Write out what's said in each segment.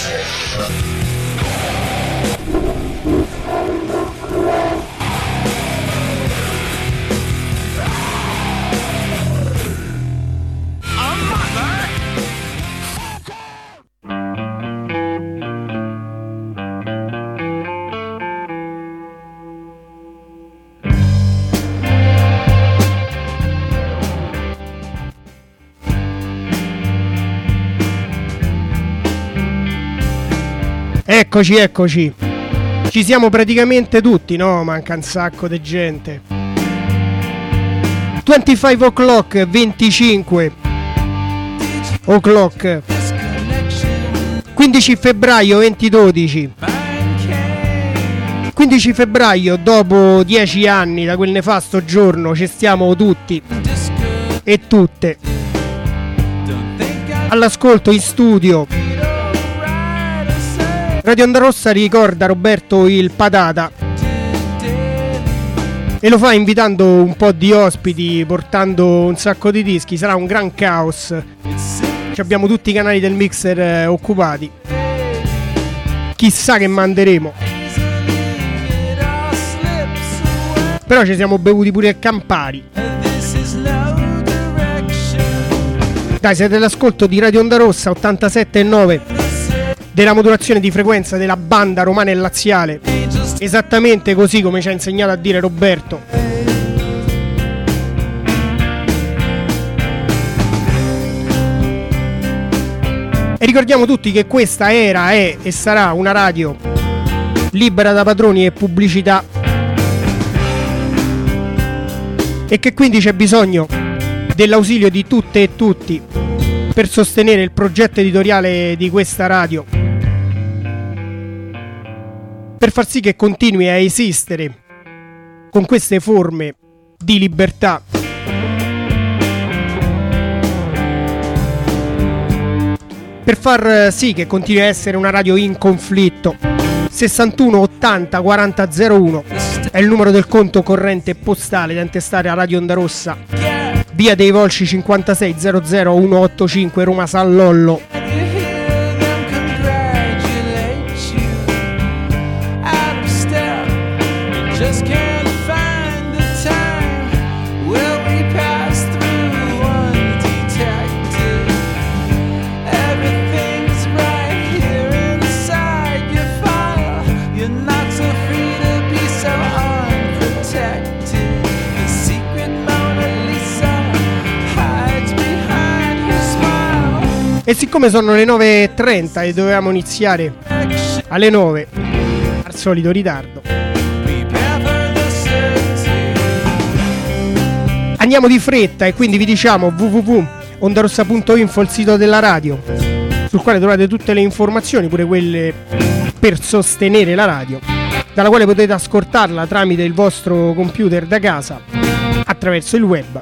Eccoci. Ci siamo praticamente tutti, no? Manca un sacco di gente. 25 o'clock, 25 o'clock, 15 febbraio 2012. 15 febbraio, dopo 10 anni da quel nefasto giorno, ci stiamo tutti e tutte all'ascolto in studio. Radio Onda Rossa ricorda Roberto il Patata e lo fa invitando un po' di ospiti, portando un sacco di dischi. Sarà un gran caos. Abbiamo tutti i canali del mixer occupati. Chissà che manderemo. Però ci siamo bevuti pure il Campari. Dai, siete all'ascolto di Radio Onda Rossa 87,9 della modulazione di frequenza della banda romana e laziale, esattamente così come ci ha insegnato a dire Roberto. E ricordiamo tutti che questa era, è e sarà una radio libera da padroni e pubblicità, e che quindi c'è bisogno dell'ausilio di tutte e tutti per sostenere il progetto editoriale di questa radio, per far sì che continui a esistere con queste forme di libertà. Per far sì che continui a essere una radio in conflitto. 61 80 40 01 è il numero del conto corrente postale da intestare a Radio Onda Rossa, via dei Volsci 56 00 185 Roma San Lollo. E siccome sono le 9:30 e dovevamo iniziare alle 9, al solito ritardo, andiamo di fretta e quindi vi diciamo www.ondarossa.info, il sito della radio, sul quale trovate tutte le informazioni, pure quelle per sostenere la radio, dalla quale potete ascoltarla tramite il vostro computer da casa attraverso il web.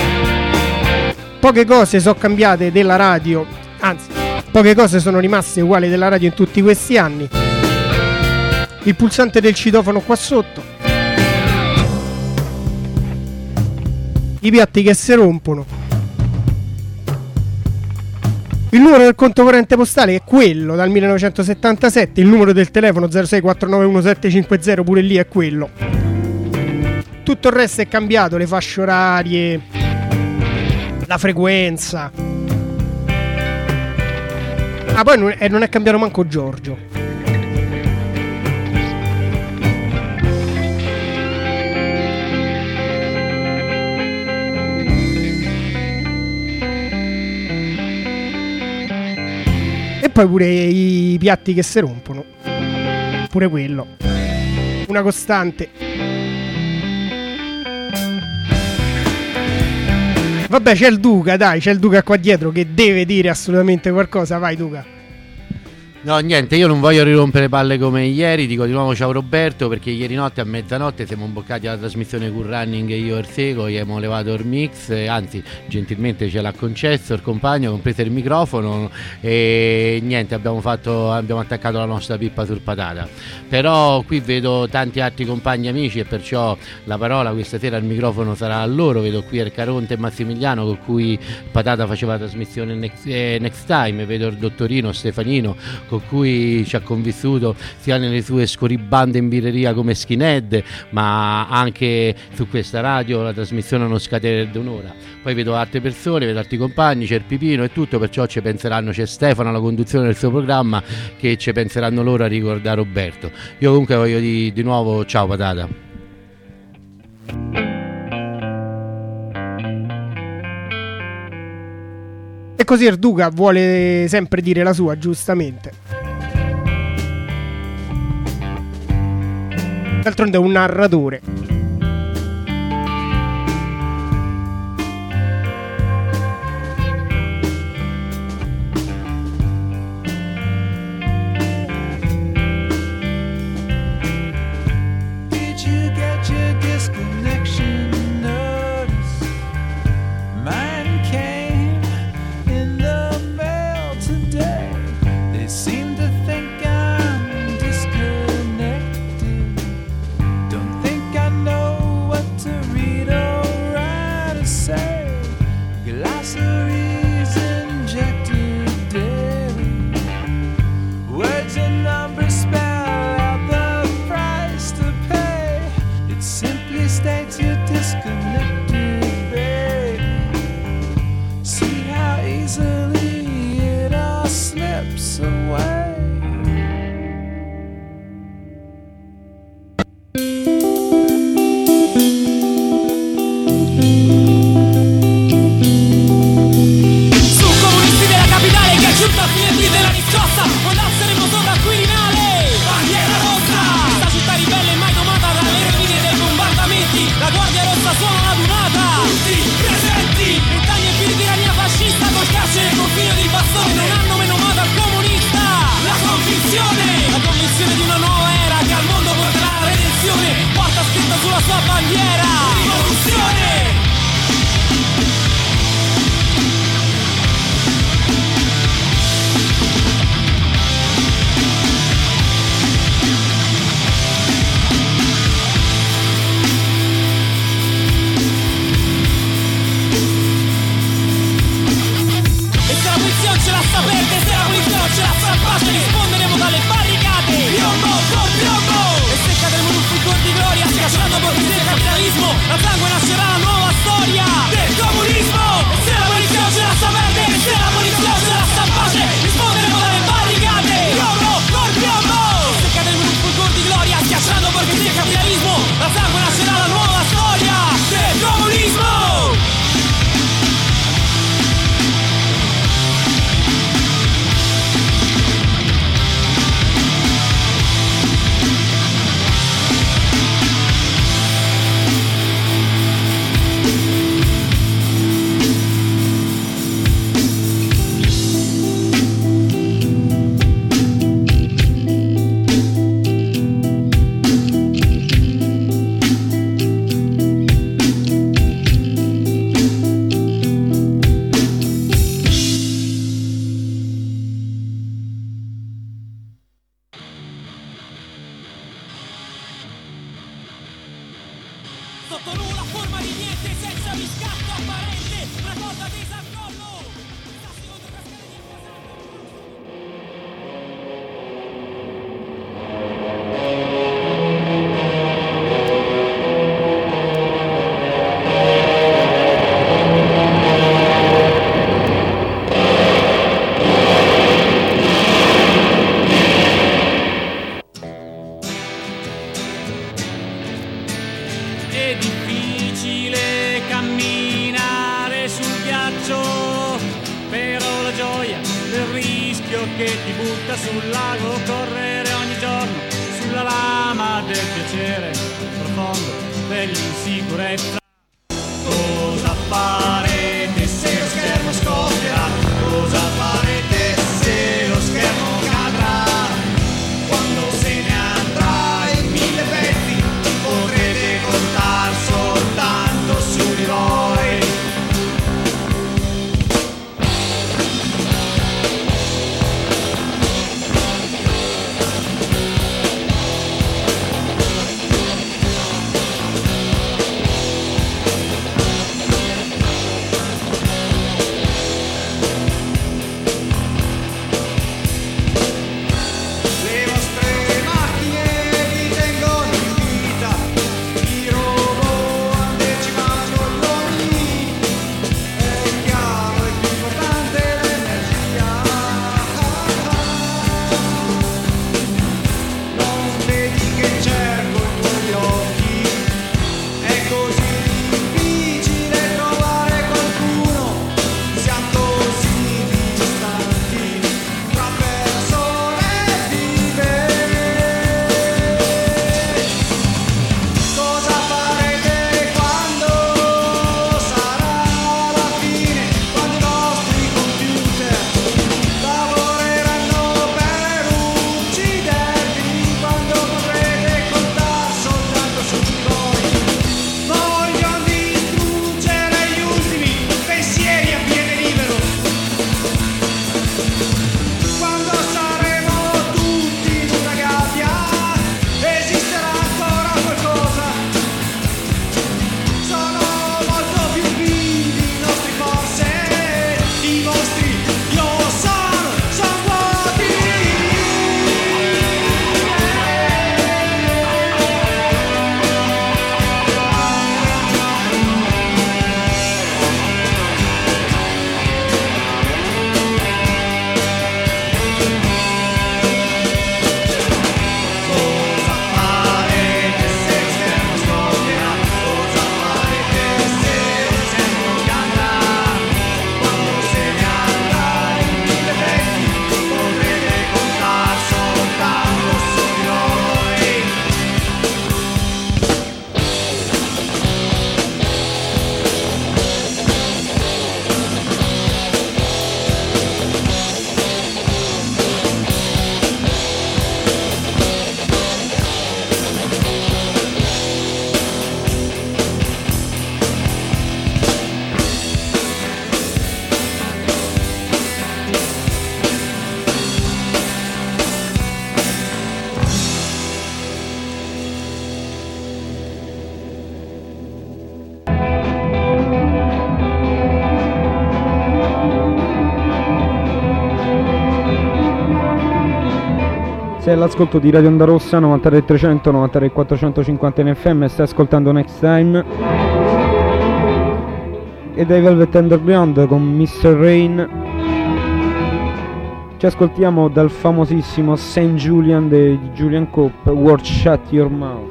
Poche cose sono cambiate della radio, anzi, poche cose sono rimaste uguali della radio in tutti questi anni. Il pulsante del citofono qua sotto, i piatti che si rompono, il numero del conto corrente postale è quello dal 1977, il numero del telefono 06491750 pure lì è quello. Tutto il resto è cambiato, le fasce orarie, la frequenza. Ah, poi non è cambiato manco Giorgio. E poi pure i piatti che si rompono, pure quello, una costante. Vabbè, c'è il Duca, dai, c'è il Duca qua dietro che deve dire assolutamente qualcosa. Vai Duca. No, niente, io non voglio rirompere palle come ieri, dico di nuovo ciao Roberto, perché ieri notte a mezzanotte siamo imboccati alla trasmissione Cool Running e io e Orseco, gli abbiamo levato il mix, anzi gentilmente ce l'ha concesso il compagno, compreso il microfono, e niente, abbiamo attaccato la nostra pippa sul Patata. Però qui vedo tanti altri compagni amici e perciò la parola questa sera al microfono sarà a loro. Vedo qui il Caronte e Massimiliano con cui Patata faceva la trasmissione Next Time, vedo il dottorino Stefanino con con cui ci ha convissuto sia nelle sue scorribande in birreria come Skinhead, ma anche su questa radio la trasmissione non scadere d'un'ora. Poi vedo altre persone, vedo altri compagni, c'è il Pipino e tutto, perciò ci penseranno, c'è Stefano alla conduzione del suo programma, che ci penseranno loro a ricordare Roberto. Io comunque voglio di nuovo ciao Patata. E così Erduga vuole sempre dire la sua, giustamente. D'altronde è un narratore. Sei all'ascolto di Radio Onda Rossa 93.300, 93.450 in FM. Stai ascoltando Next Time e dai Velvet Underground con Mr. Rain. Ci ascoltiamo dal famosissimo St. Julian di Julian Cope, Word Shut Your Mouth.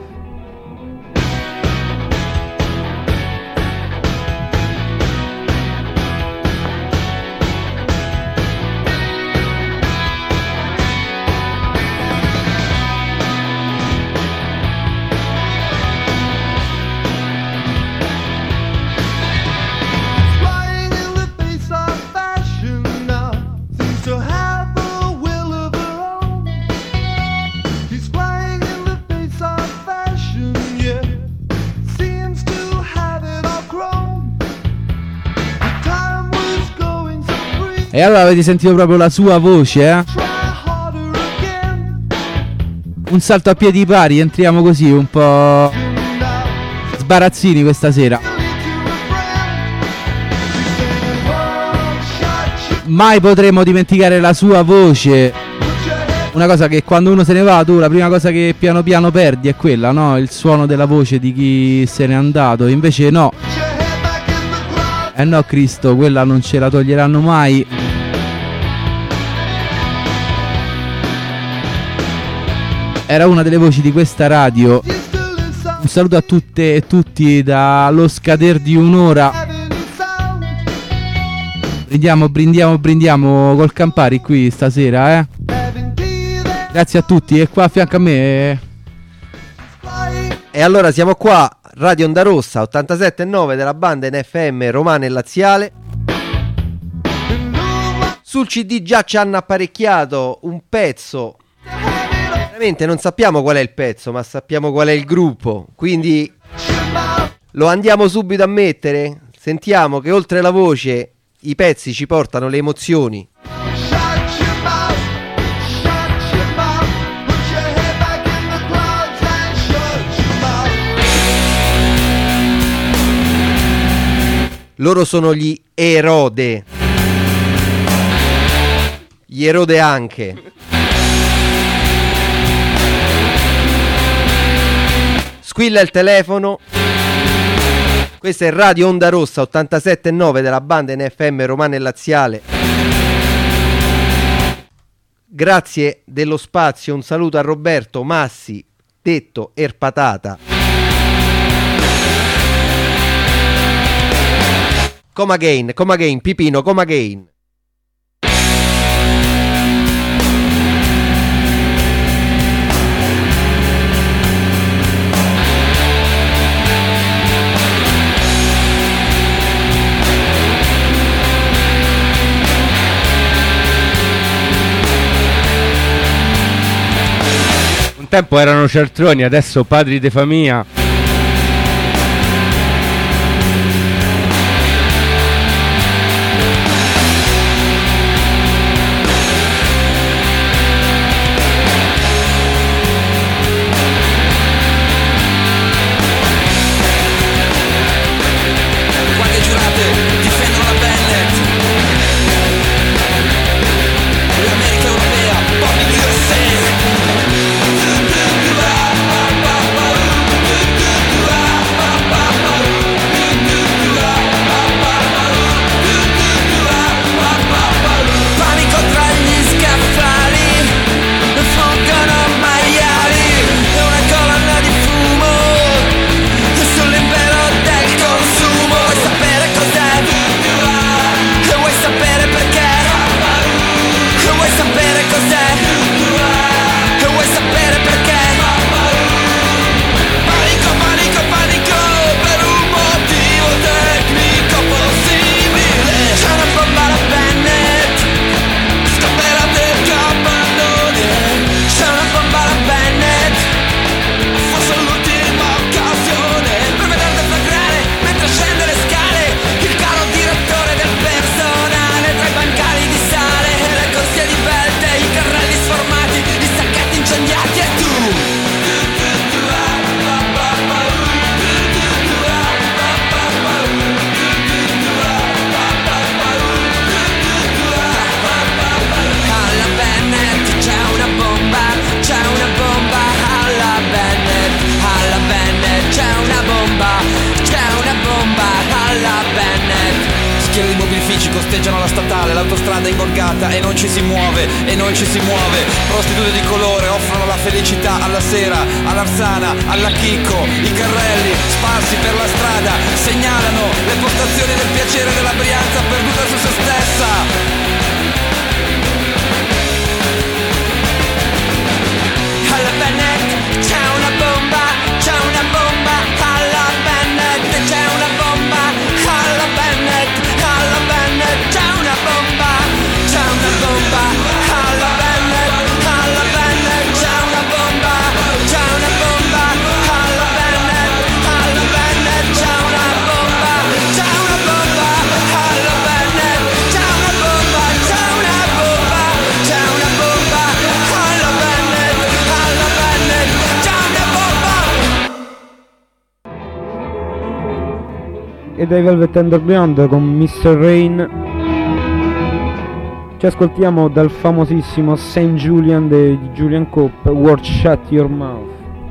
E allora avete sentito proprio la sua voce, eh? Un salto a piedi pari, entriamo così un po' sbarazzini questa sera. Mai potremo dimenticare la sua voce. Una cosa che quando uno se ne va, tu la prima cosa che piano piano perdi è quella, no? Il suono della voce di chi se n'è andato. Invece no. No, Cristo, quella non ce la toglieranno mai. Era una delle voci di questa radio. Un saluto a tutte e tutti dallo scader di un'ora. Brindiamo col Campari qui stasera, eh. Grazie a tutti. E qua a fianco a me. E allora siamo qua, Radio Onda Rossa 87.9 della banda in FM romana e laziale. Sul CD già ci hanno apparecchiato un pezzo. Veramente non sappiamo qual è il pezzo, ma sappiamo qual è il gruppo. Quindi lo andiamo subito a mettere. Sentiamo che oltre la voce i pezzi ci portano le emozioni. Loro sono gli Erode. Gli Erode anche. Squilla il telefono. Questa è Radio Onda Rossa 87.9 della banda in FM romana e laziale. Grazie dello spazio, un saluto a Roberto Massi, detto Erpatata. Come again, Pipino, come again. Un tempo erano cialtroni, adesso padri de famiglia. L'America europea, Prendono la statale, l'autostrada ingorgata e non ci si muove, Prostitute di colore offrono la felicità alla sera, all'Arzana, alla Chicco. I carrelli sparsi per la strada segnalano le postazioni del piacere della Brianza perduta su se stessa. Alla Bennett c'è una bomba, alla Bennett c'è una bomba, alla Bennett c'è una bomba, alla Bennett c'è una bomba, alla Bennett c'è una bomba, alla Bennett c'è una bomba, alla Bennett c'è una bomba. E dai Velvet Underground con Mr. Rain ci ascoltiamo dal famosissimo St. Julian di Julian Cope, Word Shut Your Mouth.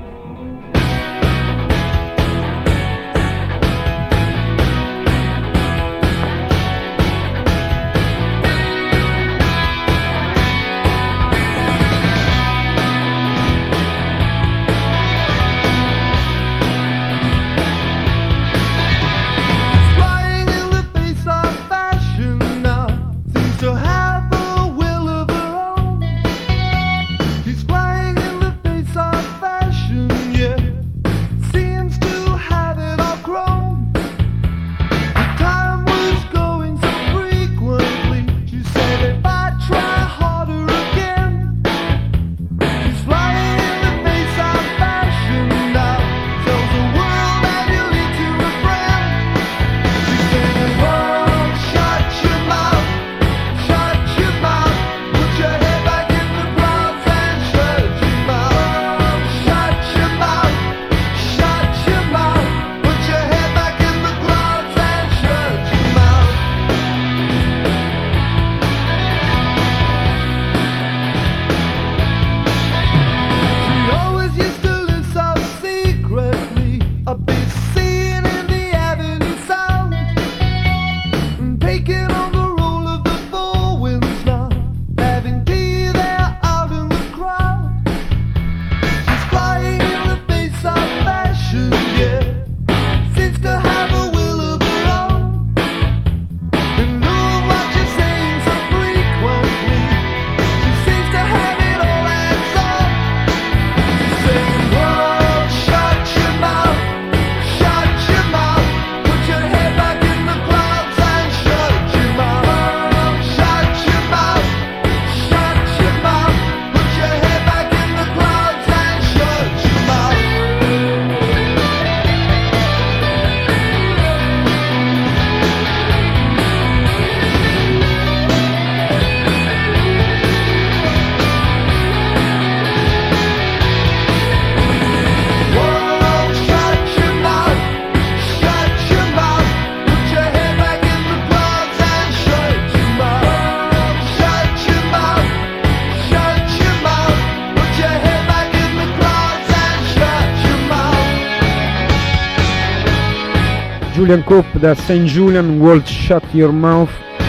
Julian Cope da St. Julian, Word Shut Your Mouth.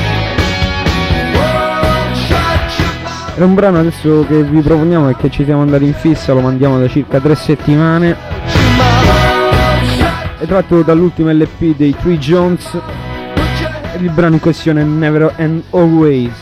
Era un brano adesso che vi proponiamo e che ci siamo andati in fissa, lo mandiamo da circa 3 settimane. È tratto dall'ultimo LP dei Three Jones ed il brano in questione è Never and Always.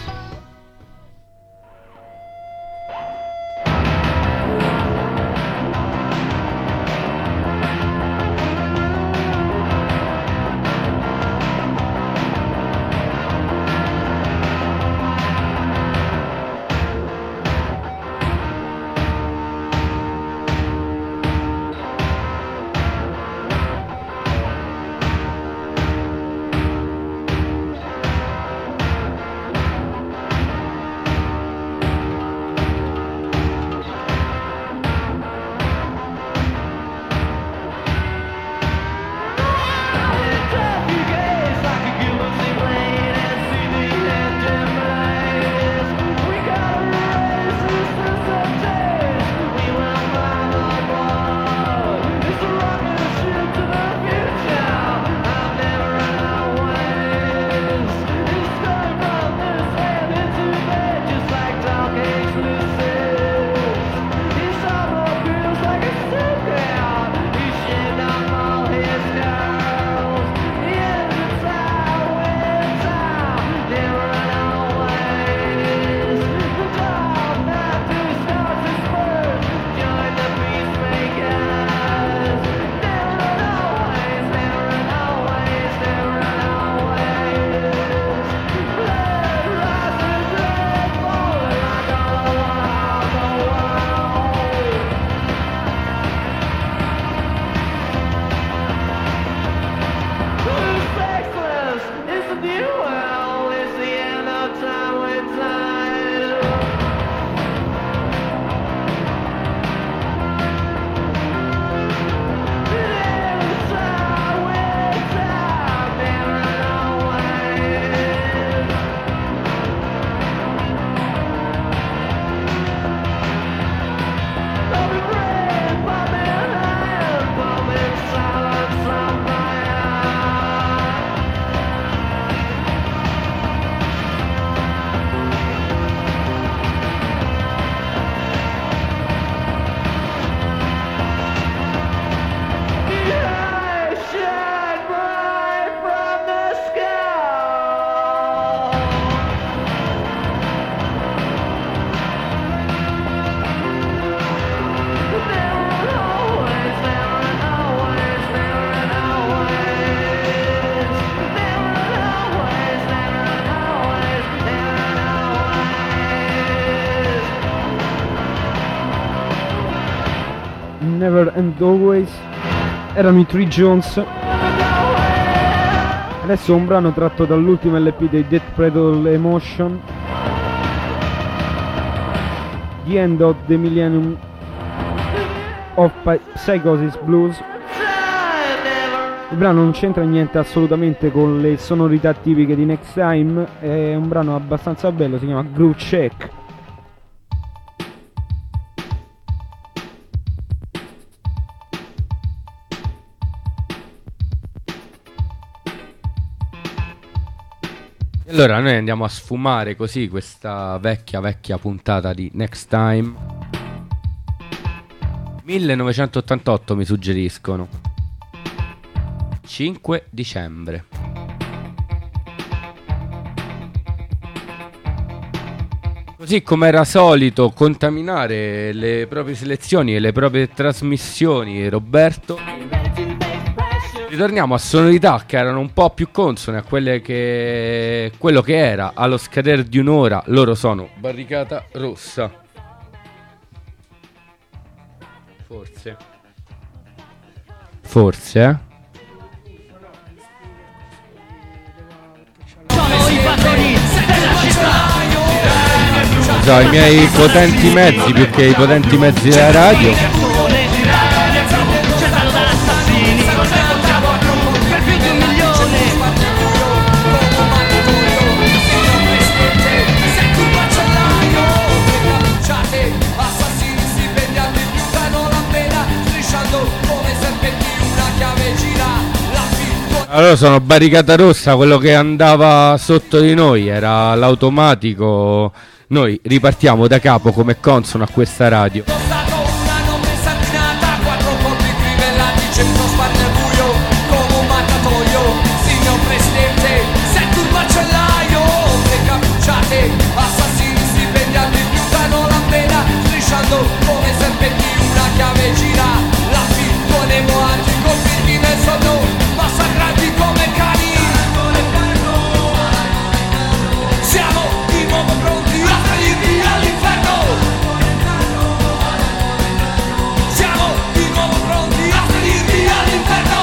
Never and Always, erano i Three Jones. Adesso un brano tratto dall'ultimo LP dei Death Predator Emotion, The End of the Millennium of Psychosis Blues. Il brano non c'entra niente assolutamente con le sonorità tipiche di Next Time, è un brano abbastanza bello, si chiama Groove Check. Allora noi andiamo a sfumare così questa vecchia puntata di Next Time. 1988 mi suggeriscono. 5 dicembre. Così come era solito contaminare le proprie selezioni e le proprie trasmissioni, Roberto, ritorniamo a sonorità che erano un po' più consone a quello che era allo scadere di un'ora. Loro sono Barricata Rossa. Forse, eh? So, i miei potenti mezzi più che i potenti mezzi della radio. Allora sono Barricata Rossa, quello che andava sotto di noi era l'automatico. Noi ripartiamo da capo come consono a questa radio. Come serpenti una chiave gira, l'affitto nei moanti, colpiti nel sonno, massacrati come cani. Siamo di nuovo pronti a salirvi all'inferno. Siamo di nuovo pronti a salirvi all'inferno.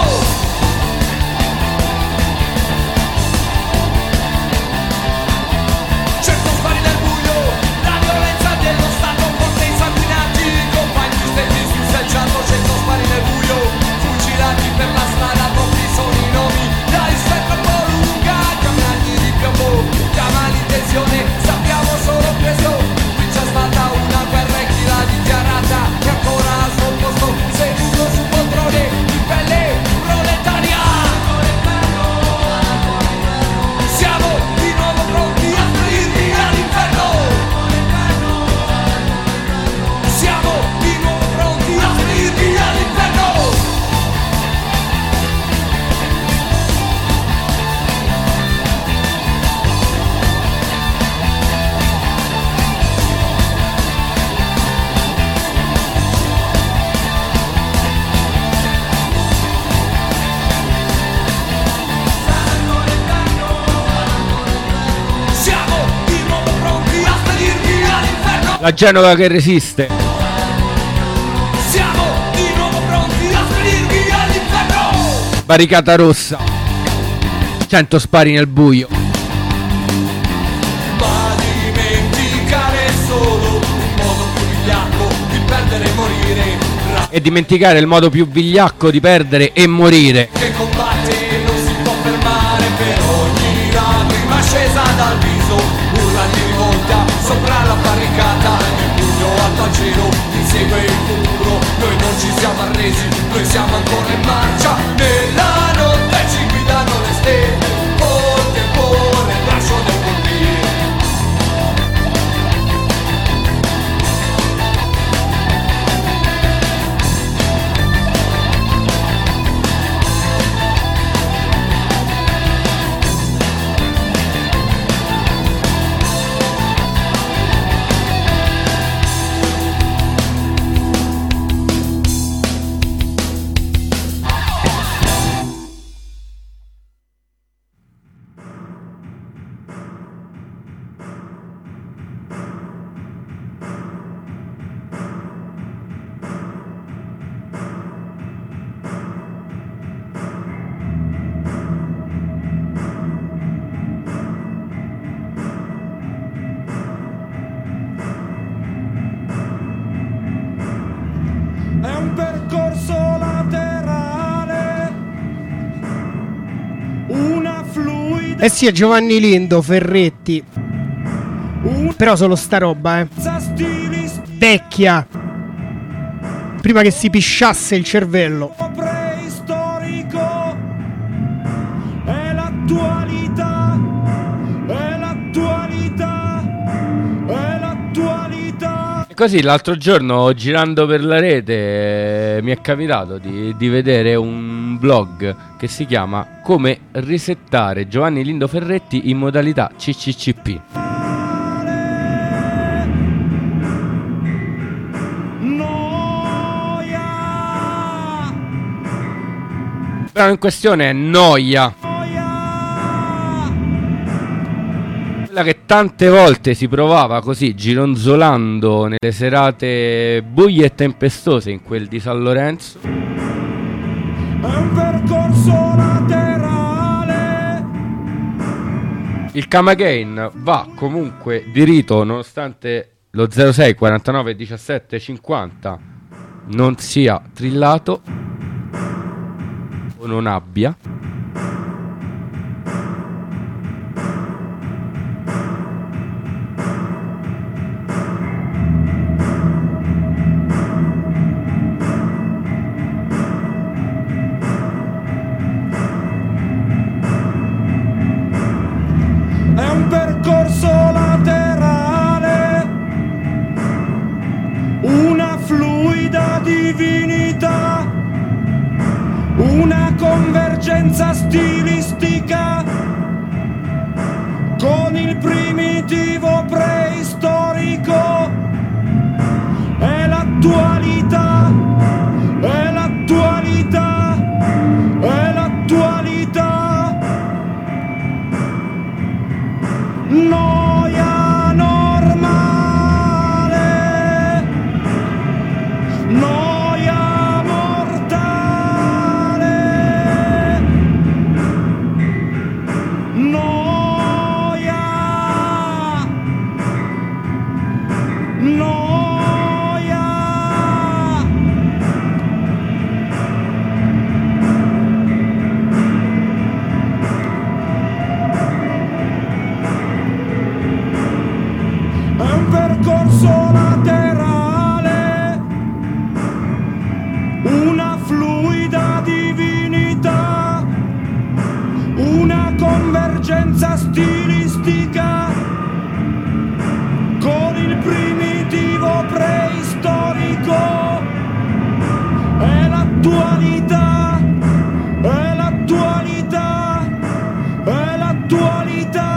Certo spari nel buio, la violenza dello Stato porta insanguinati, compagni stetti sul selciato, certo spari nel buio, fucilati per la strada, troppi sono i nomi, dai sempre un po' lunga, camminati di piombo, chiama l'intenzione, sappiamo solo questo, qui c'è stata una guerra e chi l'ha dichiarata, che ancora al suo posto, seduto su poltrone, di pelle proletaria. Siamo di nuovo pronti a salirvi all'inferno. Siamo di nuovo pronti a salirvi all'inferno. Siamo di nuovo pronti a salirvi all'inferno. La Genova che resiste. Siamo di nuovo pronti a salirvi all'inferno. Barricata Rossa. 100 spari nel buio. Ma dimenticare è solo un modo più vigliacco di perdere e morire. E dimenticare il modo più vigliacco di perdere e morire. Che combatte non si può fermare per ogni lacrima scesa dal viso, urla di rivolta sopra la barricata, il pugno alto al cielo insegue il futuro. Noi non ci siamo arresi, noi siamo ancora in marcia. Nella notte ci guidano le stelle, col tempo nel braccio del portiere. percorso laterale, una fluida Eh sì, è Giovanni Lindo, Ferretti. Però solo sta roba, vecchia. Prima che si pisciasse il cervello. preistorico, è l'attualità, è l'attualità, è l'attualità. E così l'altro giorno, girando per la rete, mi è capitato di vedere un blog che si chiama Come risettare Giovanni Lindo Ferretti in modalità CCCP. Il brano in questione è Noia, quella che tante volte si provava così gironzolando nelle serate buie e tempestose in quel di San Lorenzo. È un percorso laterale. Il Come Again va comunque di rito, nonostante lo 06 49 17 50 non sia trillato o non abbia. È un percorso laterale, una fluida divinità, una convergenza stilistica con il primitivo preistorico. È l'attualità, è l'attualità, è l'attualità. Noia normale, noia mortale, noia, noia. È un percorso laterale, una fluida divinità, una convergenza stilistica con il primitivo preistorico. È l'attualità, è l'attualità, è l'attualità.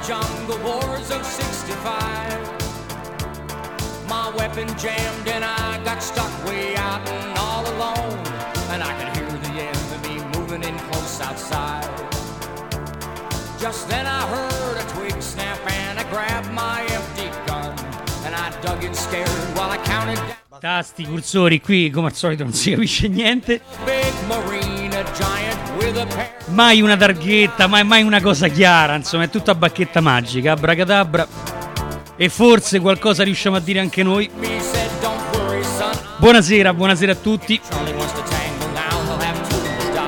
jungle wars of 65. My weapon jammed and I got stuck way out and all alone. And I could hear the enemy moving in close outside. Just then I heard a twig snap and I grabbed my empty gun. And I dug in scared while I counted down. Tasti, cursori, qui come al solito non si capisce niente. Big marine, a giant with a pair. Mai una targhetta, mai una cosa chiara, insomma è tutta bacchetta magica, abracadabra. E forse qualcosa riusciamo a dire anche noi. Me said, "Don't worry, son." Buonasera a tutti. Charlie wants to tangle now, he'll have to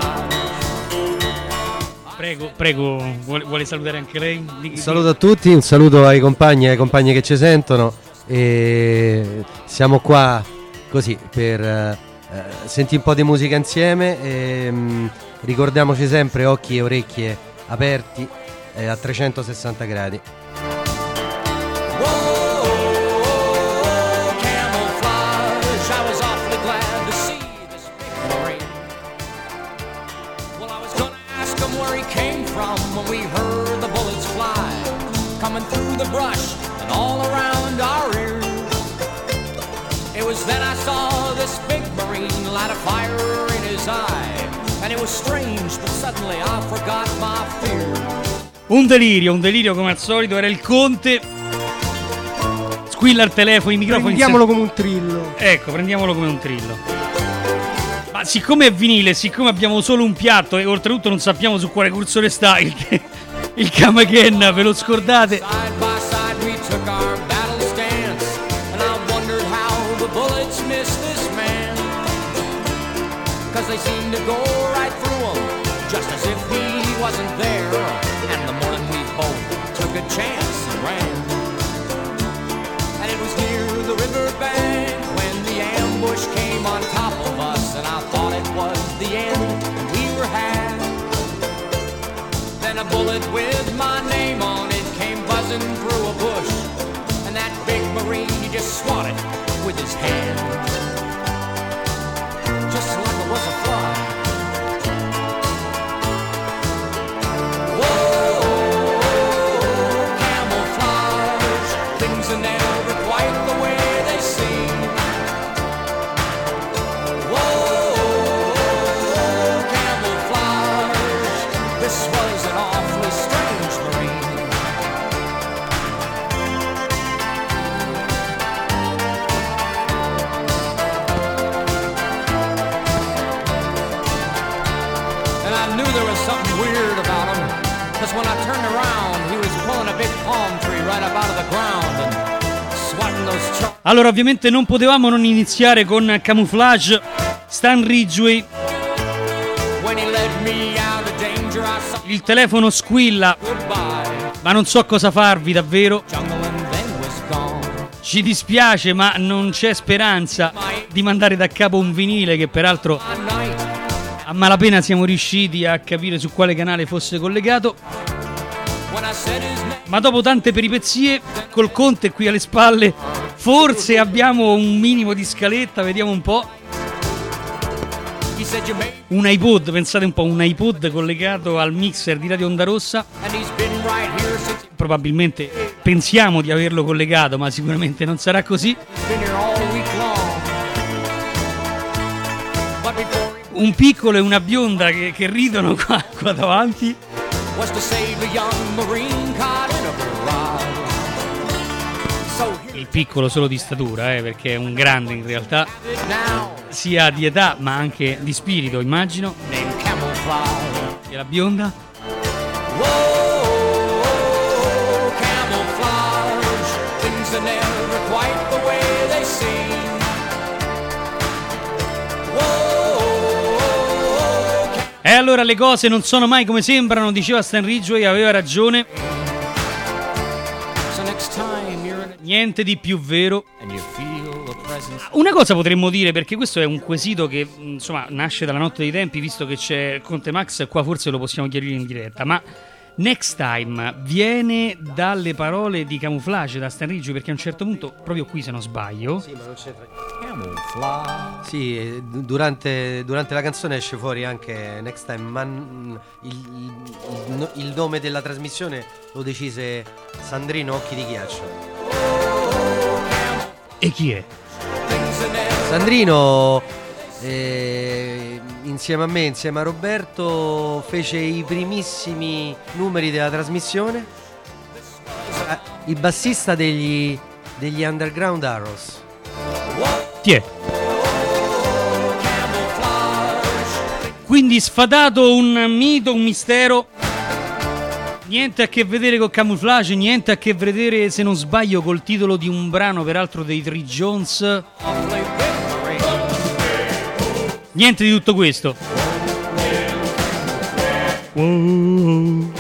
die. Prego, vuole salutare anche lei? Un saluto a tutti, un saluto ai compagni e alle compagne che ci sentono. E siamo qua così per sentire un po' di musica insieme e ricordiamoci sempre occhi e orecchie aperti a 360 gradi. Coming through the brush and all around our ears. It was then I saw this big marine light a fire in his eye. And it was strange, but suddenly I forgot my fear. Un delirio come al solito, era il Conte. Squilla il telefono, i microfoni. Prendiamolo come un trillo. Ecco, prendiamolo come un trillo. Ma siccome è vinile, siccome abbiamo solo un piatto e oltretutto non sappiamo su quale cursore sta il Kamaken, ve lo scordate? Side by side we took our battle stance, and I wondered how the bullets missed this man. Cause they seemed to go right through him, just as if he wasn't there. And the morning we both took a chance and ran. And it was near the riverbank when the ambush came on top of us, and I thought it was the end, and we were had. Then a bullet with my name on it came buzzing through a bush, and that big marine, he just swatted with his hand, just like it was a fly. Whoa, camouflage, things are never quite the way they seem. Whoa, camouflage, this was an awfully strange marine. And I knew there was something weird about him, because when I turned around, he was pulling a big palm tree right up out of the ground and swatting those Allora, ovviamente non potevamo non iniziare con Camouflage, Stan Ridgway. When he led me out of danger, I saw Il telefono squilla, goodbye. ma non so cosa farvi davvero. Jungle and then was gone. Ci dispiace, ma non c'è speranza di mandare da capo un vinile che peraltro My night, a malapena siamo riusciti a capire su quale canale fosse collegato. when I said his name, Ma dopo tante peripezie, col Conte qui alle spalle, forse abbiamo un minimo di scaletta, vediamo un po'. he said you made, Un iPod, pensate un po', un iPod collegato al mixer di Radio Onda Rossa. and he's been right here since Probabilmente pensiamo di averlo collegato, ma sicuramente non sarà così. he's been here all week long. But before he Un piccolo e una bionda che ridono qua davanti. was to save a young marine caught in a barrage. So here Il piccolo solo di statura, perché è un grande in realtà, it now, sia di età ma anche di spirito, immagino. named Camouflage. E la bionda? Whoa, camouflage, things are never quite the way they seem. Whoa, E allora le cose non sono mai come sembrano, diceva Stan Ridgway, aveva ragione. so next time you're in Niente di più vero. and you feel the presence. Una cosa potremmo dire, perché questo è un quesito che insomma nasce dalla notte dei tempi, visto che c'è Conte Max, qua forse lo possiamo chiarire in diretta, ma Next Time viene dalle parole di Camouflage, da Stan Ridge, perché a un certo punto, proprio qui se non sbaglio, Sì, ma non c'entra. Sì, durante la canzone esce fuori anche Next Time, ma il nome della trasmissione lo decise Sandrino Occhi di Ghiaccio. e chi è? Sandrino, insieme a me, insieme a Roberto, fece i primissimi numeri della trasmissione. Il bassista degli Underground Arrows. Chi è? Quindi sfatato un mito, un mistero. Niente a che vedere con Camouflage, niente a che vedere, se non sbaglio, col titolo di un brano, peraltro dei Three Jones. Niente di tutto questo. Wow.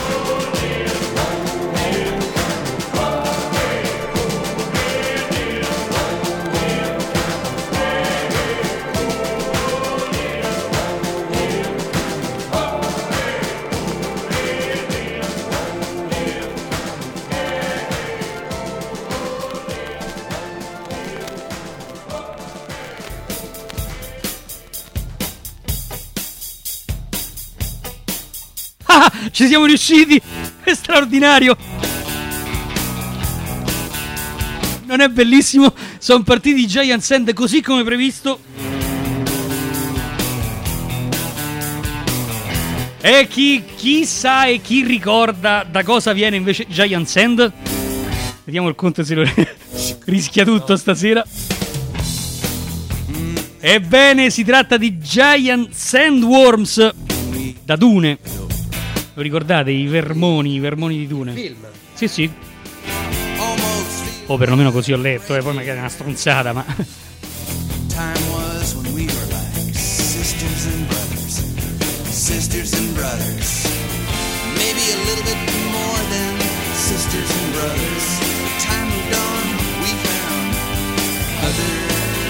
Ci siamo riusciti! È straordinario! Non è bellissimo? Sono partiti i Giant Sand così come previsto. E chi sa e chi ricorda da cosa viene invece Giant Sand? Vediamo il conto se lo rischia tutto stasera. Ebbene, si tratta di Giant Sandworms da Dune. Lo ricordate? I vermoni di Dune? Film. Sì, sì. O perlomeno così ho letto, poi magari è una stronzata, ma... Time was when we were like sisters and brothers. Sisters and brothers. Maybe a little bit more than sisters and brothers. Time moved on, we found others.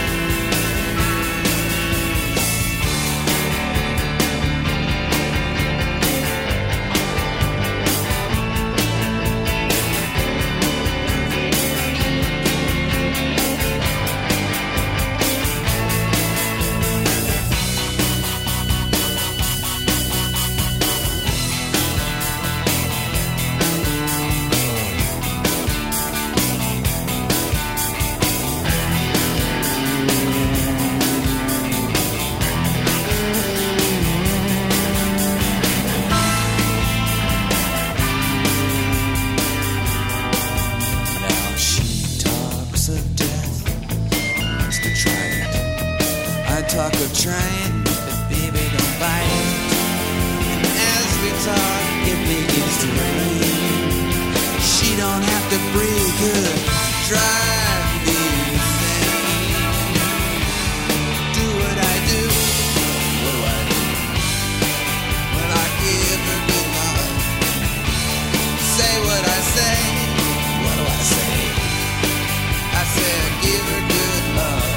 Talk of trying, but baby don't bite. And as we talk, it begins to rain. She don't have to breathe good, drive me insane. Do what I do, what do I do? Well, I give her good love. Say what I say, what do I say? I said give her good love.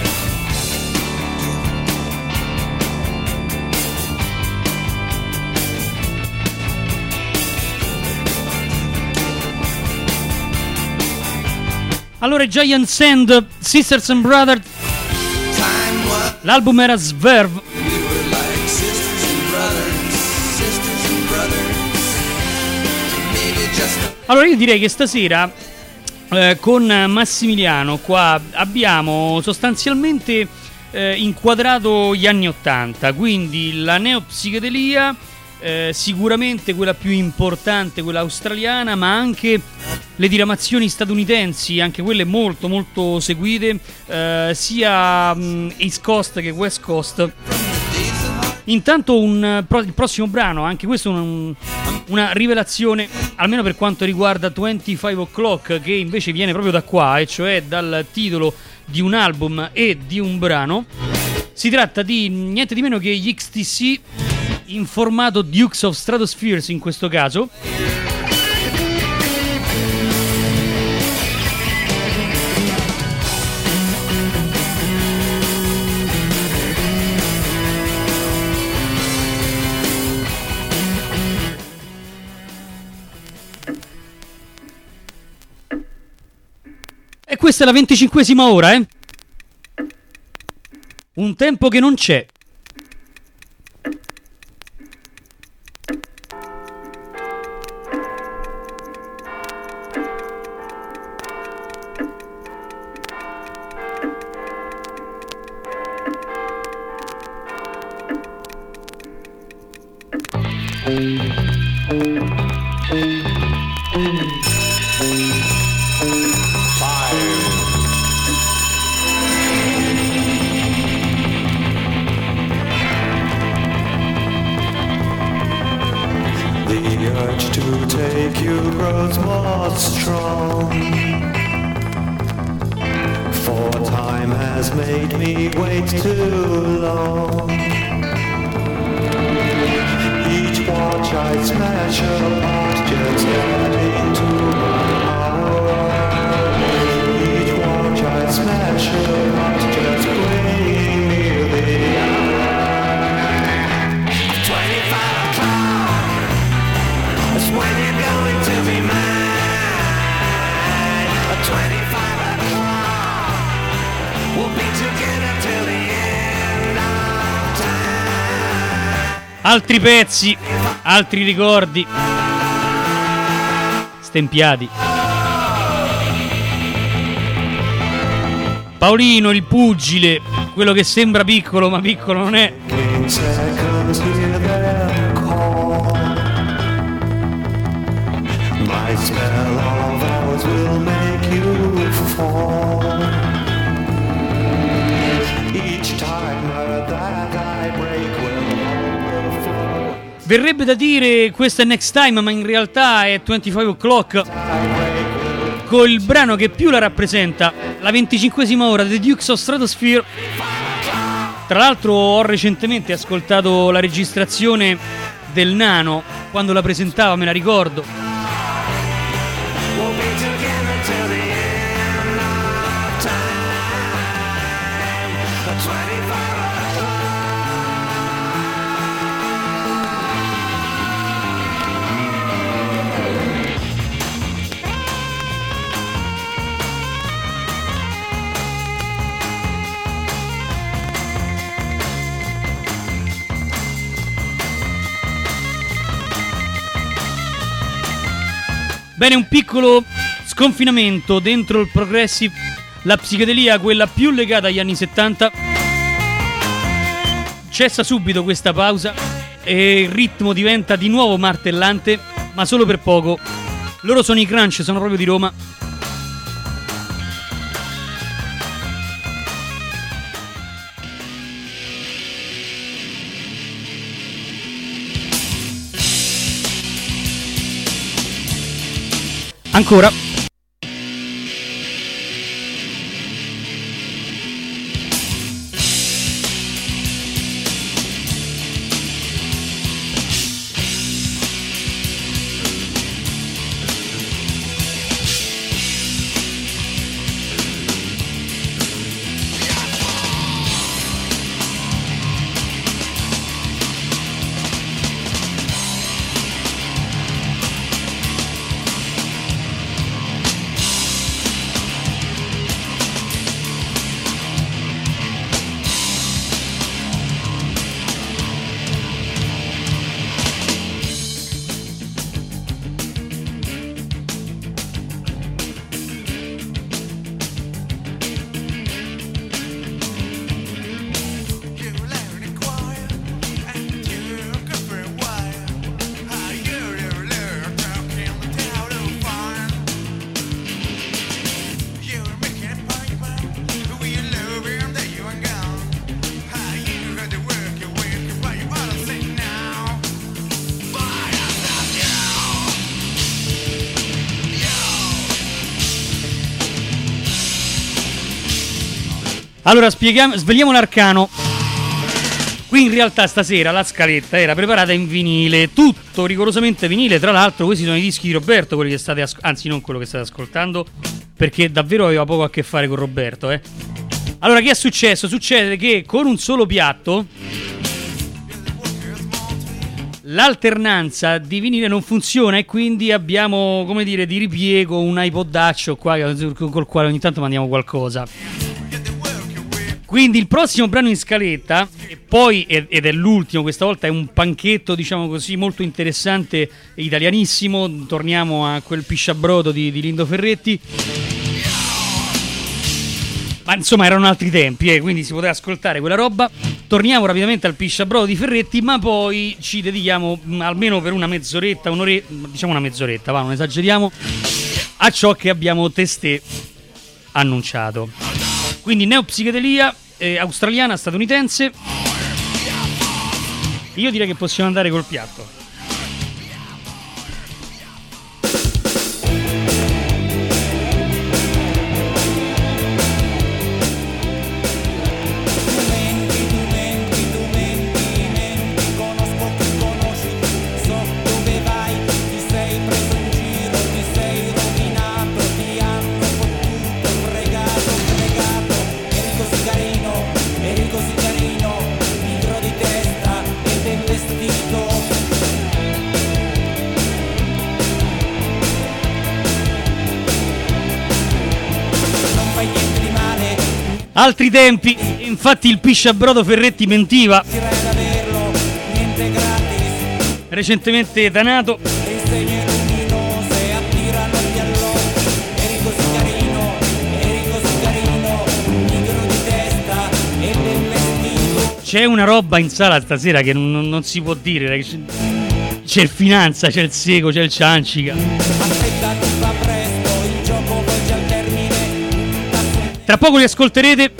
Allora, Giant Sand, Sisters and Brothers. L'album era Swerve. Allora, io direi che stasera con Massimiliano qua abbiamo sostanzialmente inquadrato gli anni '80, quindi la neopsichedelia, sicuramente quella più importante, quella australiana, ma anche le diramazioni statunitensi, anche quelle molto molto seguite, sia East Coast che West Coast. Intanto il prossimo brano, anche questo una rivelazione, almeno per quanto riguarda 25 O'Clock, che invece viene proprio da qua, e cioè dal titolo di un album e di un brano. Si tratta di niente di meno che gli XTC in formato Dukes of Stratospheres in questo caso. questa è la 25esima ora, eh? Un tempo che non c'è. To take you grows more strong, for time has made me wait too long. Each watch I smash apart, just adding to my heart. Each watch I smash apart, just bringing me the hour. 25 o'clock, that's when you're going to be mine. 25 o'clock, we'll be together till the end of time. Altri pezzi, altri ricordi stempiati. Paolino, il pugile, quello che sembra piccolo ma piccolo non è. In seconds hear them call. My spell of hours will make you fall. Each time that I break will hold the floor. Verrebbe da dire questo è Next Time, ma in realtà è 25 O'Clock, con il brano che più la rappresenta, la 25esima ora, The Dukes of Stratosphere. Tra l'altro ho recentemente ascoltato la registrazione del Nano, quando la presentava, me la ricordo. We'll be together till the end of time. 25 Bene, un piccolo sconfinamento dentro il progressive, la psichedelia, quella più legata agli anni 70. Cessa subito questa pausa e il ritmo diventa di nuovo martellante, ma solo per poco. Loro sono i Crunch, sono proprio di Roma. Ancora. Allora svegliamo l'arcano. Qui in realtà stasera la scaletta era preparata in vinile, tutto rigorosamente vinile. Tra l'altro questi sono i dischi di Roberto, quelli che state anzi non quello che state ascoltando, perché davvero aveva poco a che fare con Roberto, Allora, che è successo? Succede che con un solo piatto l'alternanza di vinile non funziona e quindi abbiamo, come dire, di ripiego un iPodaccio qua col quale ogni tanto mandiamo qualcosa. Quindi il prossimo brano in scaletta, e poi ed è l'ultimo, questa volta è un panchetto, diciamo così, molto interessante, italianissimo. Torniamo a quel pisciabrodo di Lindo Ferretti. Ma insomma erano altri tempi, quindi si poteva ascoltare quella roba. Torniamo rapidamente al pisciabrodo di Ferretti, ma poi ci dedichiamo almeno per una mezz'oretta, diciamo una mezz'oretta, non esageriamo, a ciò che abbiamo testé annunciato. Quindi neopsichedelia australiana, statunitense. Io direi che possiamo andare col piatto. Altri tempi, infatti il pisciabrodo Ferretti mentiva. Recentemente danato. C'è una roba in sala stasera che non si può dire. C'è il Finanza, c'è il Seco, c'è il Ciancica. Tra poco li ascolterete.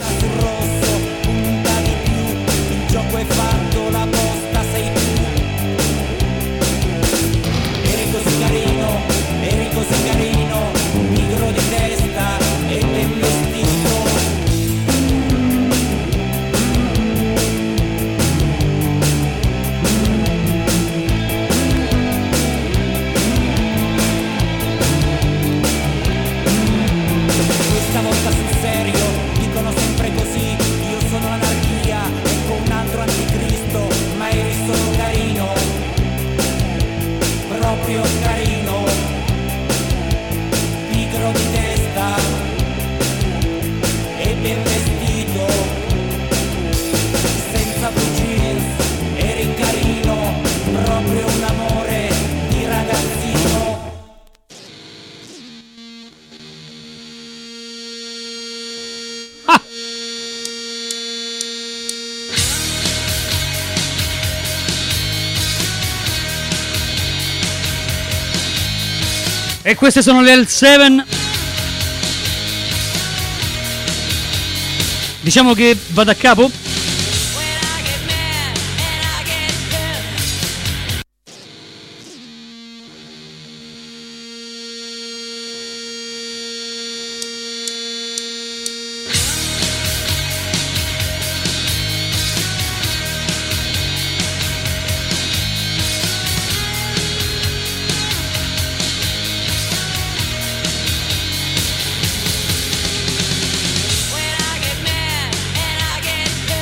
E queste sono le L7. Diciamo che vado a capo. When I get mad and I get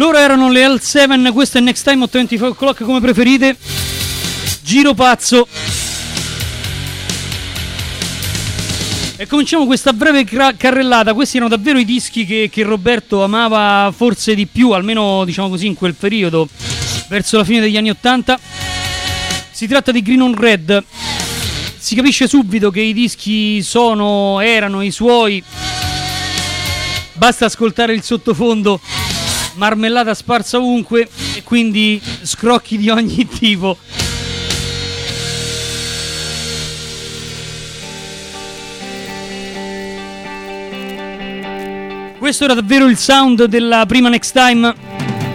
Loro erano le L7, questo è Next Time o 25 O'Clock come preferite. Giro pazzo. E cominciamo questa breve carrellata. Questi erano davvero i dischi che Roberto amava forse di più, almeno diciamo così in quel periodo, verso la fine degli anni 80. Si tratta di Green on Red. Si capisce subito che i dischi erano i suoi. Basta ascoltare il sottofondo, marmellata sparsa ovunque e quindi scrocchi di ogni tipo. Questo era davvero il sound della prima Next Time.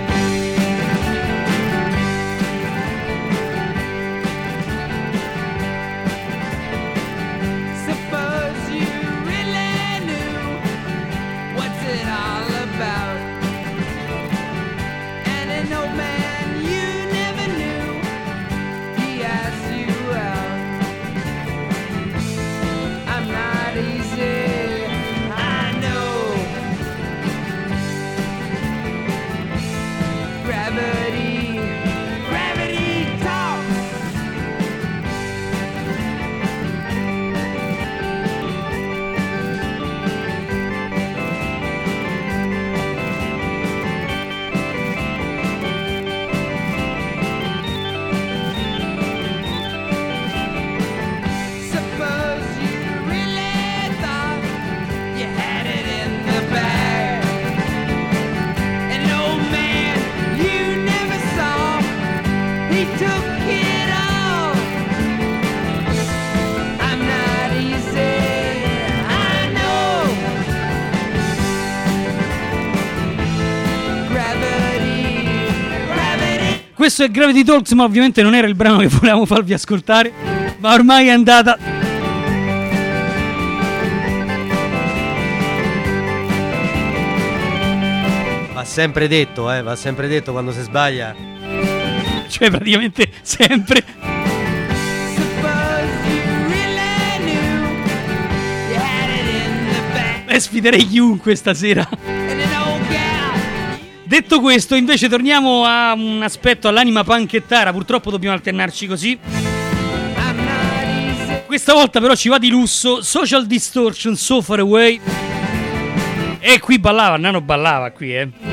Questo è Gravity Talks, ma ovviamente non era il brano che volevamo farvi ascoltare, ma ormai è andata. Va sempre detto quando si sbaglia. Cioè praticamente sempre. E sfiderei chiunque stasera. Detto questo, invece torniamo a un aspetto all'anima panchettara. Purtroppo dobbiamo alternarci così. Questa volta però ci va di lusso. Social Distortion, So Far Away. E qui ballava, Nano ballava qui,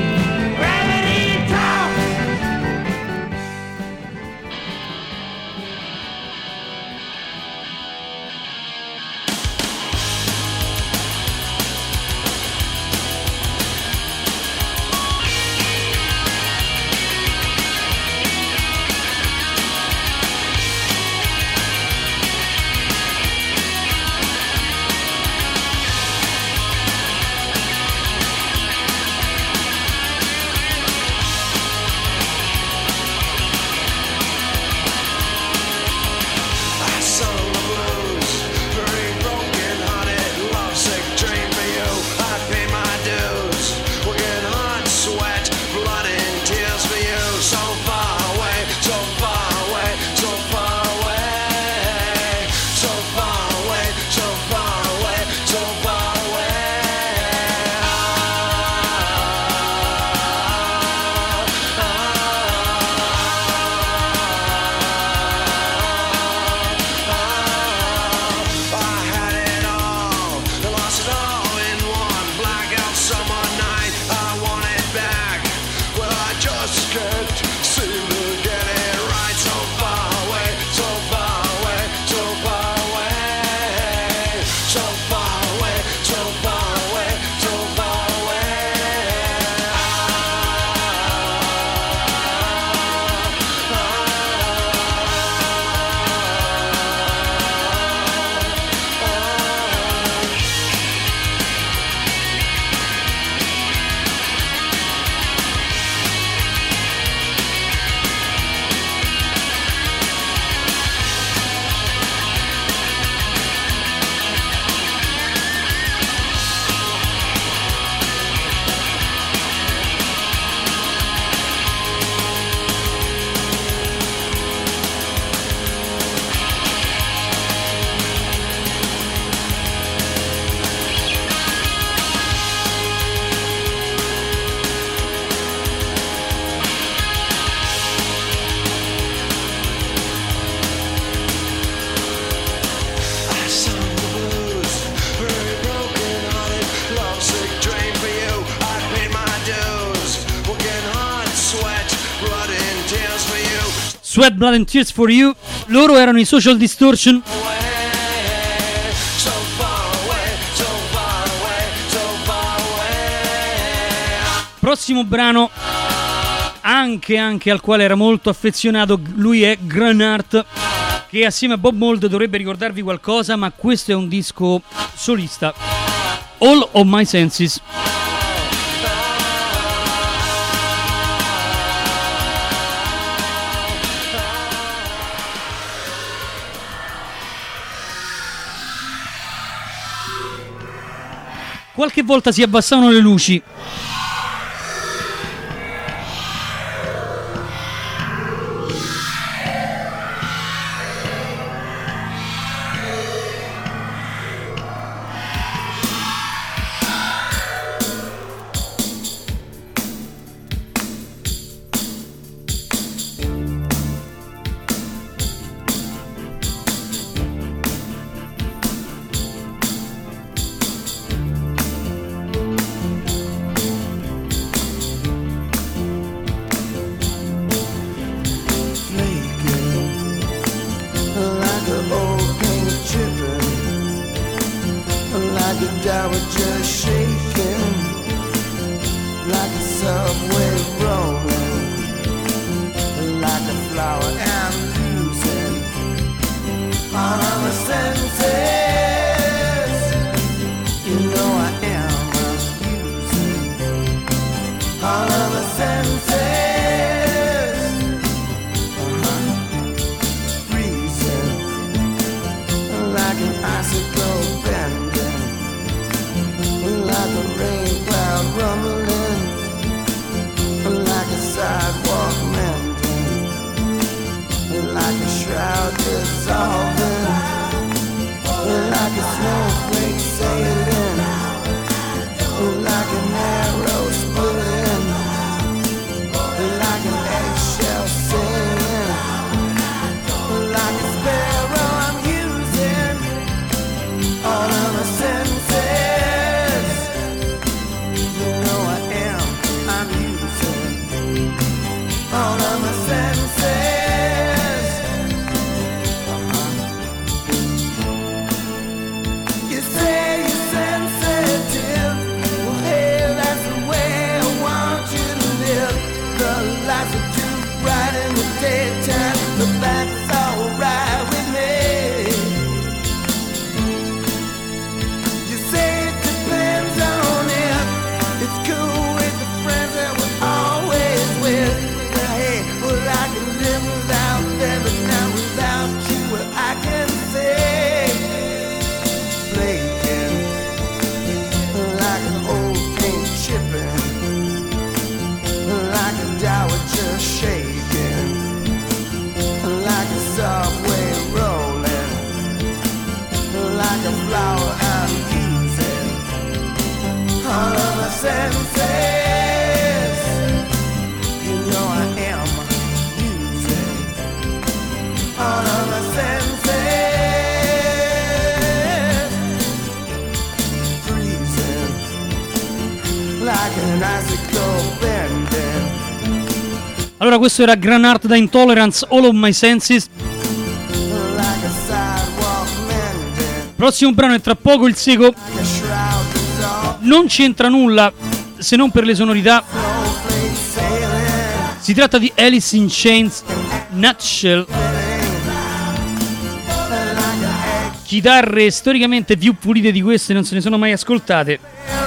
Sweat, Blood and Tears for You. Loro erano i Social Distortion. Prossimo brano, anche al quale era molto affezionato, lui è Granart, che assieme a Bob Mould dovrebbe ricordarvi qualcosa, ma questo è un disco solista. All of My Senses. Qualche volta si abbassavano le luci. Allora, questo era Granart da Intolerance, All of My Senses. Prossimo brano è tra poco il Seco. Non c'entra nulla se non per le sonorità. Si tratta di Alice in Chains, Nutshell. Chitarre storicamente più pulite di queste non se ne sono mai ascoltate.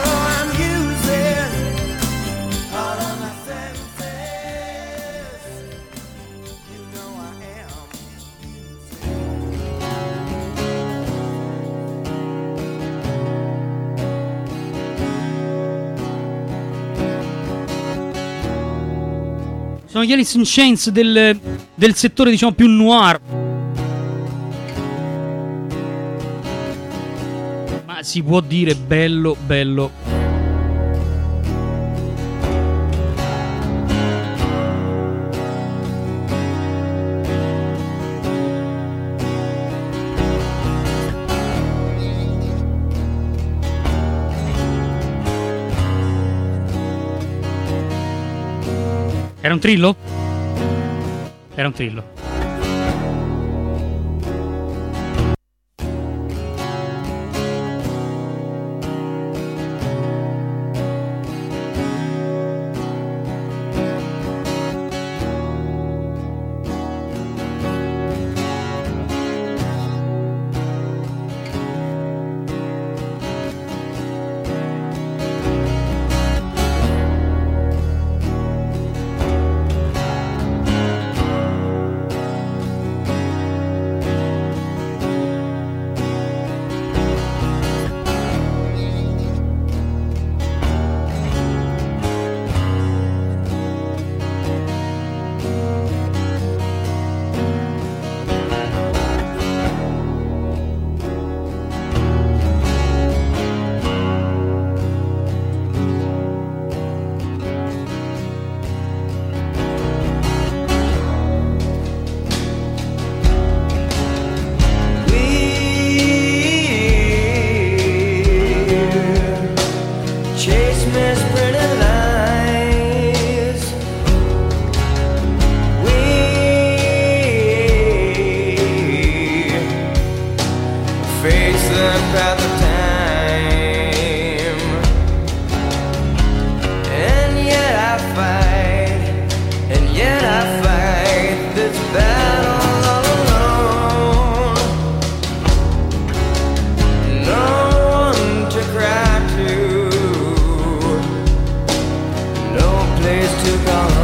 Sono gli Alice in Chains del settore, diciamo, più noir. Ma si può dire bello, bello. Era un trillo? Era un trillo. face the path of time. And yet I fight, and yet I fight this battle all alone. No one to cry to, no place to go home.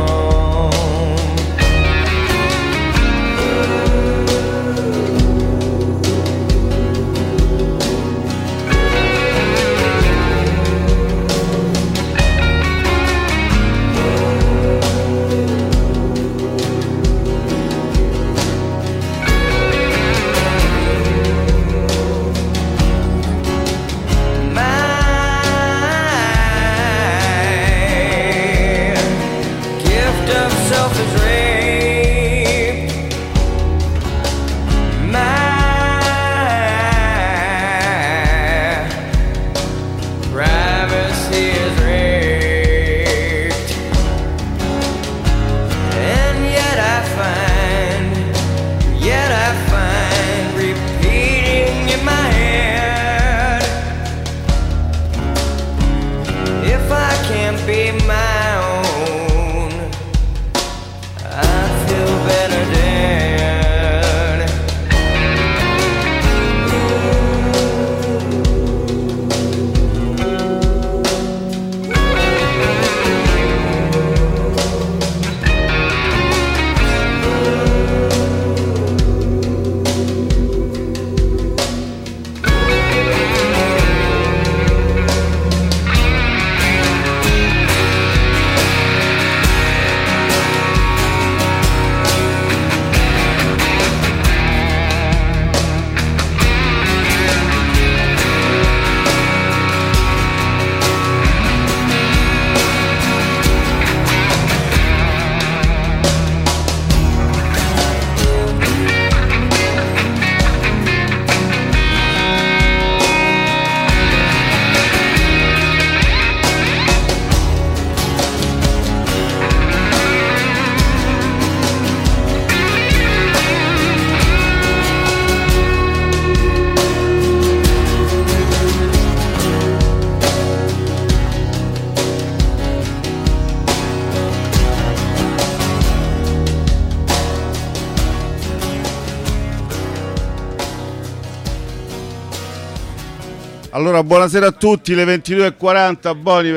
Allora, buonasera a tutti, le 22:40,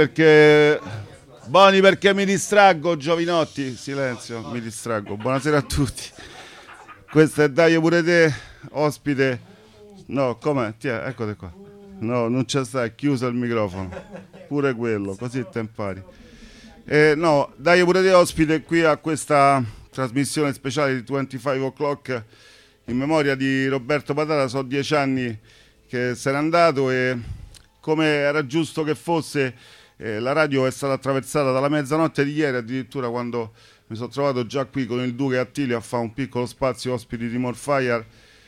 Boni perché mi distraggo, Giovinotti, silenzio, mi distraggo. Buonasera a tutti. Questo è Dai pure te, ospite. No, com'è? Eccoti qua. No, non c'è sta, è chiuso il microfono. Pure quello, così te impari. No, Dai pure te, ospite qui a questa trasmissione speciale di 25 O'Clock in memoria di Roberto Patata. Sono 10 anni che se n'è andato e, come era giusto che fosse, la radio è stata attraversata dalla mezzanotte di ieri, addirittura quando mi sono trovato già qui con il Duca e Attilio a fare un piccolo spazio ospiti di Morfire.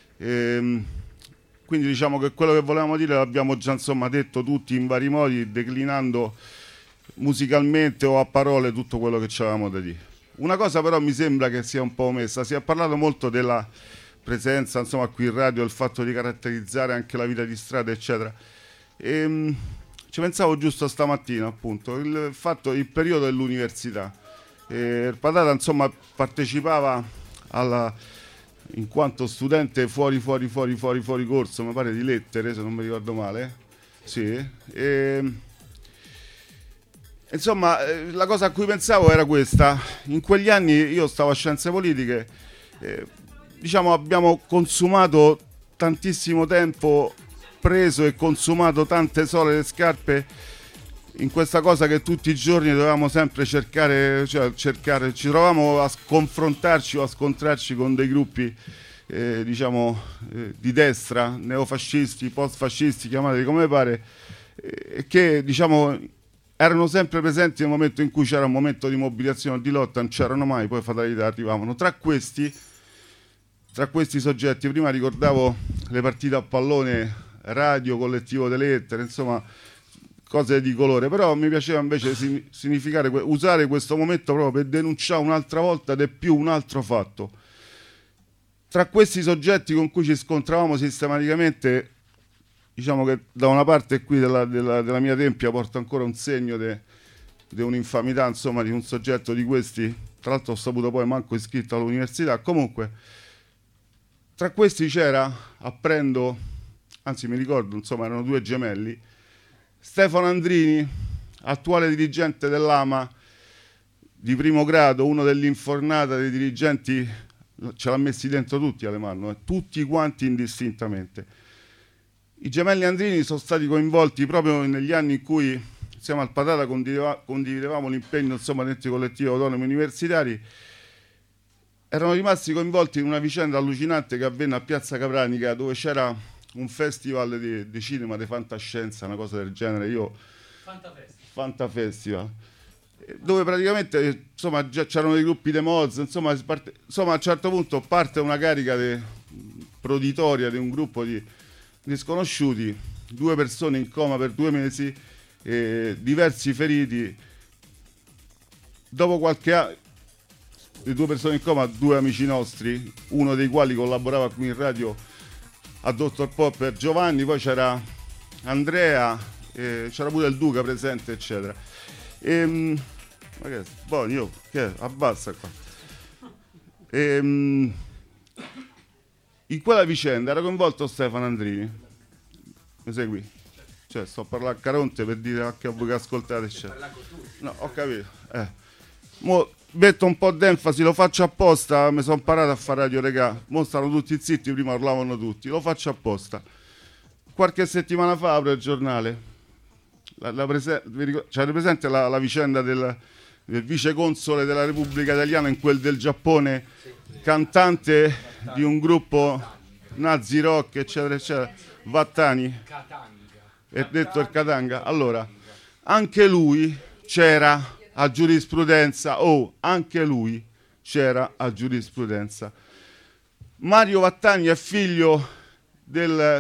Quindi diciamo che quello che volevamo dire l'abbiamo già insomma detto tutti in vari modi, declinando musicalmente o a parole tutto quello che avevamo da dire. Una cosa però mi sembra che sia un po' omessa: si è parlato molto della presenza insomma qui in radio, il fatto di caratterizzare anche la vita di strada eccetera, e ci pensavo giusto stamattina, appunto, il periodo dell'università. Patata insomma partecipava in quanto studente fuori corso, mi pare di lettere, se non mi ricordo male, sì, insomma la cosa a cui pensavo era questa: in quegli anni io stavo a scienze politiche, diciamo abbiamo consumato tantissimo tempo, preso e consumato tante sole e scarpe in questa cosa che tutti i giorni dovevamo sempre cercare, ci trovavamo a confrontarci o a scontrarci con dei gruppi di destra, neofascisti, postfascisti, chiamateli come pare, che diciamo erano sempre presenti nel momento in cui c'era un momento di mobilitazione o di lotta, non c'erano mai, poi fatalità arrivavano. Tra questi soggetti, prima ricordavo le partite a pallone, radio, collettivo delle lettere, insomma cose di colore, però mi piaceva invece usare questo momento proprio per denunciare un'altra volta ed è più un altro fatto. Tra questi soggetti con cui ci scontravamo sistematicamente, diciamo che da una parte qui della mia tempia porta ancora un segno di un'infamità, insomma, di un soggetto di questi. Tra l'altro ho saputo poi manco iscritto all'università. Comunque, tra questi c'era, anzi mi ricordo, insomma, erano due gemelli, Stefano Andrini, attuale dirigente dell'AMA di primo grado, uno dell'infornata dei dirigenti, ce l'ha messi dentro tutti Alemanno, tutti quanti indistintamente. I gemelli Andrini sono stati coinvolti proprio negli anni in cui insieme al Patata condividevamo l'impegno, insomma, dentro i collettivi autonomi universitari. Erano rimasti coinvolti in una vicenda allucinante che avvenne a Piazza Capranica, dove c'era un festival di cinema, di fantascienza, una cosa del genere. Fantafestival. Dove praticamente, insomma, già c'erano dei gruppi di Moz, insomma, a un certo punto parte una carica proditoria di un gruppo di sconosciuti, 2 persone in coma per 2 mesi, diversi feriti. Dopo qualche anno, le 2 persone in coma, 2 amici nostri, uno dei quali collaborava qui in radio a Dr. Popper, Giovanni, poi c'era Andrea, c'era pure il Duca presente, eccetera. Ma che buono, io che abbassa qua. In quella vicenda era coinvolto Stefano Andrini. Mi segui? Cioè, sto a parlare a Caronte per dire anche a voi che ascoltate, eccetera. No, ho capito. Mo metto un po' d'enfasi, lo faccio apposta, mi sono imparato a fare radio, regà. Mo stanno tutti zitti, prima urlavano tutti, lo faccio apposta. Qualche settimana fa apro il giornale. C'era presente la vicenda del viceconsole della Repubblica Italiana in quel del Giappone, cantante di un gruppo nazi rock, eccetera, eccetera, Vattani, è detto il Katanga. Allora, anche lui c'era a giurisprudenza, anche lui c'era a giurisprudenza. Mario Vattani è figlio del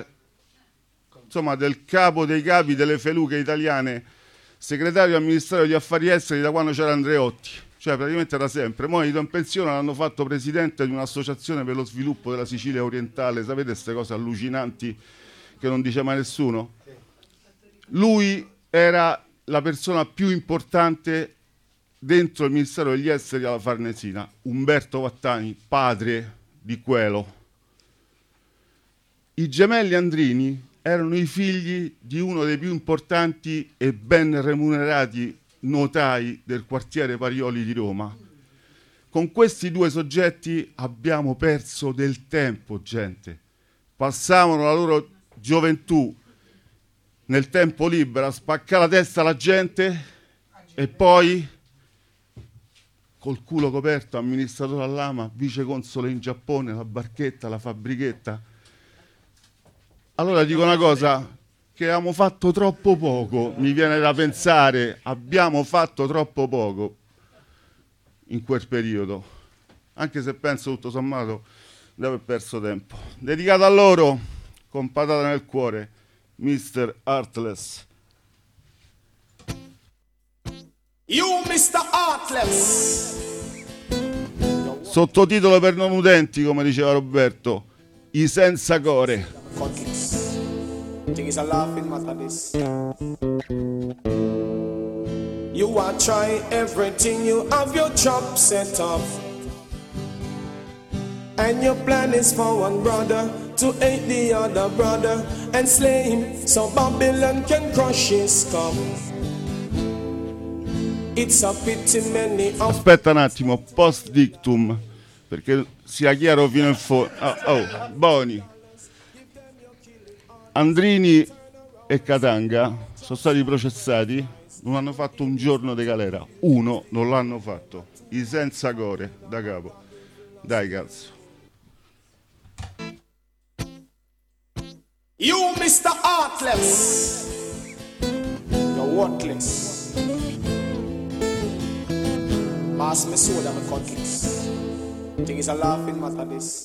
capo dei capi delle feluche italiane, segretario al Ministero degli Affari Esteri da quando c'era Andreotti, cioè praticamente da sempre. Poi in pensione l'hanno fatto presidente di un'associazione per lo sviluppo della Sicilia orientale. Sapete queste cose allucinanti che non dice mai nessuno? Lui era la persona più importante dentro il Ministero degli Esteri alla Farnesina, Umberto Vattani, padre di Quelo. I gemelli Andrini erano i figli di uno dei più importanti e ben remunerati notai del quartiere Parioli di Roma. Con questi 2 soggetti abbiamo perso del tempo, gente. Passavano la loro gioventù nel tempo libero a spaccare la testa alla gente e poi col culo coperto, amministratore all'AMA, viceconsole in Giappone, la barchetta, la fabbrichetta. Allora dico una cosa, che abbiamo fatto troppo poco, mi viene da pensare, abbiamo fatto troppo poco in quel periodo, anche se penso tutto sommato di aver perso tempo. Dedicato a loro, con Patata nel cuore, Mr. Heartless. You Mr. Heartless. Sottotitolo per non udenti, come diceva Roberto, I senza core. Thing is a laughing matter this. You are trying everything, you have your job set up, and your plan is for one brother to hate the other brother and slay him so Babylon can crush his cup. It's a pity many of... Aspetta un attimo, post dictum, perché sia chiaro fino in fondo. Boni. Andrini e Katanga sono stati processati, non hanno fatto un giorno di galera, uno non l'hanno fatto, i senza core da capo. Dai cazzo. You Mr. Heartless, you're worthless. Pass me soda, my cutlass. Thing is a laughing matter this.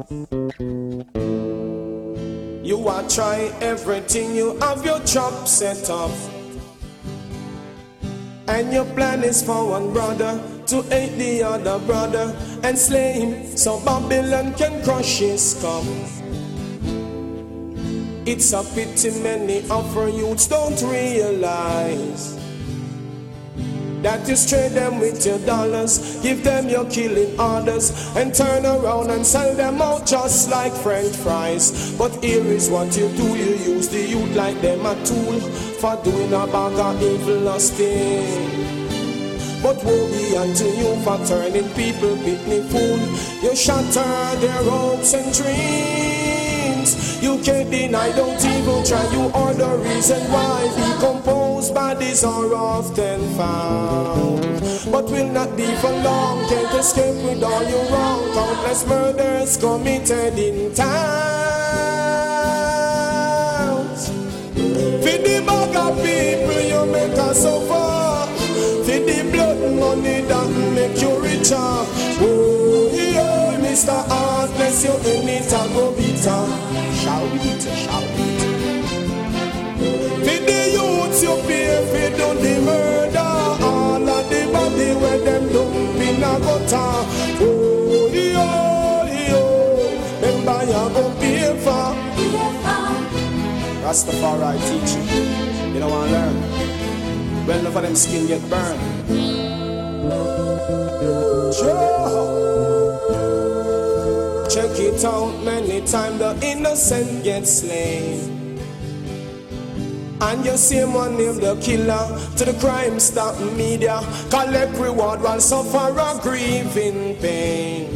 You are trying everything, you have your job set up, and your plan is for one brother to hate the other brother and slay him, so Babylon can crush his skull. It's a pity many of our youths don't realize that you trade them with your dollars, give them your killing orders, and turn around and sell them out just like French fries. But here is what you do, you use the youth like them a tool for doing a bag of evil lusting. But woe be unto you for turning people pitney fool. You shatter their hopes and dreams. You can't deny, don't even try. You are the reason why decomposed bodies are often found. But will not be for long. Can't escape with all your wrong. Countless murders committed in towns. Feed the bag of people you make us suffer. Feed the blood money that make you richer. Oh, yeah, Mr. Heartless, you in it and go bitter. Shout it, shout it. Feed the youths you pay, feed on the murder. All of the body where them dump in a gutter. Oh, yeah, remember you go pay for. Rastafari teach you. You don't want to learn. Well, enough of them skin get burned. Sure. Check it out, many times the innocent get slain. And you see one name the killer to the crime stop media. Collect reward while suffer a grieving pain.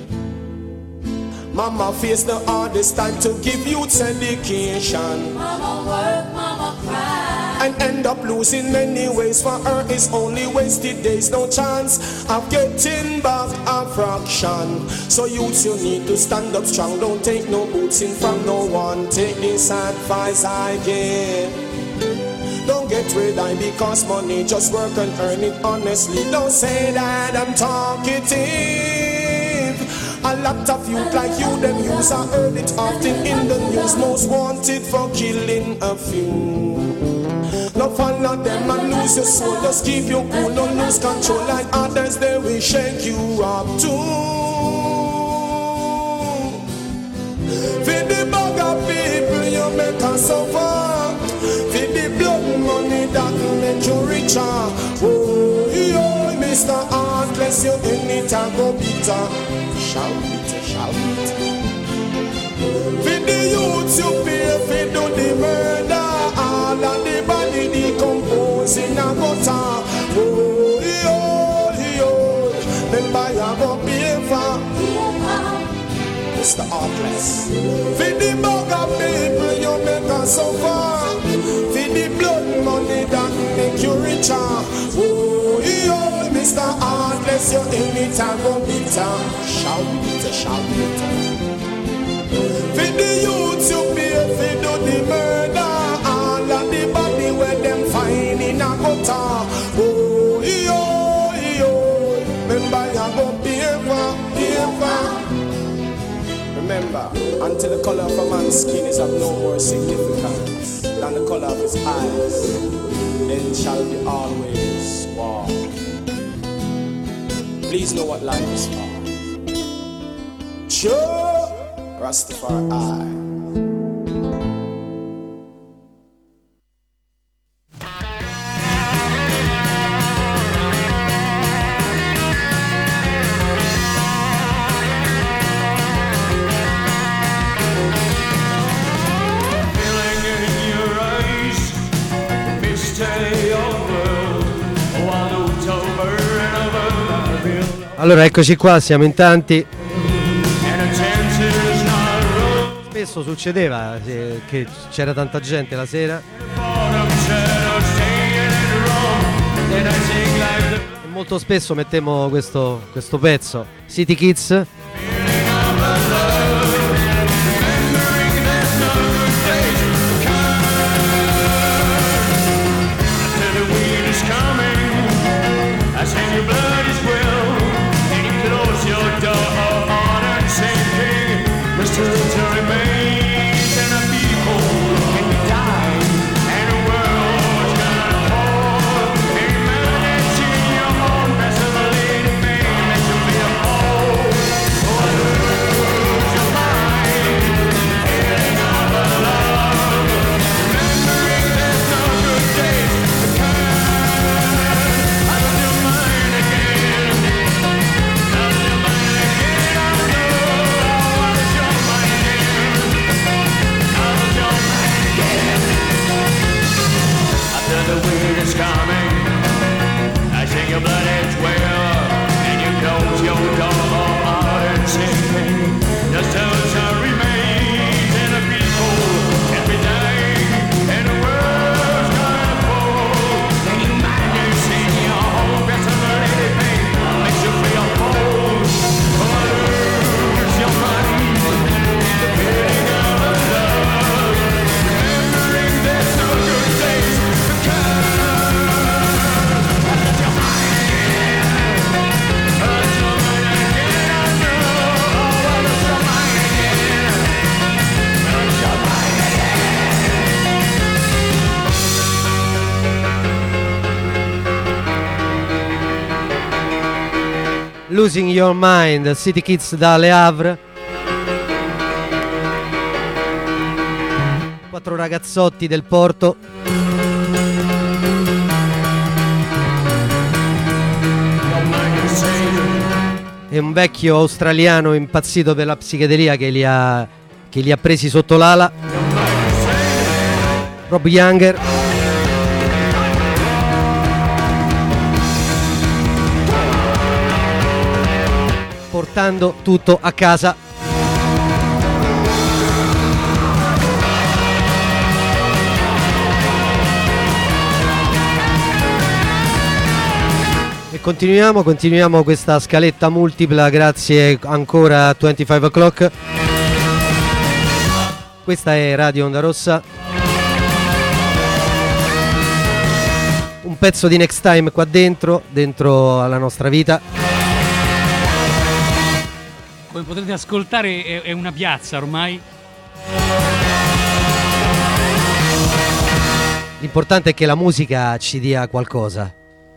Mama face the hardest time to give youth education. Mama work, mama cry. And end up losing many ways. For her it's only wasted days. No chance of getting back a fraction. So youths, you need to stand up strong. Don't take no boots in from no one. Take this advice I give. Don't get rid of it because money, just work and earn it honestly. Don't say that I'm talkative. A lot of youth like you, them use I heard it often in the news. Most wanted for killing a few. No follow them and lose your soul. Just keep you cool, don't lose control. Like others, they will shake you up too. Feed the bag of people you make us suffer. Feed the blood money that make you richer. Oh, yo, Mr. Heartless, you in it and go bitter. Shout it, shout it. Feed the youths you pay, feed do the murder. All of the body decompose in a gutter. Oh, yo, remember you go pay for. Mr. Heartless. Feed the bag of people you make us suffer. Feed the blood money that make you richer. Oh, yo, Mr. Heartless, you in it and go bitter. Shout it, shout it. Feed the youths you pay, feed do the murder. All of the body where them find in a gutter. Oh, yo, remember you go pay for. Remember, until the color of a man's skin is of no more significance than the color of his eyes, then shall be always war. Please know what life is for. Sure, Rastafari. Allora eccoci qua, siamo in tanti. Spesso succedeva che c'era tanta gente la sera e molto spesso mettemmo questo pezzo, City Kids. Fall, and managing your own vessel. Losing Your Mind, City Kids da Le Havre. 4 ragazzotti del porto. E un vecchio australiano impazzito per la psichedelia che li ha presi sotto l'ala. Rob Younger. Portando tutto a casa. E continuiamo questa scaletta multipla grazie ancora a 25 O'Clock. Questa è Radio Onda Rossa. Un pezzo di Next Time qua dentro alla nostra vita. Come potrete ascoltare è una piazza ormai. L'importante è che la musica ci dia qualcosa.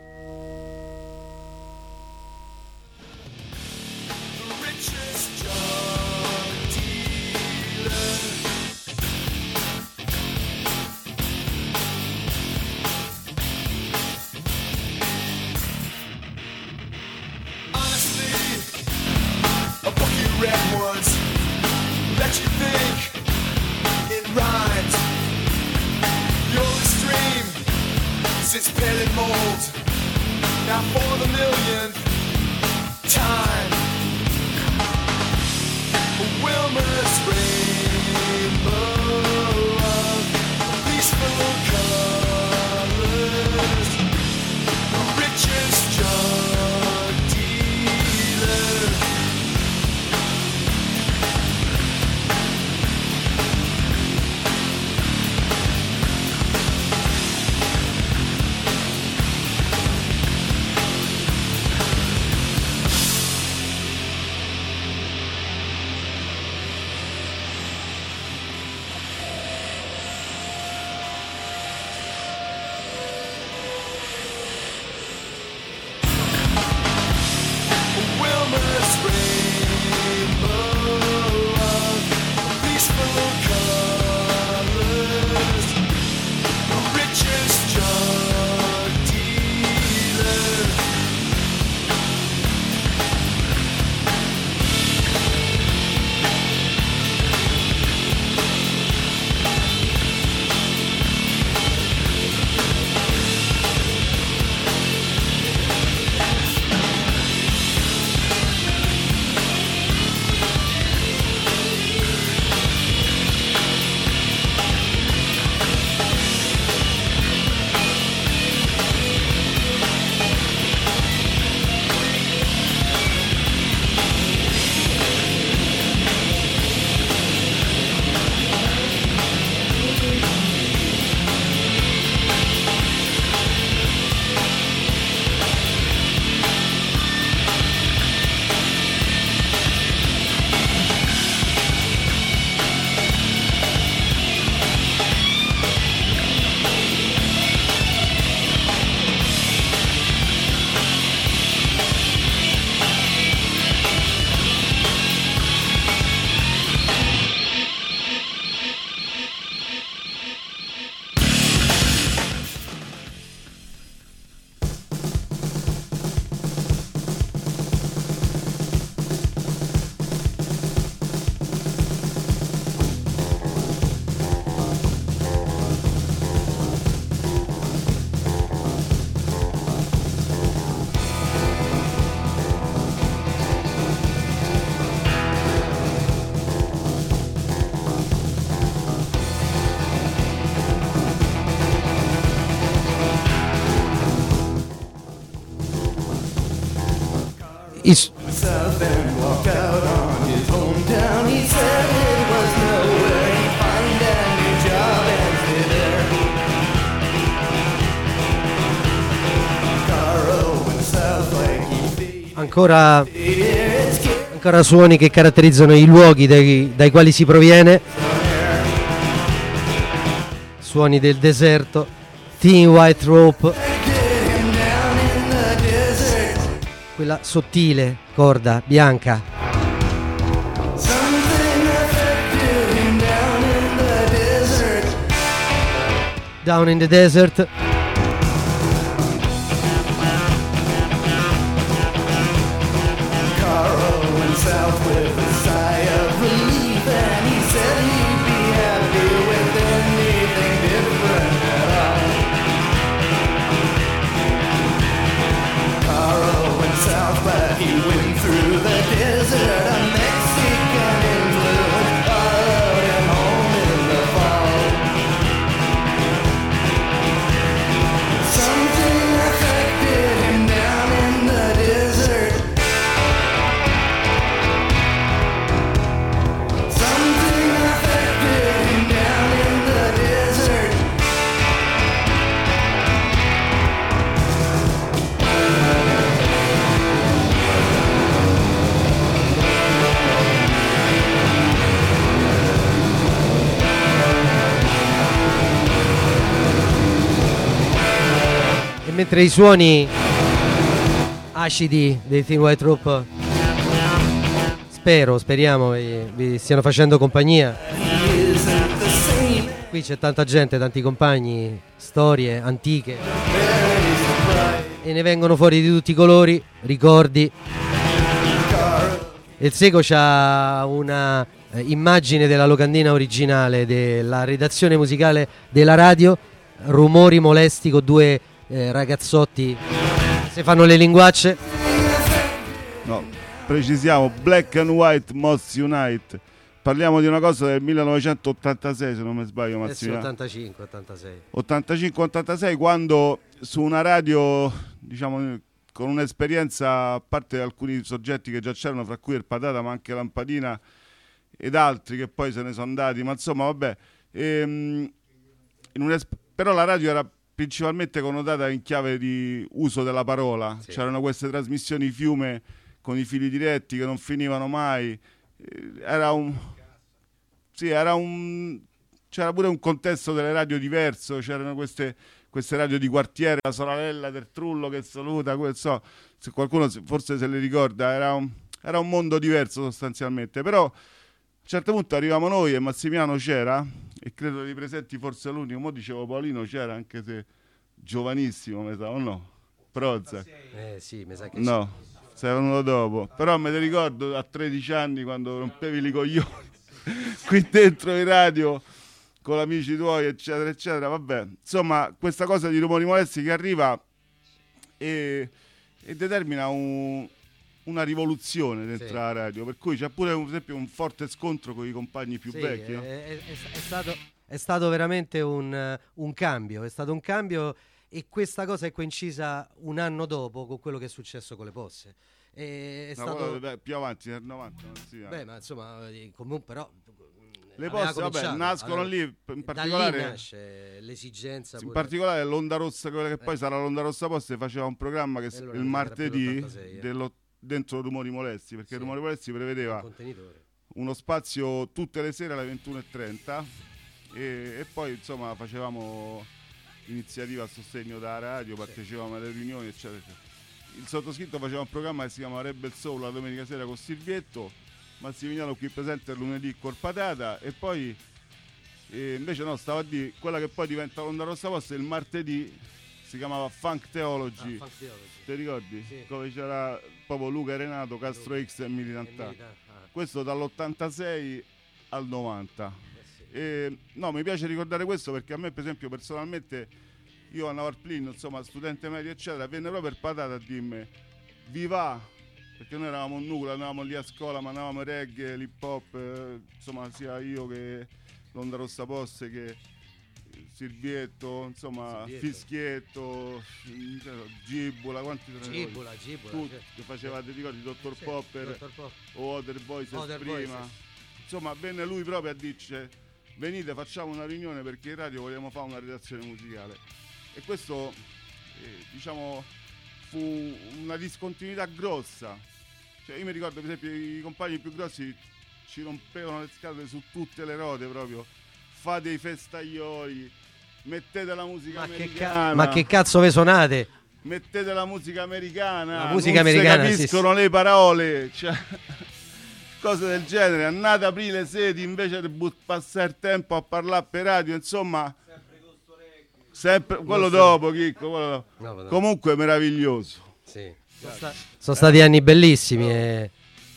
It's pale and mold. Now for the millionth time, Wilmer's rainbow of peaceful colors, the richest drug dealer. Ancora suoni che caratterizzano i luoghi dai quali si proviene. Suoni del deserto. Thin White Rope. quella sottile corda bianca. Down in the desert. Carl went south with a sigh of relief, and he said he'd be happy with anything different at all. Carl went south, but he went through the desert. A Mexican influence followed him home in the fall. Something affected him down in the desert. Something affected him down in the desert. E mentre i suoni acidi dei Thin White Troop speriamo vi stiano facendo compagnia. Qui c'è tanta gente, tanti compagni, storie antiche e ne vengono fuori di tutti i colori, ricordi. Il Seco c'ha una immagine della locandina originale della redazione musicale della radio, rumori molesti con due ragazzotti se fanno le linguacce. No, precisiamo, Black and White Most Unite. Parliamo di una cosa del 1986, se non mi sbaglio, Massimiliano. 85-86, quando su una radio, diciamo, con un'esperienza, a parte alcuni soggetti che già c'erano, fra cui il Patata, ma anche Lampadina ed altri che poi se ne sono andati, ma insomma, vabbè. Però la radio era principalmente connotata in chiave di uso della parola. Sì. C'erano queste trasmissioni fiume con i fili diretti che non finivano mai. C'era pure un contesto delle radio diverso, c'erano queste radio di quartiere, la sorella del Trullo che saluta, se qualcuno forse se le ricorda, era un mondo diverso sostanzialmente. Però a un certo punto arriviamo noi e Massimiliano c'era, e credo di presenti forse l'unico, mo dicevo Paolino c'era, anche se giovanissimo, mi sa, o no? Prozac. Sì, mi sa che no, sei venuto dopo. Però me ne ricordo a 13 anni quando rompevi i coglioni qui dentro in radio con amici tuoi, eccetera, eccetera. Vabbè, insomma, questa cosa di rumori molesti che arriva e determina una rivoluzione dentro la radio, per cui c'è pure, per esempio, un forte scontro con i compagni più vecchi. No? È stato veramente un cambio, è stato un cambio, e questa cosa è coincisa un anno dopo con quello che è successo con le Posse. Più avanti, nel 90. Beh, ma insomma, comunque però le Posse, vabbè, nascono lì, in particolare da lì nasce l'esigenza. In particolare l'Onda Rossa, quella che poi sarà l'Onda Rossa Poste, faceva un programma che il martedì dentro Rumori Molesti, perché Rumori Molesti prevedeva uno spazio tutte le sere alle 21:30 e poi insomma facevamo iniziativa a sostegno della radio, partecipavamo alle riunioni, eccetera, eccetera. Il sottoscritto faceva un programma che si chiama Rebel Soul la domenica sera con Silvietto, Massimiliano qui presente il lunedì col Patata, e poi invece no, stava a dire quella che poi diventa l'Onda Rossa Posta il martedì, si chiamava Funk Theology. Ti ricordi? Sì. Dove c'era proprio Luca e Renato, Castro X e Militantà. Questo dall'86 al 90. No, mi piace ricordare questo perché a me, per esempio, personalmente, io a Navarplin, insomma, studente medio, eccetera, venne proprio il Patata a dirmi viva, perché noi eravamo un nucleo, andavamo lì a scuola, mandavamo reggae, l'hip hop, insomma, sia io che l'Onda Rossa Poste che Silvietto, insomma, Fischietto, Gibbula, quanti Gibbula, tu che facevate, ricordi, Dottor Popper o Other Voices prima. Insomma, venne lui proprio a dirci: venite, facciamo una riunione perché in radio vogliamo fare una redazione musicale. E questo, diciamo, fu una discontinuità grossa. Cioè, io mi ricordo, per esempio, i compagni più grossi ci rompevano le scatole su tutte le rote proprio. Fate i festaioli, mettete la musica americana. Ma che cazzo ve suonate? mettete la musica americana, La musica americana, non sì, si capiscono le parole, cioè, cose del genere. Andate a aprire le sedi invece di passare tempo a parlare per radio, insomma. Sempre quello dopo, Chicco, quello dopo. No. Comunque meraviglioso. Sì. Sono stati anni bellissimi e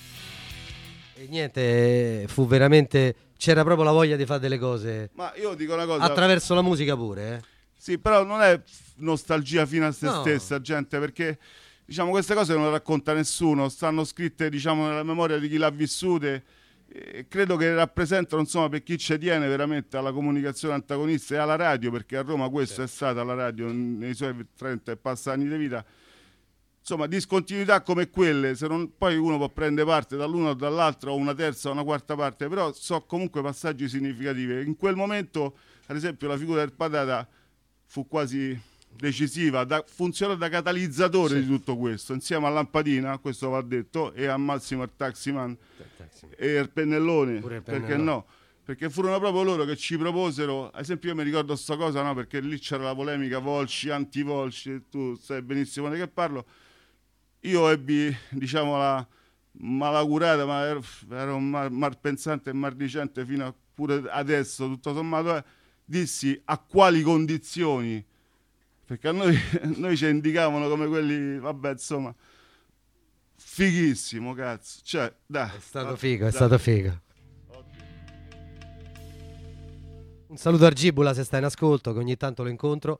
niente, fu veramente, c'era proprio la voglia di fare delle cose. Ma io dico una cosa, attraverso la musica pure, Sì, però non è nostalgia fino a se No. stessa, gente, perché diciamo queste cose non le racconta nessuno, stanno scritte, diciamo, nella memoria di chi l'ha vissute. E credo che rappresentano, insomma, per chi ci tiene veramente alla comunicazione antagonista e alla radio, perché a Roma questo è stata la radio nei suoi 30 e passa anni di vita. Insomma, discontinuità come quelle, se non poi uno può prendere parte dall'uno o dall'altro o una terza o una quarta parte, però so comunque passaggi significativi. In quel momento, ad esempio, la figura del Patata fu quasi decisiva, funziona da catalizzatore di tutto questo, insieme a Lampadina, questo va detto, e a Massimo il Taximan e il Pennellone, perché no? Perché furono proprio loro che ci proposero, ad esempio io mi ricordo sta cosa, no? Perché lì c'era la polemica Volsci, anti-Volsci, tu sai benissimo di che parlo. Io ebbi, diciamo, la malaugurata, ma ero un malpensante e maldicente fino a pure adesso, tutto sommato, dissi a quali condizioni, perché a noi ci indicavano come quelli, vabbè, insomma, fighissimo, cazzo, cioè, dai. È stato figo, è stato figo. Un saluto a Argibula se sta in ascolto, che ogni tanto lo incontro.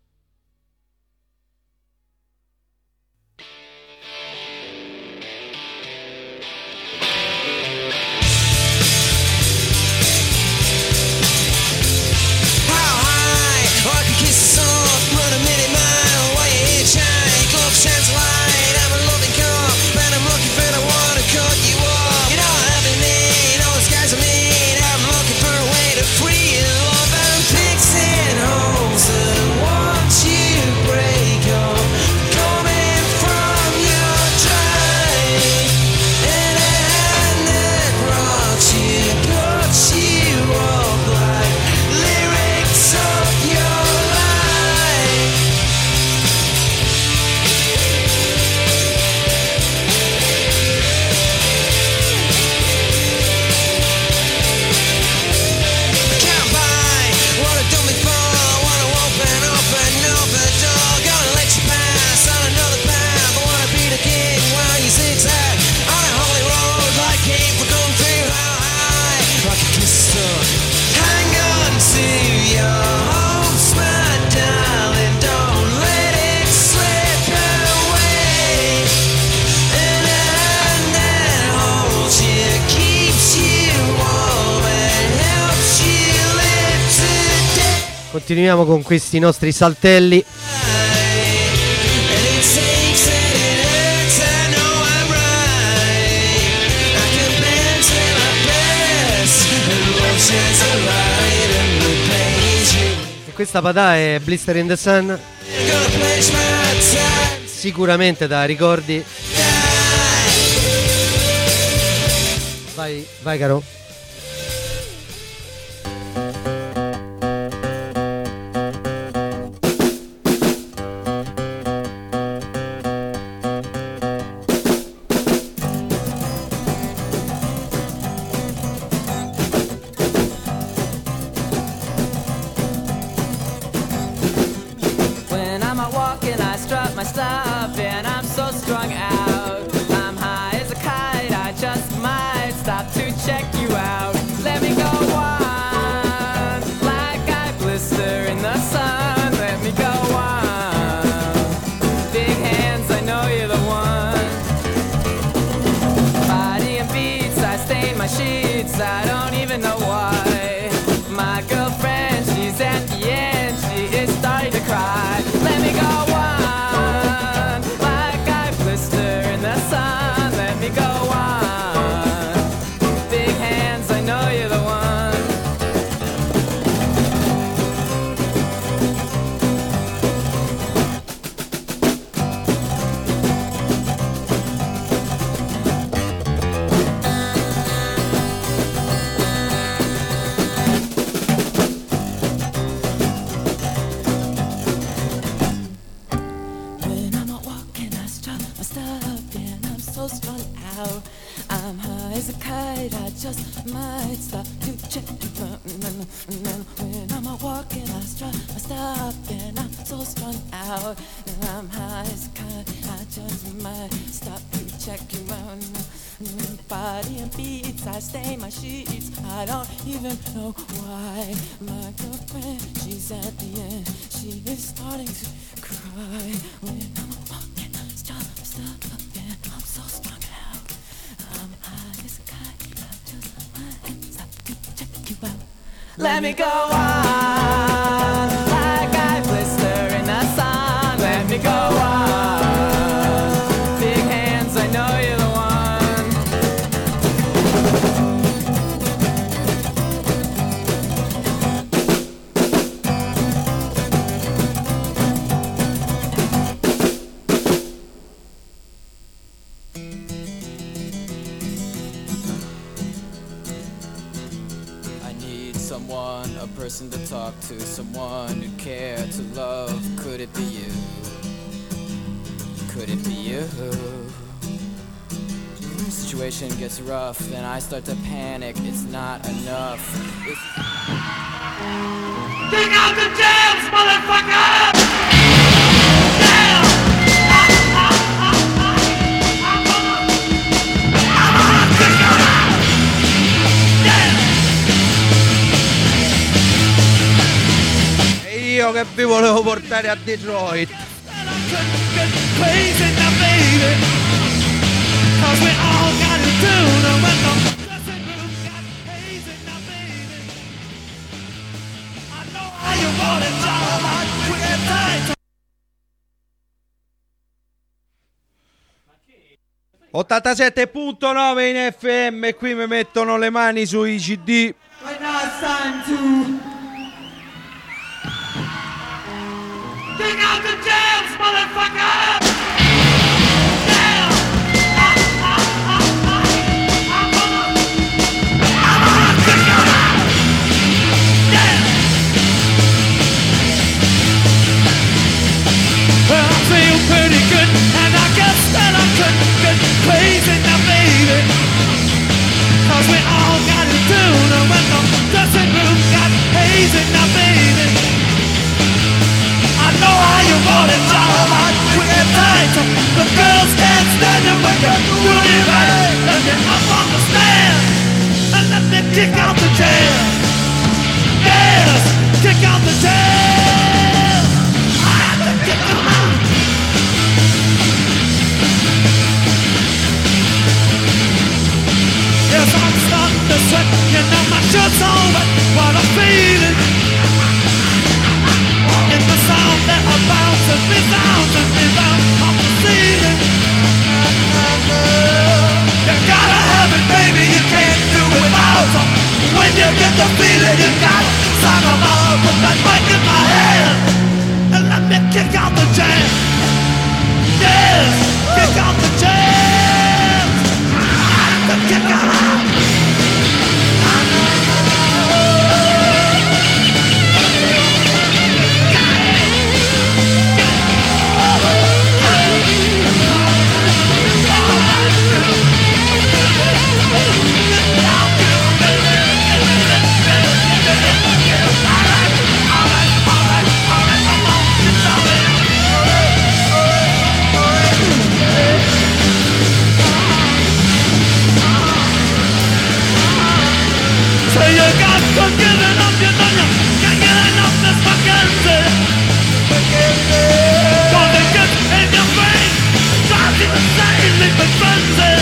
Continuiamo con questi nostri saltelli. E questa patà è Blister in the Sun, sicuramente da ricordi. Vai caro. just might stop to check. And then when I'm walking, I stop, and I'm so strung out, and I'm high as a kite. I just might stop to check you out. Body and beats, I stain my sheets. I don't even know why. My girlfriend, she's at the end. She is starting to cry when I'm walking, stop, and I'm so strung out. I'm high as a kite. I just might stop to check you out. Let me go on like I blister in the sun. Let me go on. Big hands, I know you're the one. Someone, a person to talk to, someone who care to love. Could it be you? Could it be you? The situation gets rough and I start to panic. It's not enough. Dig out the jams, motherfucker! Io che vi volevo portare a Detroit. ...87.9 in FM e qui mi mettono le mani sui CD. Right now it's time to dig out the jams, motherfucker! Well, I feel pretty good, and I guess that I could get crazy now, baby. 'Cause we all got it down, and when the dressing room got hazy now, baby. I know how you want it, y'all, hot, quick and tight. The girls can't stand it when you're doing it right. Let me up on the stand, and let me kick out the jam. Yes, kick out the jam. I have to kick them out. Yes, I'm starting to sweat, you know my shirt's all wet. What I'm feeling in the sound that I bounce and resounds off the ceiling. You gotta have it, baby, you can't do it without. When you get the feeling, you got sign them all, put that mic in my hand and let me kick out the jam. Yes, kick out the jam. I kick out. So you got to give it up, you know you can't get enough this fucking thing. Gonna get in your brain, drives you insane, leave me frenzy.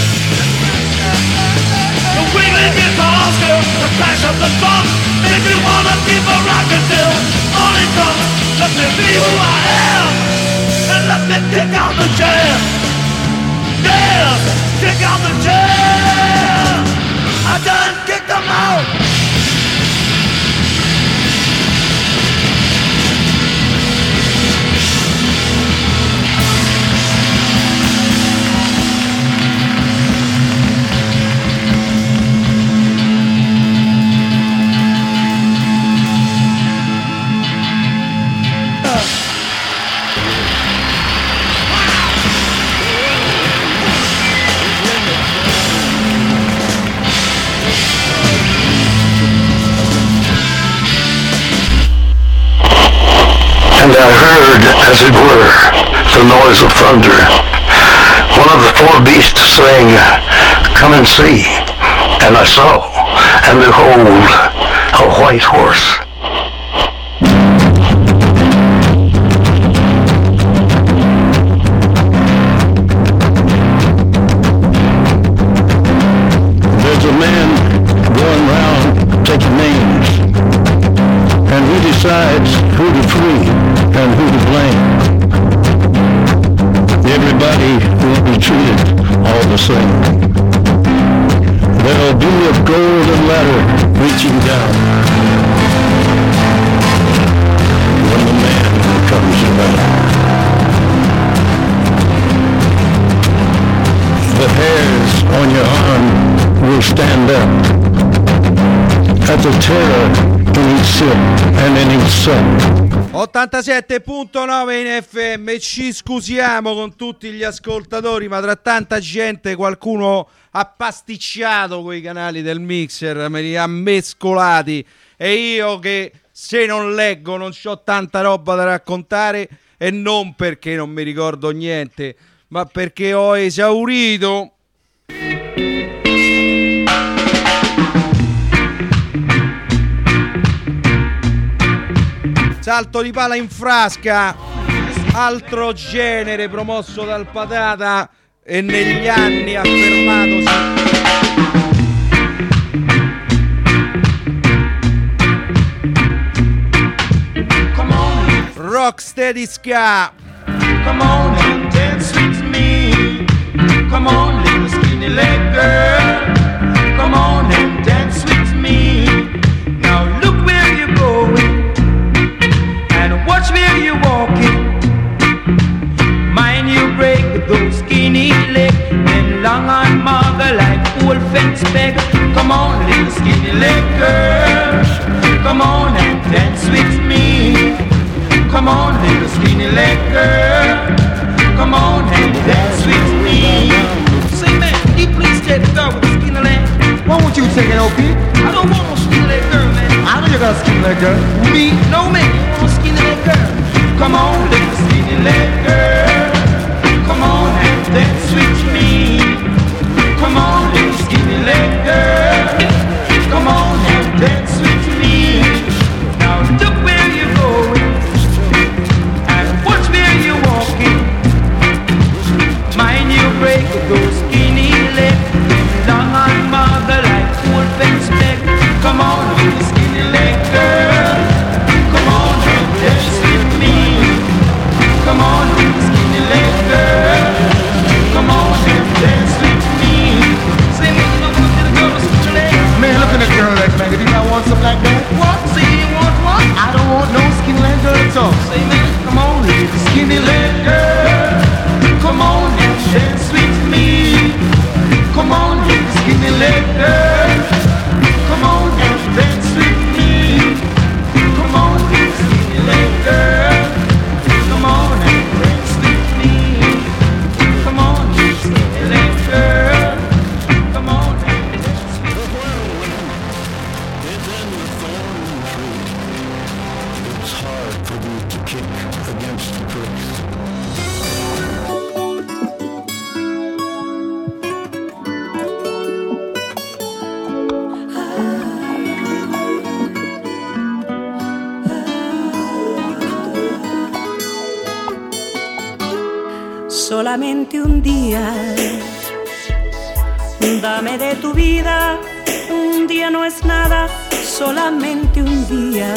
The wiggling guitars, girl, the crash of the drum, make me wanna keep a rockin' till morning comes. Let me be who I am, and let me kick out the jam. Yeah, kick out the jam. I done kicked them out. And I heard, as it were, the noise of thunder. One of the four beasts saying, "Come and see." And I saw, and behold, a white horse. There's a man going round taking names, and he decides who to free and who to blame. Everybody will be treated all the same. There'll be a golden ladder reaching down when the man comes around. The hairs on your arm will stand up at the terror in each sip and in each suck. 87.9 in FM. Ci scusiamo con tutti gli ascoltatori, ma tra tanta gente qualcuno ha pasticciato quei canali del mixer, me li ha mescolati, e io che se non leggo non c'ho tanta roba da raccontare, e non perché non mi ricordo niente, ma perché ho esaurito. Salto di pala in frasca, altro genere promosso dal Patata e negli anni affermatosi. Rocksteady ska. Come on and dance with me. Come on, little skinny leg girl. Come on and dance with me. Now look where you're going and watch where you're walking. Mind you break those skinny legs and long on mother like old fence peg. Come on, little skinny leg girl. Come on and dance with me. Come on, little skinny leg girl. Come on and dance with me. Say, man, can you please take the girl with the skinny leg? Why won't you take it, OP? I don't want no skinny leg girl, man. I know you got a skinny leg girl. Me? No, man, you want a skinny leg girl. Come on, little skinny leg girl. Come on and dance with me. Come on, little skinny leg girl. Come on and dance with me. Now look where you're going and watch where you're walking. Mind you break those skinny legs, long on mother like old fence peg. Come on, little skinny leg girl. Come on and dance with me. Come on, little skinny leg girl. Come on and dance with me. Say, man, you look at the girl with skinny legs. Man, look at the girl like, man, do you not want something like that? What? Say you want what? I don't want no skinny leg girl at all. Say, man, come on, little skinny leg girl. Come on and dance with me. Come on, little skinny leg girl. Come on and dance with me. Come on, little skinny leg girl. Come on and dance with me. Come on, little skinny leg girl. Come on and dance with me. It's hard for me to kick against the pricks. Solamente un día, dame de tu vida, un día no es nada, solamente un día.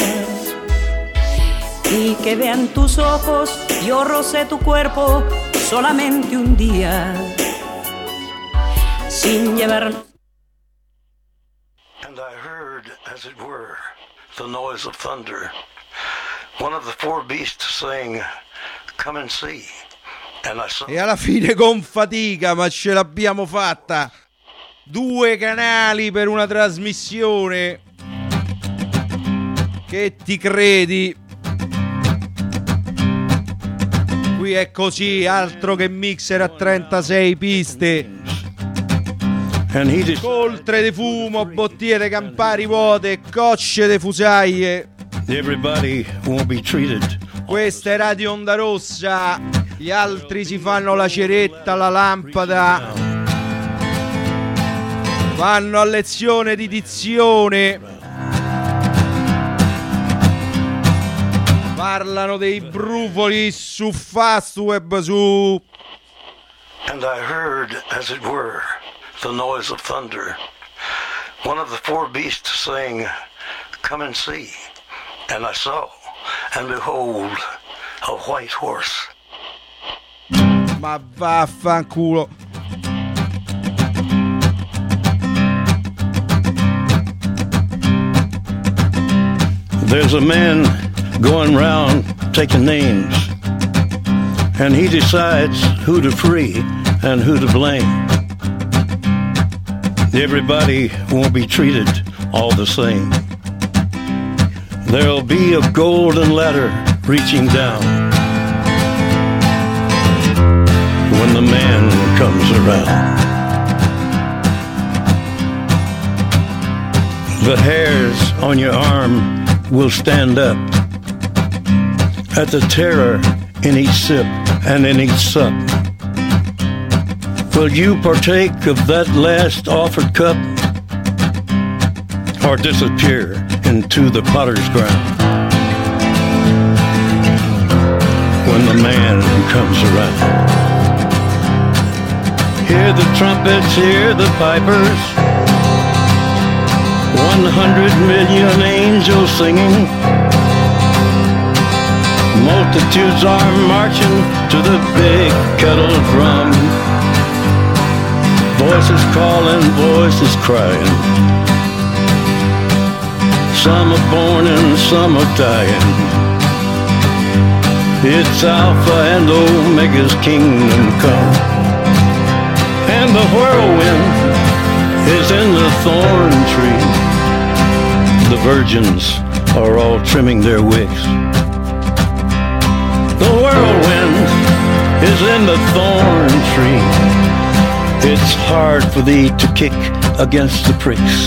Y que vean tus ojos, yo rocé tu cuerpo, solamente un día. Sin llevar... And I heard, as it were, the noise of thunder. One of the four beasts saying, "Come and see." E alla fine con fatica, ma ce l'abbiamo fatta. 2 canali per una trasmissione. Che ti credi? Qui è così, altro che mixer a 36 piste. Coltre di fumo, bottiglie di Campari vuote, cocce di fusaglie. Everybody won't be treated Questa è Radio Onda Rossa. Gli altri si fanno la ceretta, la lampada, vanno a lezione di dizione, parlano dei brufoli su Fastweb, su... And I heard, as it were, the noise of thunder. One of the four beasts saying, "Come and see." And I saw, and behold, a white horse. Ma vaffanculo. There's a man going round taking names, and he decides who to free and who to blame. Everybody won't be treated all the same. There'll be a golden ladder reaching down when the man comes around. The hairs on your arm will stand up at the terror in each sip and in each sup. Will you partake of that last offered cup, or disappear into the potter's ground when the man comes around? Hear the trumpets, hear the pipers, 100 million angels singing. Multitudes are marching to the big kettle drum. Voices calling, voices crying. Some are born and some are dying. It's Alpha and Omega's kingdom come. And the whirlwind is in the thorn tree. The virgins are all trimming their wicks. The whirlwind is in the thorn tree. It's hard for thee to kick against the pricks.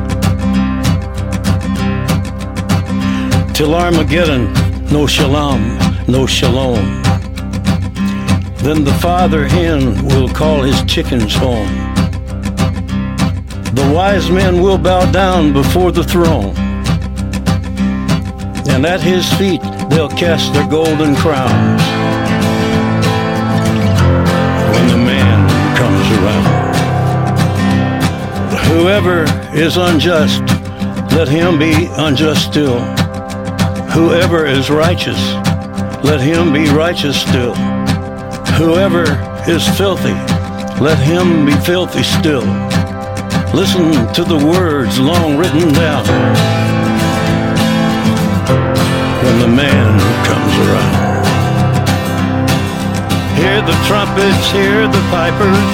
Till Armageddon, no shalom, no shalom. Then the father hen will call his chickens home. The wise men will bow down before the throne, and at his feet they'll cast their golden crowns when the man comes around. Whoever is unjust, let him be unjust still. Whoever is righteous, let him be righteous still. Whoever is filthy, let him be filthy still. Listen to the words long written down when the man comes around. Hear the trumpets, hear the pipers,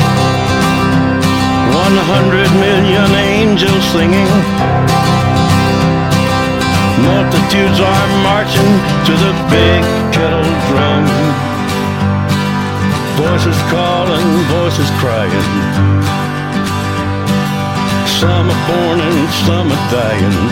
100 million angels singing. Multitudes are marching to the big kettle drum. Voices calling, voices crying. Some are born and some are dying.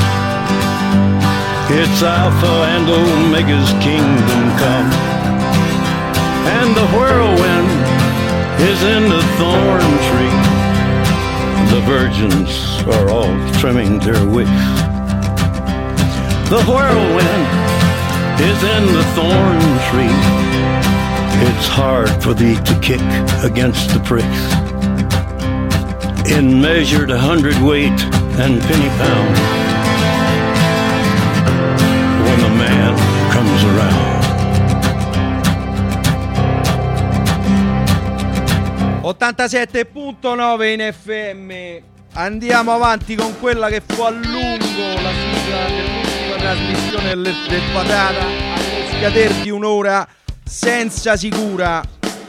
It's Alpha and Omega's kingdom come. And the whirlwind is in the thorn tree. The virgins are all trimming their wicks. The whirlwind is in the thorn tree. It's hard for thee to kick against the pricks. In measured 100-weight and penny pound, when the man comes around. 87.9 in FM. Andiamo avanti con quella che fu a lungo la sigla dell'ultima trasmissione del Patata, allo scader di un'ora senza sicura.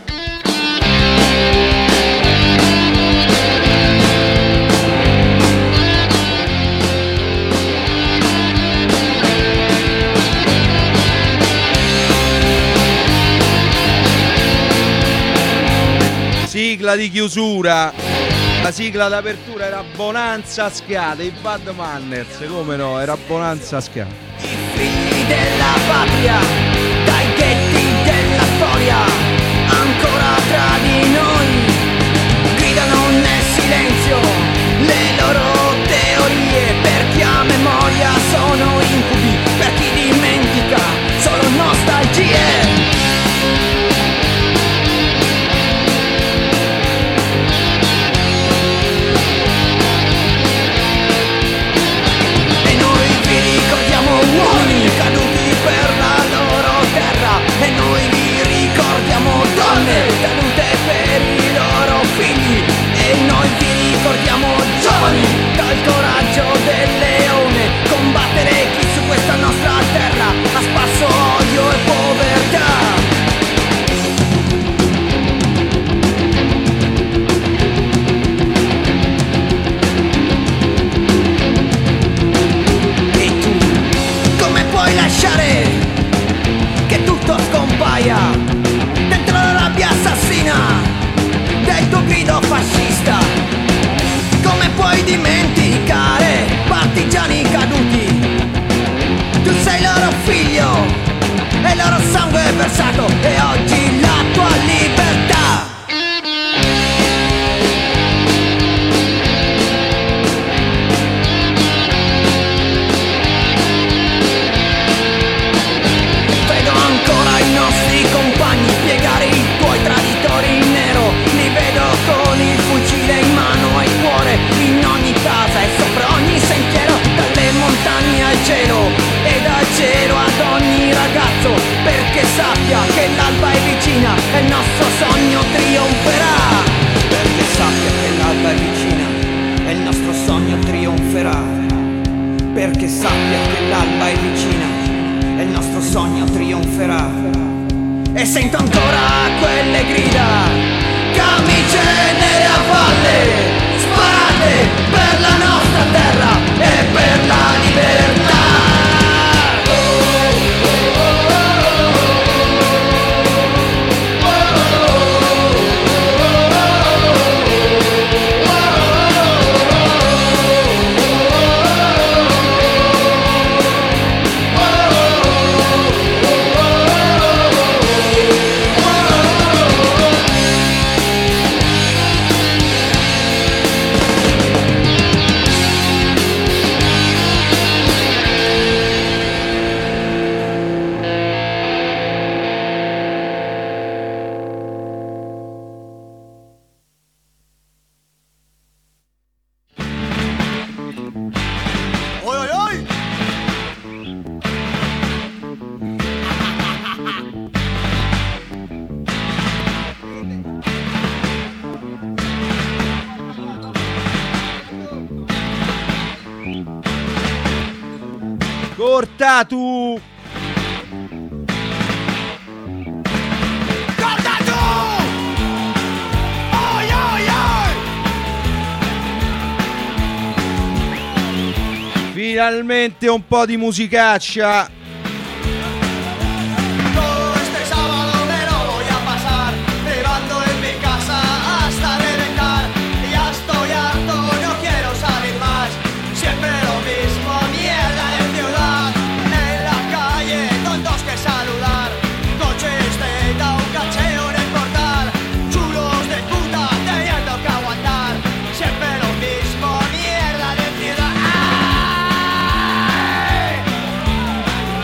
Sigla di chiusura. La sigla d'apertura era Bonanza Ska dei Bad Manners, come no, era Bonanza Ska. della patria, dai ghetti della storia, ancora tra di noi gridano nel silenzio le loro teorie. Per chi ha memoria sono incubi, per chi dimentica solo nostalgie. Uomini caduti per la loro terra, e noi li ricordiamo donne cadute per i loro figli, e noi vi ricordiamo giovani dal coraggio del leone, combattere chi su questa nostra terra ha sparso odio e povertà. Lasciare che tutto scompaia dentro la rabbia assassina del tuo grido fascista. Come puoi dimenticare partigiani caduti? Tu sei loro figlio e loro sangue è versato, e oggi la tua libertà. I nostri compagni piegare i tuoi traditori in nero, li vedo con il fucile in mano e il cuore in ogni casa e sopra ogni sentiero, dalle montagne al cielo e dal cielo ad ogni ragazzo, perché sappia che l'alba è vicina e il nostro sogno trionferà. Perché sappia che l'alba è vicina e il nostro sogno trionferà. Perché sappia che l'alba è vicina e il nostro sogno trionferà. E sento ancora quelle grida, camicie nere a valle, sparate per la nostra terra e per la libertà. Cortatu! Finalmente un po' di musicaccia. Este sábado me lo voy a pasar privando en mi casa hasta reventar. Ya estoy harto, no quiero salir más. Siempre lo mismo, mierda de ciudad. En la calle, tontos que saludar. Coches de da un cacheo en el portal. Chulos de puta teniendo que aguantar. Siempre lo mismo, mierda de ciudad. ¡Ay!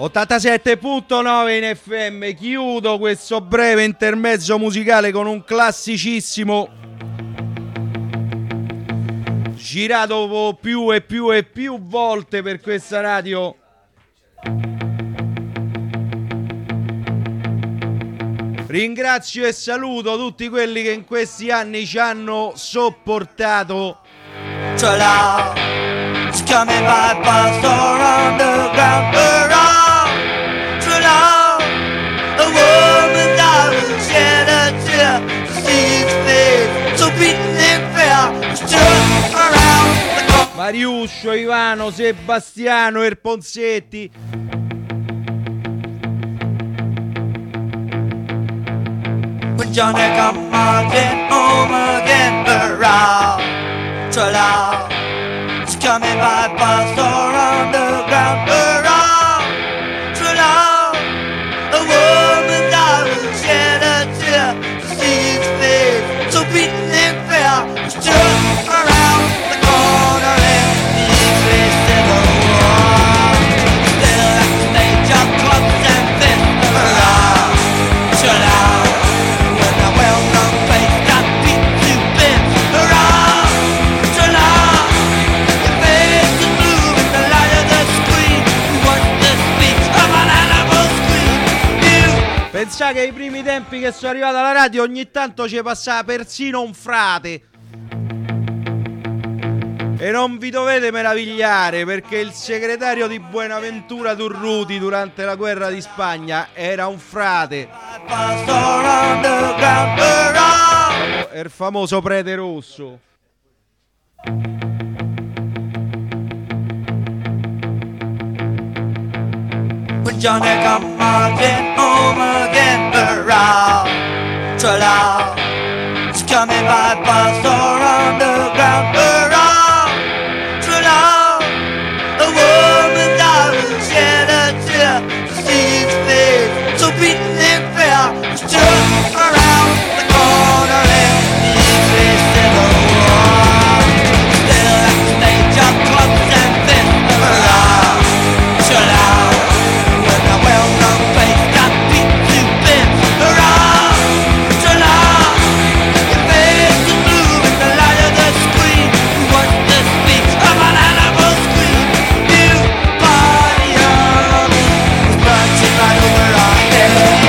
87.9 in FM. Chiudo questo breve intermezzo musicale con un classicissimo girato più e più volte per questa radio. Ringrazio e saluto tutti quelli che in questi anni ci hanno sopportato. True love, it's coming by bus or underground. True love, a woman's eyes will shed a tear to see its face, so beaten and fair. It's just around the corner. Mariuscio, Ivano, Sebastiano, Erponzetti. When Johnny come marching home again, around. True love, it's coming by bus or underground. True love, a woman's eyes will shed a tear to see its face, so beaten and fair. It's just around the corner in the English Civil War. Still at the stage of clubs and fists around. True love, with a well-known face that beats you bits around. Pensate che ai primi tempi che sono arrivato alla radio ogni tanto ci passava persino un frate. E non vi dovete meravigliare, perché il segretario di Buenaventura Durruti durante la guerra di Spagna era un frate. Il famoso prete rosso. When Johnny come marching home again, around. True love, it's coming by bus or underground. Around. True love, a woman's eyes will shed a tear to see its face, so beaten and fair. It's just around the corner in the English Civil War. Still at the stage of clubs and fists around. True love. Well-known face that beats you bits around. True love, your face is blue in the light of the screen. What's the speech of an animal scream? New body of me is marching right over our heads.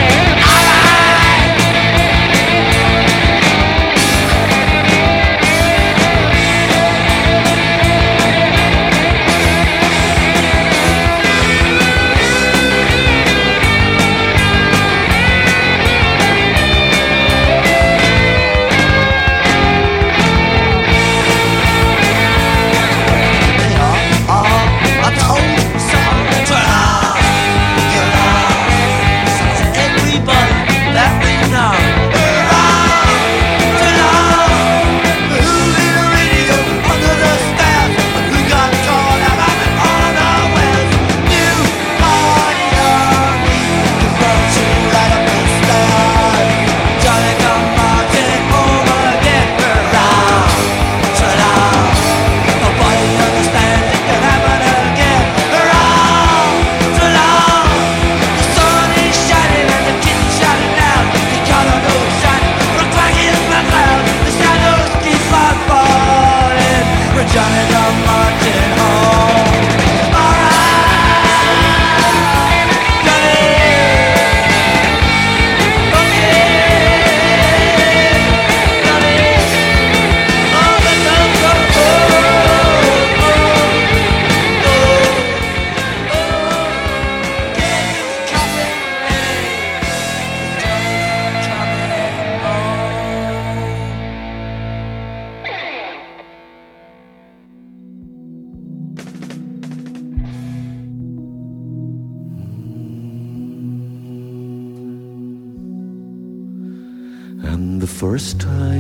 And the first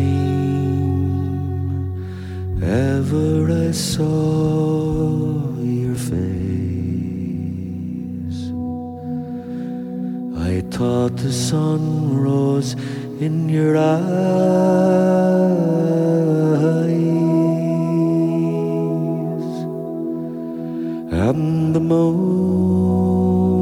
time ever I saw your face, I thought the sun rose in your eyes, and the moon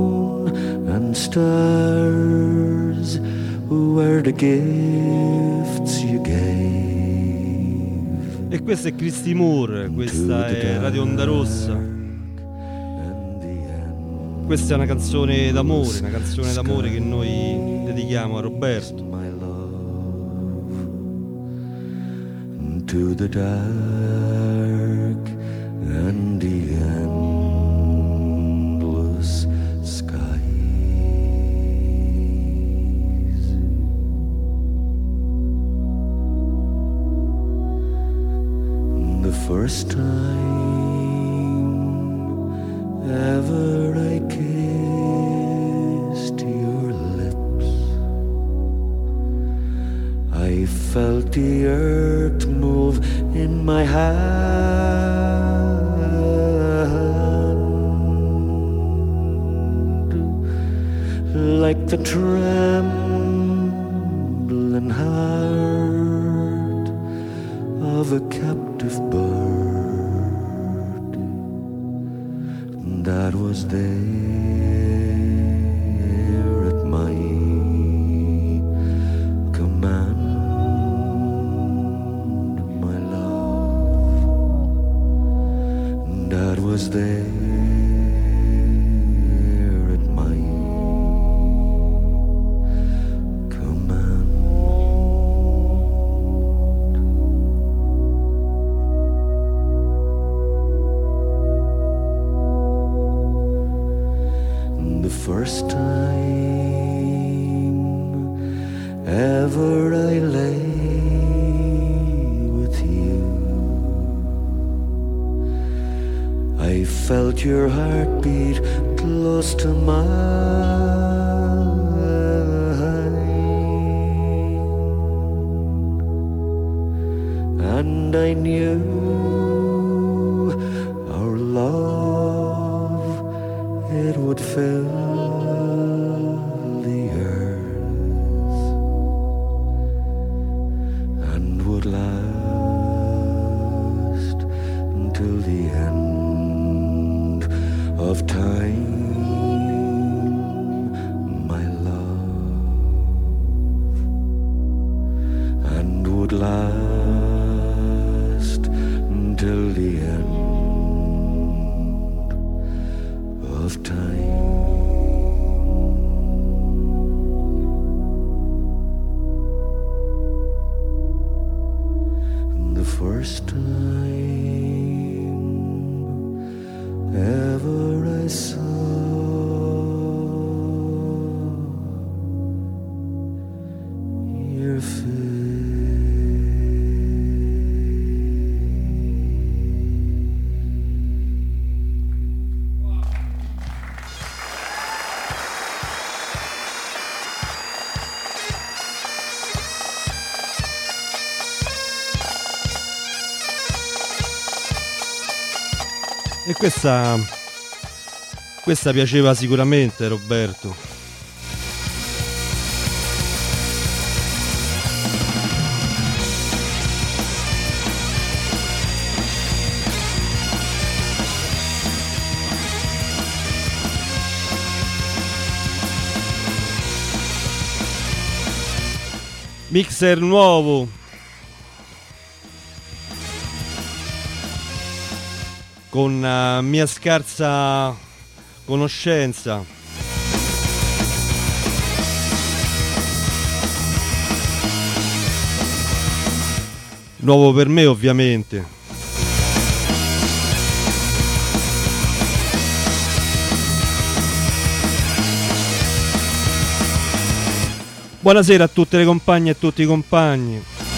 and stars were the gifts you gave. E questo è Christy Moore, questa è Radio Onda Rossa. Questa è una canzone d'amore che noi dedichiamo a Roberto. To the dark and the endless skies. The first time ever I kissed your lips, I felt the earth move in my hand, like the trembling heart of a captive bird that was there at my command. That was there at my command. The first time ever I lay with you, I felt your heartbeat close to mine, and I knew our love, it would fill the earth and would last until the end of time, my love, and would last until the end of time. The first time ever I saw your face. E questa piaceva sicuramente, Roberto. Mixer nuovo. Con mia scarsa conoscenza. Nuovo per me, ovviamente. Buonasera a tutte le compagne e a tutti i compagni.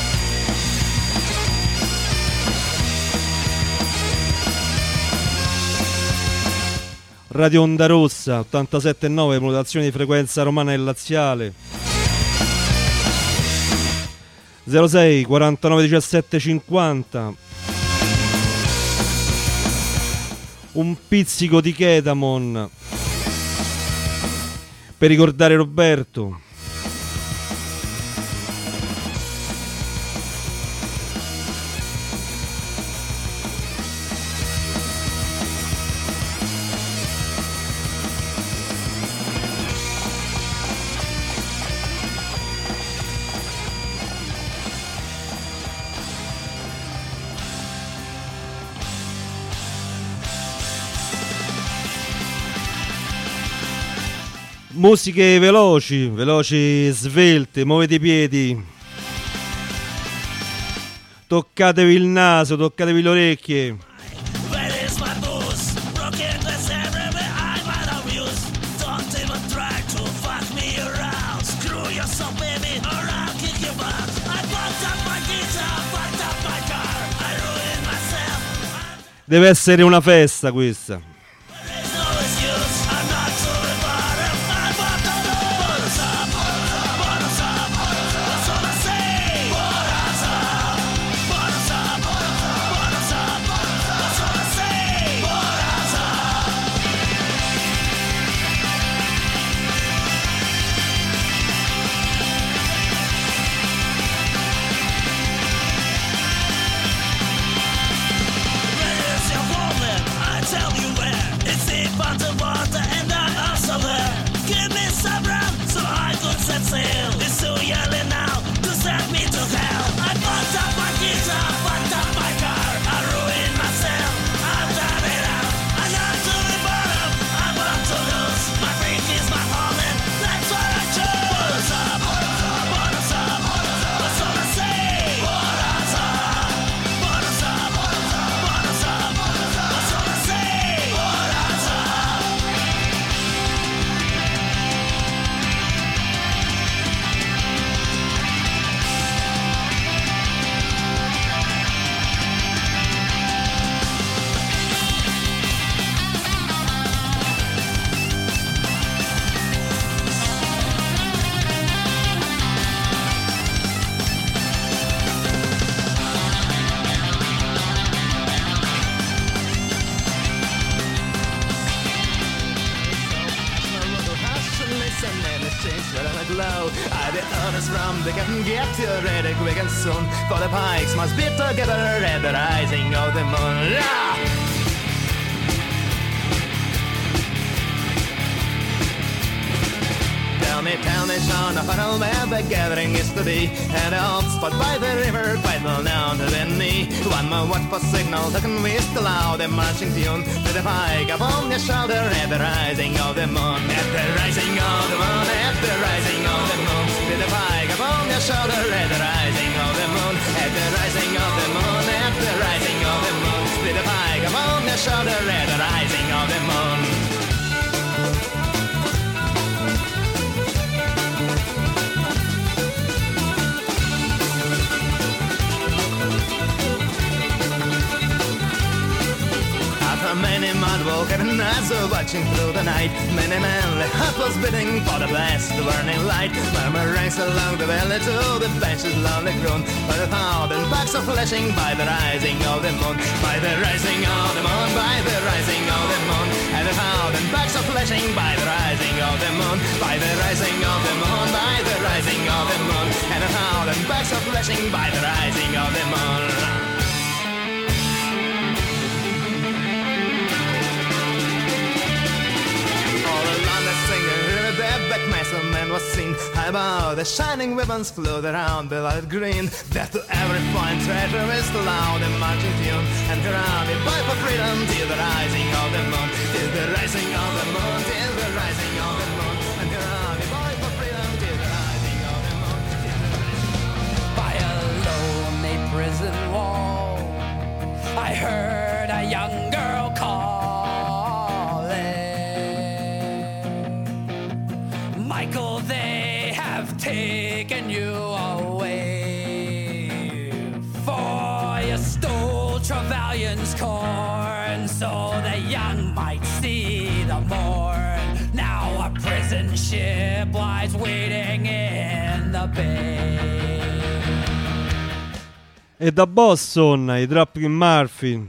Radio Onda Rossa 87.9, modulazione di frequenza romana e laziale. 06 49 17 50. Un pizzico di Ketamon per ricordare Roberto. Musiche veloci, svelte, muovete i piedi. Toccatevi il naso, toccatevi le orecchie. Where is my booze? Broken glass everywhere, I'm out of use. Don't even try to fuck me around. Screw yourself, baby, or I'll kick your butt. I fucked up my guitar, fucked up my car. I ruined myself. Deve essere una festa questa. There's no excuse, I'm not to the bottom. I'm up to the bottoms up, bottoms up. That's all I say. Bottoms up, bottoms up, bottoms up. That's all I say. Bottoms up. Where's your woman? I tell you where. It's deep underwater and I'm also there. Give me some rum so I could set sail. It's too early now to send me to hell. I fucked up my guitar, fucked up my car. I ruined myself. I've done it out. I'm not to the bottom. I'm about to lose. My drink is my home and that's what I choose. Bottoms up, bottoms up. That's all I say. Bottoms up, bottoms up, bottoms up. That's all I say. Bottoms up. I the others from they can get to ready quick and soon. For the pikes must be together at the rising of the moon. Yeah! Tell me, Sean, of funnel where the gathering is to be. And the old spot by the river, quite well known to the knee. One more watch for signal, taken with the loud and marching tune. To the pike upon your shoulder at the rising of the moon. At the rising of the moon, at the rising of the moon. To the pike upon your shoulder at the rising of the moon. At the rising of the moon, at the rising of the moon. To the pike upon your shoulder at the rising of the moon. Many mad walker and eyes are watching through the night. Many manly heart was bidding for the blast, the burning light. Murmur ranks along the valley to the benches lonely grown. By the thousand backs are flashing by the rising of the moon. By the rising of the moon, by the rising of the moon. And the thousand backs are flashing by the rising of the moon. By the rising of the moon, by the rising of the moon. And the thousand backs are flashing by the rising of the moon. Man was seen high above, the shining ribbons flowed around the light green. Death to every fine treasure is the loud and marching tune. And here are we fight for freedom till the rising of the moon. Till the rising of the moon, till the rising of the moon. And here are we fight for freedom till the rising of the moon. By a lonely prison wall, I heard a young girl calling. Michael, they have taken you away, for you stole Trevelyan's corn, so the young might see the morn. Now a prison ship lies waiting in the bay. E da Boston, i Dropkick Murphy.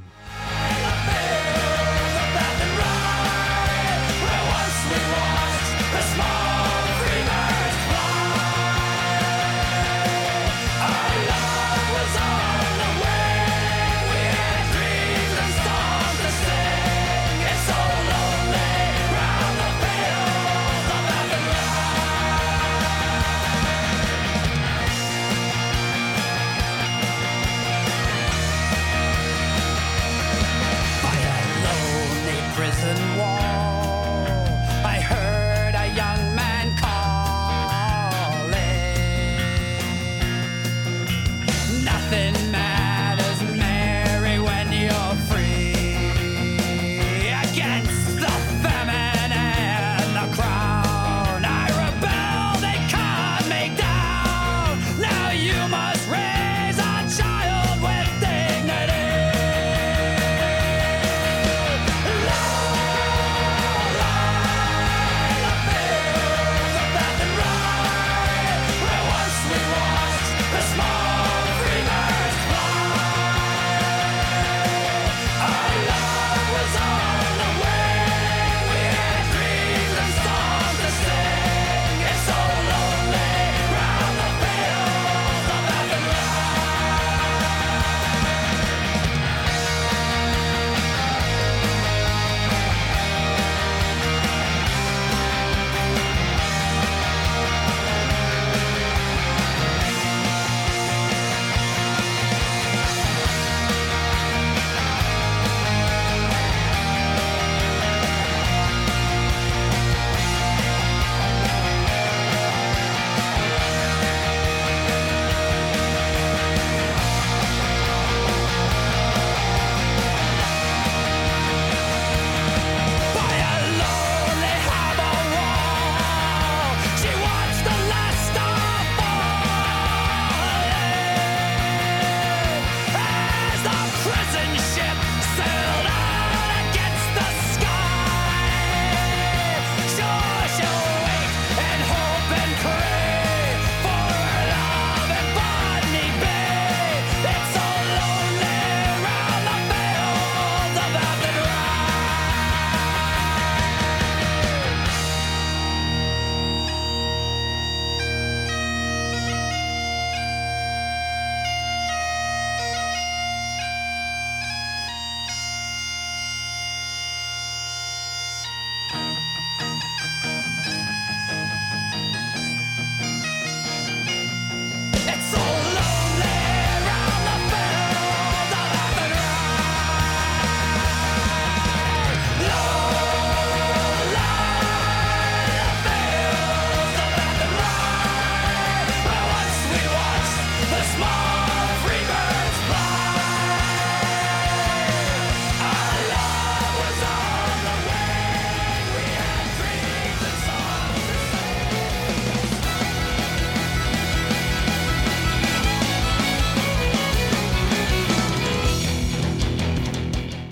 Prison wall, I heard a young man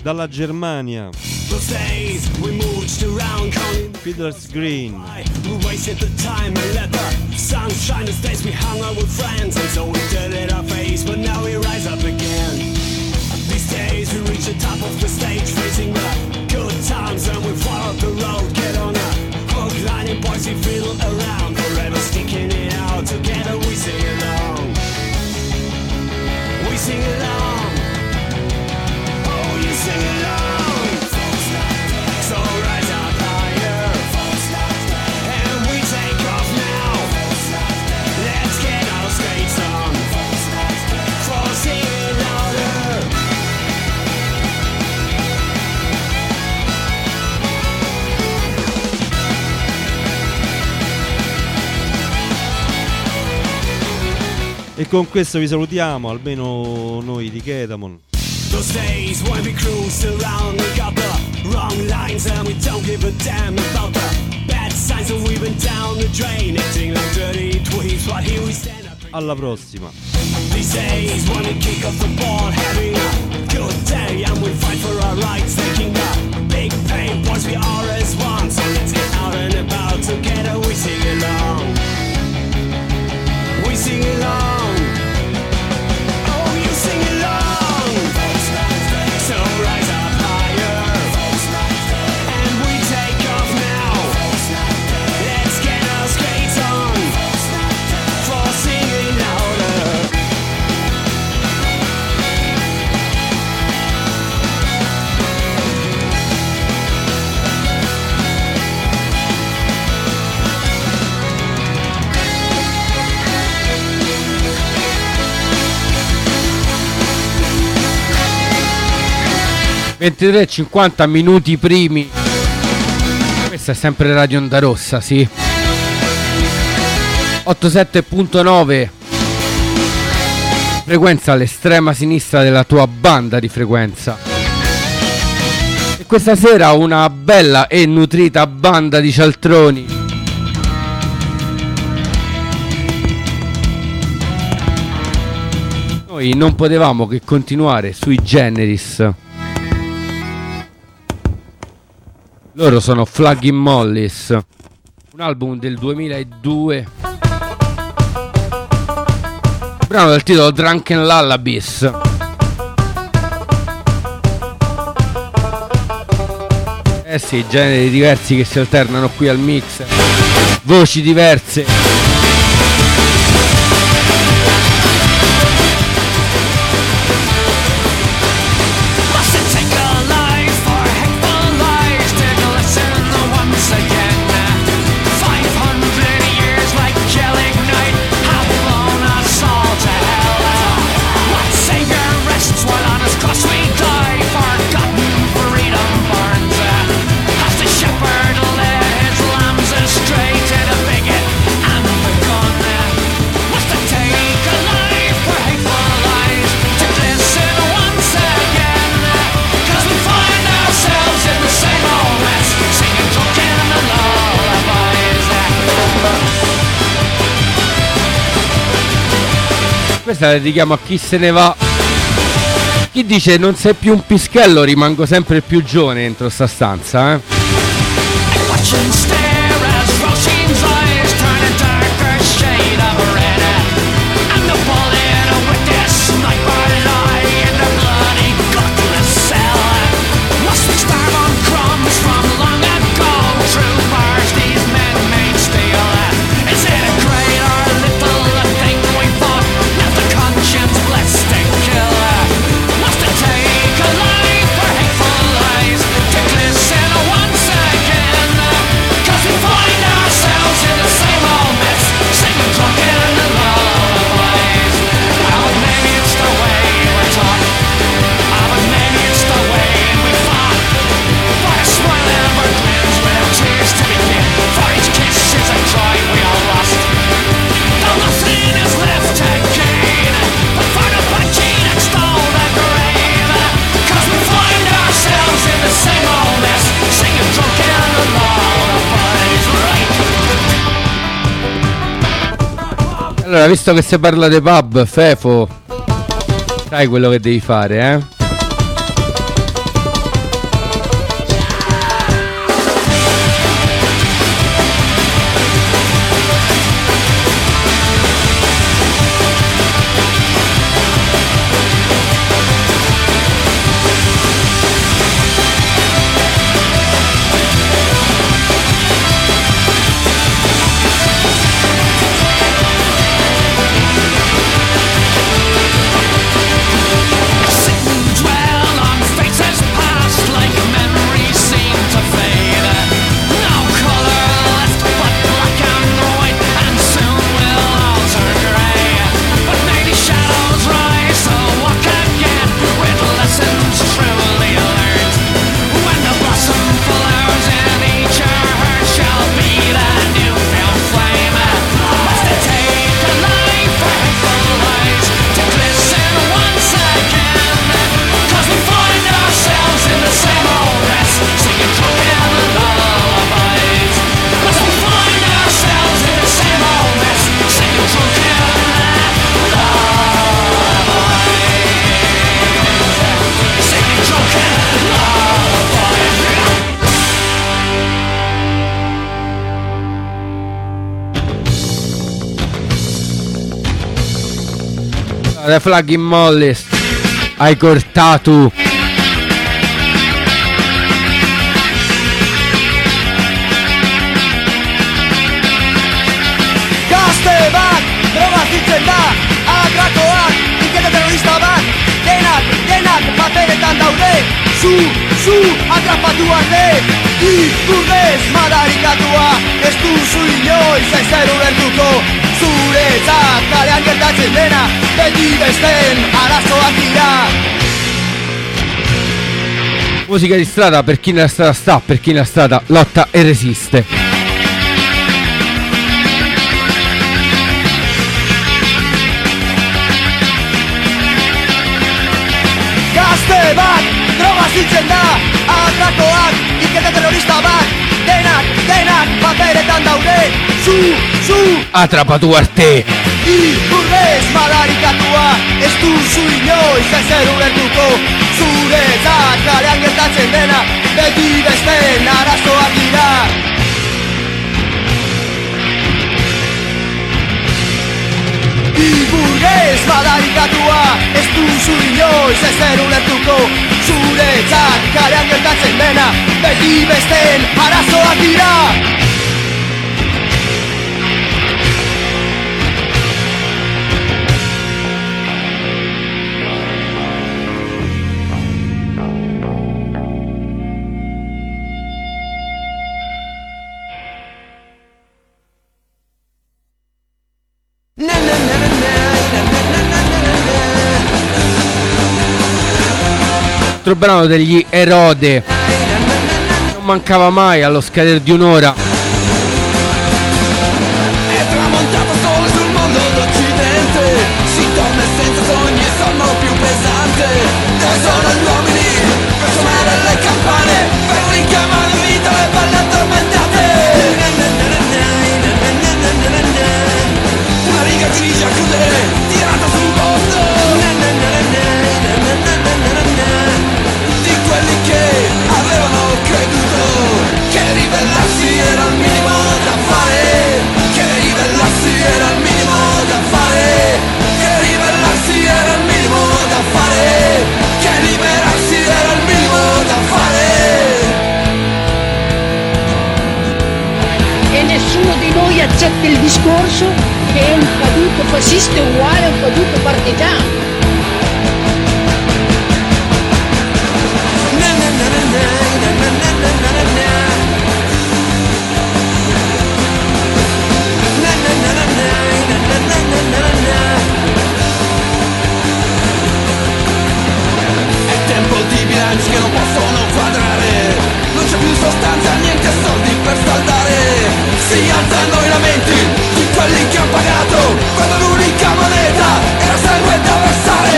dalla Germania. Fiddler's Green. We wasted the time and let the sunshine the days we hung out with friends, and so we dirtied our face, but now we rise up again. These days we reach the top of the stage, facing the good times, and we follow the road. Get on a hook, line, and boys we fiddle around, forever sticking it out. Together we sing along. We sing along. Oh, you sing along. So rise up higher, and we take off now. Let's get our skates on, for singing louder. E con questo vi salutiamo, almeno noi di Ketamon. Those days when we cruised around, we got the wrong lines and we don't give a damn about the bad signs, and we've been down the drain, acting like dirty tweets, but here we stand up. Alla prossima. These days when we kick off the ball, having a good day, and we fight for our rights, taking the big pain, boys we are as one, so let's get out and about together, we sing along. We sing along. Oh, you sing along. So rise up higher, and we take off now. Let's get our skates on, for singing louder. Ventitré 50 minuti primi. Questa è sempre Radio Onda Rossa, sì. 87.9 frequenza all'estrema sinistra della tua banda di frequenza. E questa sera una bella e nutrita banda di cialtroni. Noi non potevamo che continuare sui Generis. Loro sono Flagging Mollies, un album del 2002, brano dal titolo Drunken Lullabies. Eh sì, generi diversi che si alternano qui al mix, voci diverse. Questa la dedichiamo a chi se ne va. Chi dice non sei più un pischello, rimango sempre il più giovane dentro sta stanza, eh. Allora, visto che si parla dei pub, Fefo, sai quello che devi fare, eh? The Flagging Mollis, hai cortato. Gazteak, droga zitzen da, atrakoak, inketa terrorista bat, denak bateretan daude, zu, atrapatu arte, ikurdez madarikatua, ez duzu inoiz ezer ulertuko, zuretzat kalean gertatzen dena, beti besten arazoak dira. Musica di strada per chi nella strada sta, per chi nella strada lotta e resiste. Gazteak, droga zitzen da, atrakoak, inketa terrorista bat, denak bateretan daude, zu, Atrapatu arte. ikurdez madarikatua, ez duzu inoiz ezer ulertuko, zuretzat kalean gertatzen dena, beti besten arazoak dira. Iburgez madarikatua, ez duzu inoiz ezer ulertuko, zuretzat kalean gertatzen dena, beti besten arazoak dira. Altro brano degli Erode, non mancava mai allo scadere di un'ora. È tramontato sole sul mondo d'Occidente, si torna senza sogni e sonno più pesante. Dove sono gli uomini per suonare le campane, per richiamare in vita le palle addormentate? Una riga grigia a chiudere, tirata sul volto di quelli che avevano creduto che ribellarsi era il minimo da fare, che ribellarsi era il minimo da fare, che ribellarsi era il minimo da fare, che liberarsi era il minimo da fare. E nessuno di noi accetta il discorso che è un caduto fascista uguale a un caduto partigiano. È tempo di bilanci che non possono quadrare, non c'è più sostanza, niente soldi per saldare. Si alzano i lamenti di quelli che hanno pagato quando l'unica moneta era sangue da versare.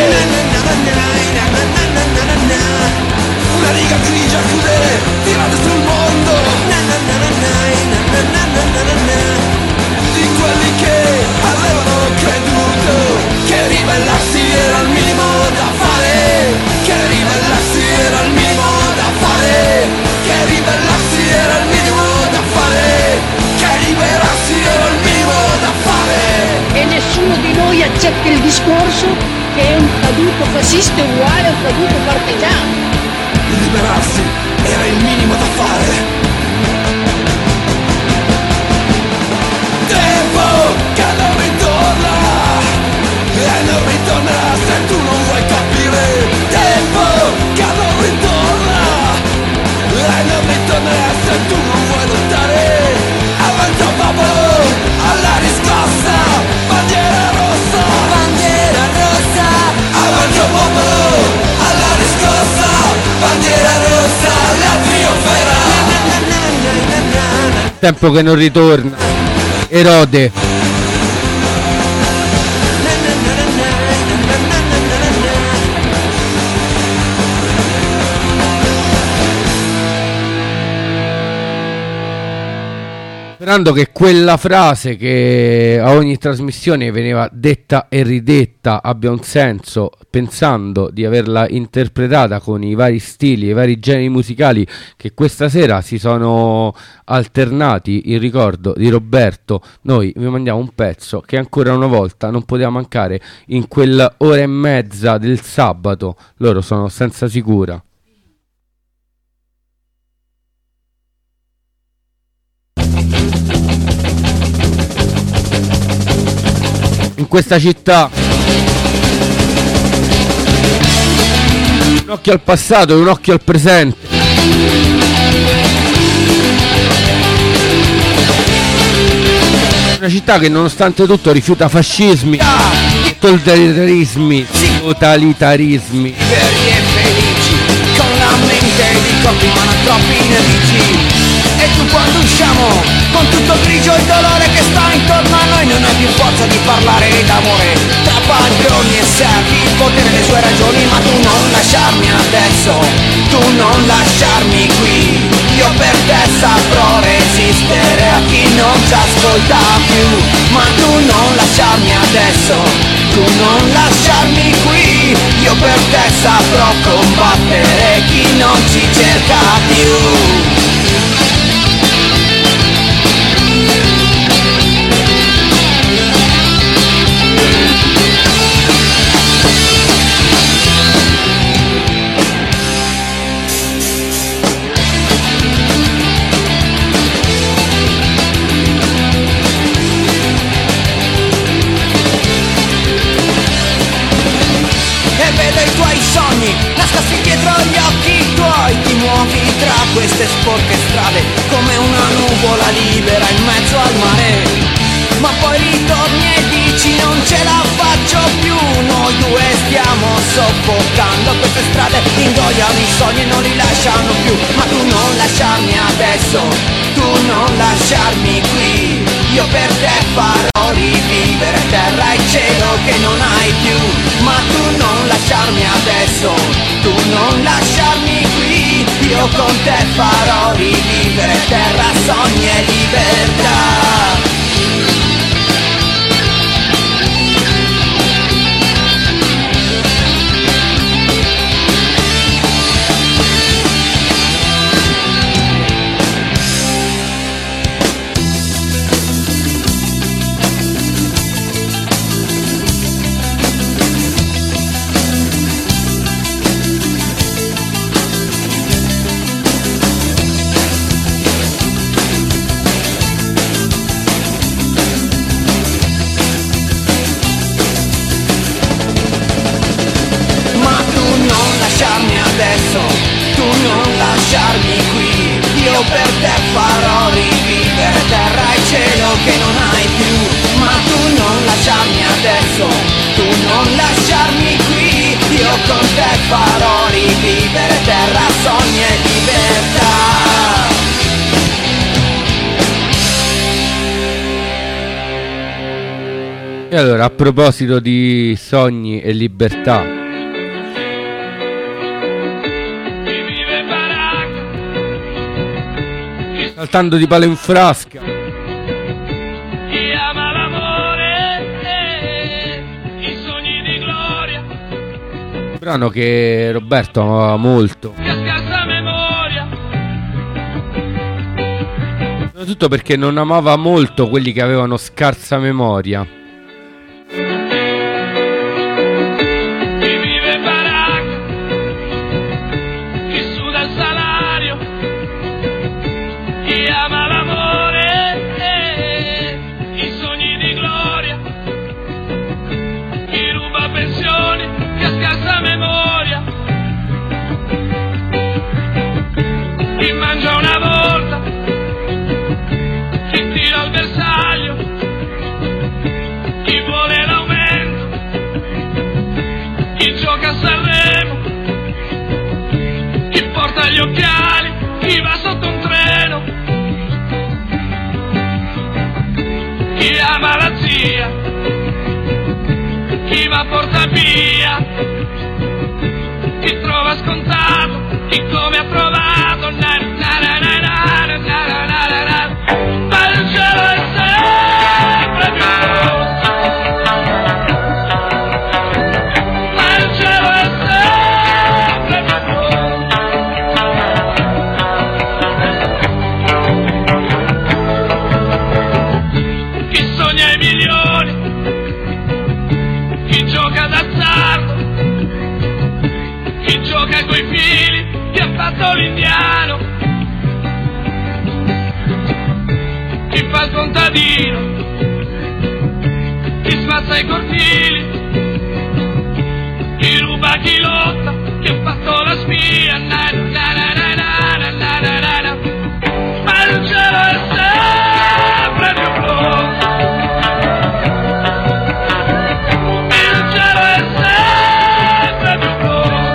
Una riga grigia a chiudere, tirate sul mondo di quelli che avevano creduto che ribellarsi era il minimo da fare, che ribellarsi era il minimo da fare, che ribellarsi era il minimo da fare, che liberarsi era il minimo da fare. E nessuno di noi accetta il discorso che è un caduto fascista uguale a un caduto partigiano. Liberarsi era il minimo da fare. Tempo che non ritorna, e non ritornerà se tu non vuoi capire. Tempo che non ritorna, e non ritornerà se tu non vuoi lottare. Avanti al popolo, alla riscossa, bandiera rossa, bandiera rossa. Avanti al popolo, alla riscossa, bandiera rossa, la trionferà. Tempo che non ritorna. Erode. Sperando che quella frase che a ogni trasmissione veniva detta e ridetta abbia un senso, pensando di averla interpretata con i vari stili, i vari generi musicali che questa sera si sono alternati in ricordo di Roberto. Noi vi mandiamo un pezzo che ancora una volta non poteva mancare in quell'ora e mezza del sabato. Loro sono Senza Sicura. In questa città un occhio al passato e un occhio al presente. Una città che nonostante tutto rifiuta fascismi, totalitarismi, Liberi e felici, con la mente di corpi ma non troppi nemici. E tu quando usciamo, con tutto grigio il dolore che sta intorno a noi, non hai più forza di parlare d'amore tra padroni e servi, il potere e le sue ragioni. Ma tu non lasciarmi adesso, tu non lasciarmi qui. Io per te saprò resistere a chi non ci ascolta più. Ma tu non lasciarmi adesso, tu non lasciarmi qui. Io per te saprò combattere chi non ci cerca più. Nascosti dietro gli occhi tuoi, ti muovi tra queste sporche strade come una nuvola libera in mezzo al mare. Ma poi ritorni e dici non ce la faccio più, noi due stiamo soffocando queste strade, ingoiano i sogni e non li lasciano più. Ma tu non lasciarmi adesso, tu non lasciarmi qui. Io per te farò rivivere terra e cielo che non hai più. Ma tu non lasciarmi adesso, tu non lasciarmi qui. Io con te farò rivivere terra, sogni e libertà. Io per te farò rivivere terra e cielo che non hai più. Ma tu non lasciarmi adesso, tu non lasciarmi qui. Io con te farò rivivere terra, sogni e libertà. E allora, a proposito di sogni e libertà, saltando di palo in frasca, chi ama l'amore e i sogni di gloria, un brano che Roberto amava molto, che ha scarsa memoria. soprattutto perché non amava molto quelli che avevano scarsa memoria. Gli occhiali, chi va sotto un treno, chi ama la zia, chi va a porta via, chi trova scontato, chi come ha trovato, na na na na na na na na na na. nei cortili, chi ruba chi lotta, chi ha fatto la spia, na na na na na na na na na na. Ma il cielo è sempre più blu, il cielo è sempre più blu.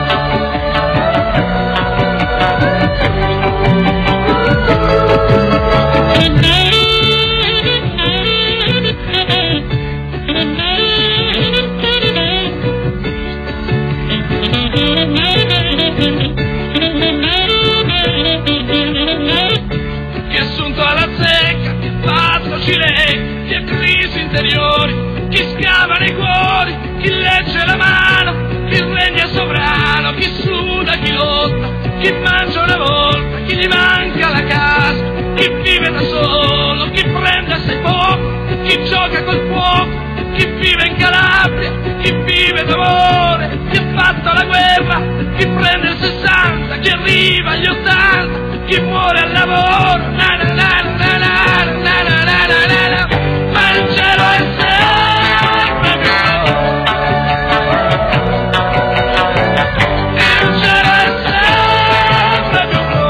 Chi è assunto alla zecca, chi è fatto cilei, chi ha crisi interiori, chi scava nei cuori, chi legge la mano, chi regna sovrano, chi suda, chi lotta, chi mangia una volta, chi gli manca la casa, chi vive da solo, chi prende assai poco, chi gioca col fuoco, chi vive in Calabria, chi vive d'amore, chi ha fatto la guerra, chi prende il 60, chi arriva agli 80, chi muore al lavoro, na na na na na na na na na na na. Ma il cielo è sempre più blu, il cielo è sempre più blu,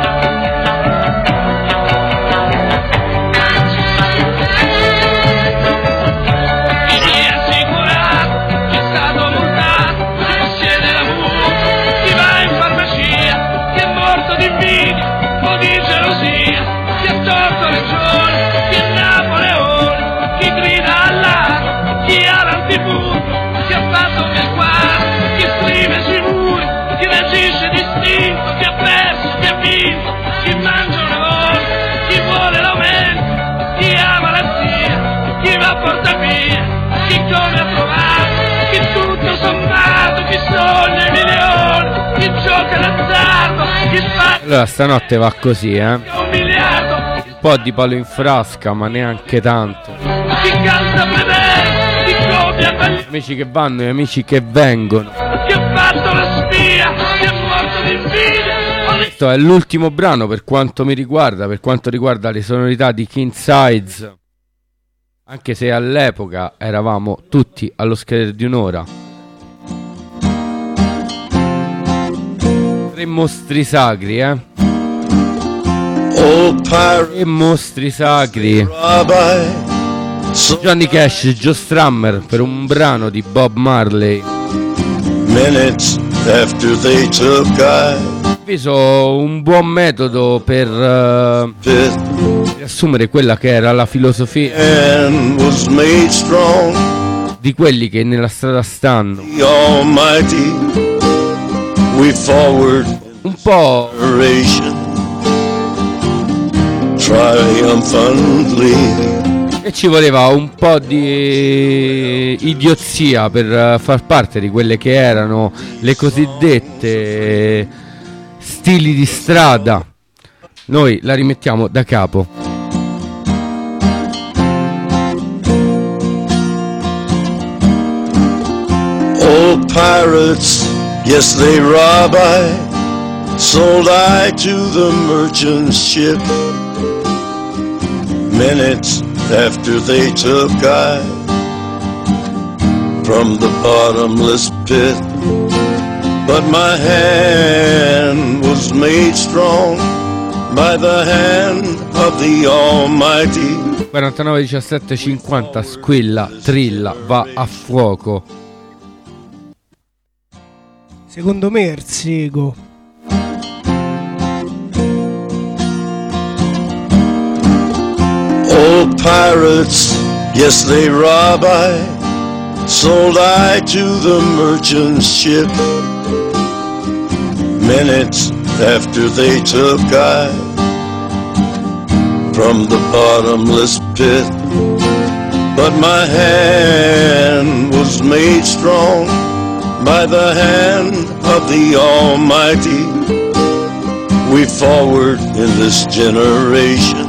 chi è assicurato, chi è stato multato, chi possiede la multa, chi va in farmacia, chi è morto di invidia o di gelosia, chi ha torto Legione, chi è Napoleone, chi grida all'aria, chi ha l'antipunto, chi ha fatto del quadro, chi scrive sui muri, chi reagisce distinto, chi ha perso, chi ha vinto, chi mangia una volta, chi vuole l'aumento, chi ha malattia, chi va a portavia, chi come ha trovato, chi tutto sommato, chi sogna i milioni, chi gioca d'azzardo, chi fa Allora stanotte va così, un miliardo, un po' di palo in frasca, ma neanche tanto. chi canta bene, chi copia quegli Amici che vanno e amici che vengono. chi ha fatto la spia, chi è morto di invidia. Questo è l'ultimo brano per quanto mi riguarda, per quanto riguarda le sonorità di King Size. Anche se all'epoca eravamo tutti allo scadere di un'ora. Tre mostri sacri, Tre mostri sacri. Johnny Cash, Joe Strummer per un brano di Bob Marley. Minutes after they took Viso un buon metodo per riassumere quella che era la filosofia di quelli che nella strada stanno. Un po' e ci voleva un po' di idiozia per far parte di quelle che erano le cosiddette stili di strada. Noi la rimettiamo da capo. Oh pirates, yes they rob I, sold I to the merchant ship. Minutes after they took I from the bottomless pit, but my hand was made strong by the hand of the Almighty. 49 17 50 squilla, trilla, va a fuoco. Secondo me Erzego. Oh pirates, yes they rob I, sold I to the merchant ship. Minutes after they took I from the bottomless pit, but my hand was made strong by the hand of the Almighty. We forward in this generation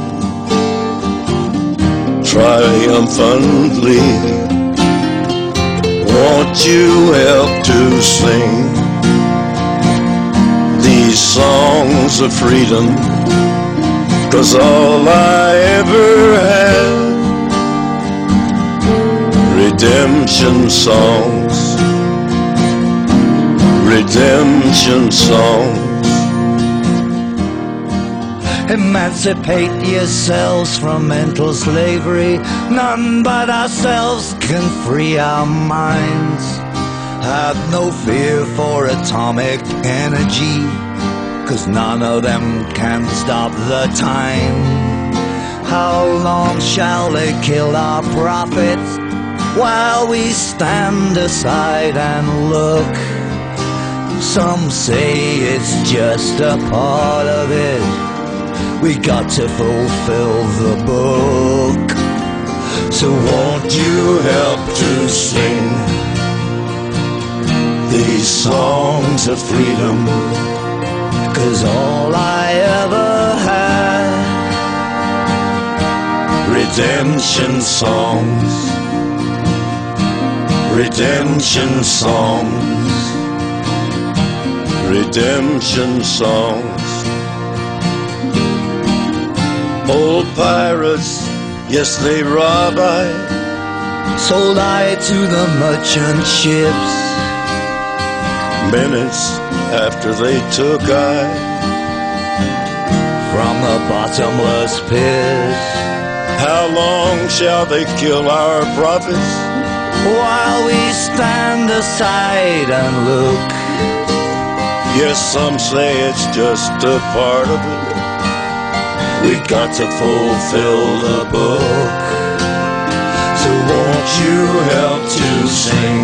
triumphantly. Won't you help to sing these songs of freedom? 'Cause all I ever had redemption songs, redemption songs. Emancipate yourselves from mental slavery. None but ourselves can free our minds. Have no fear for atomic energy, 'cause none of them can stop the time. How long shall they kill our prophets while we stand aside and look? Some say it's just a part of it. We got to fulfill the book. So won't you help to sing these songs of freedom? 'Cause all I ever had, redemption songs, redemption songs, redemption songs. Old pirates, yes, they rob I, sold I to the merchant ships. Minutes after they took I from the bottomless pit. How long shall they kill our prophets while we stand aside and look? Yes, some say it's just a part of it. We got to fulfill the book. So won't you help to sing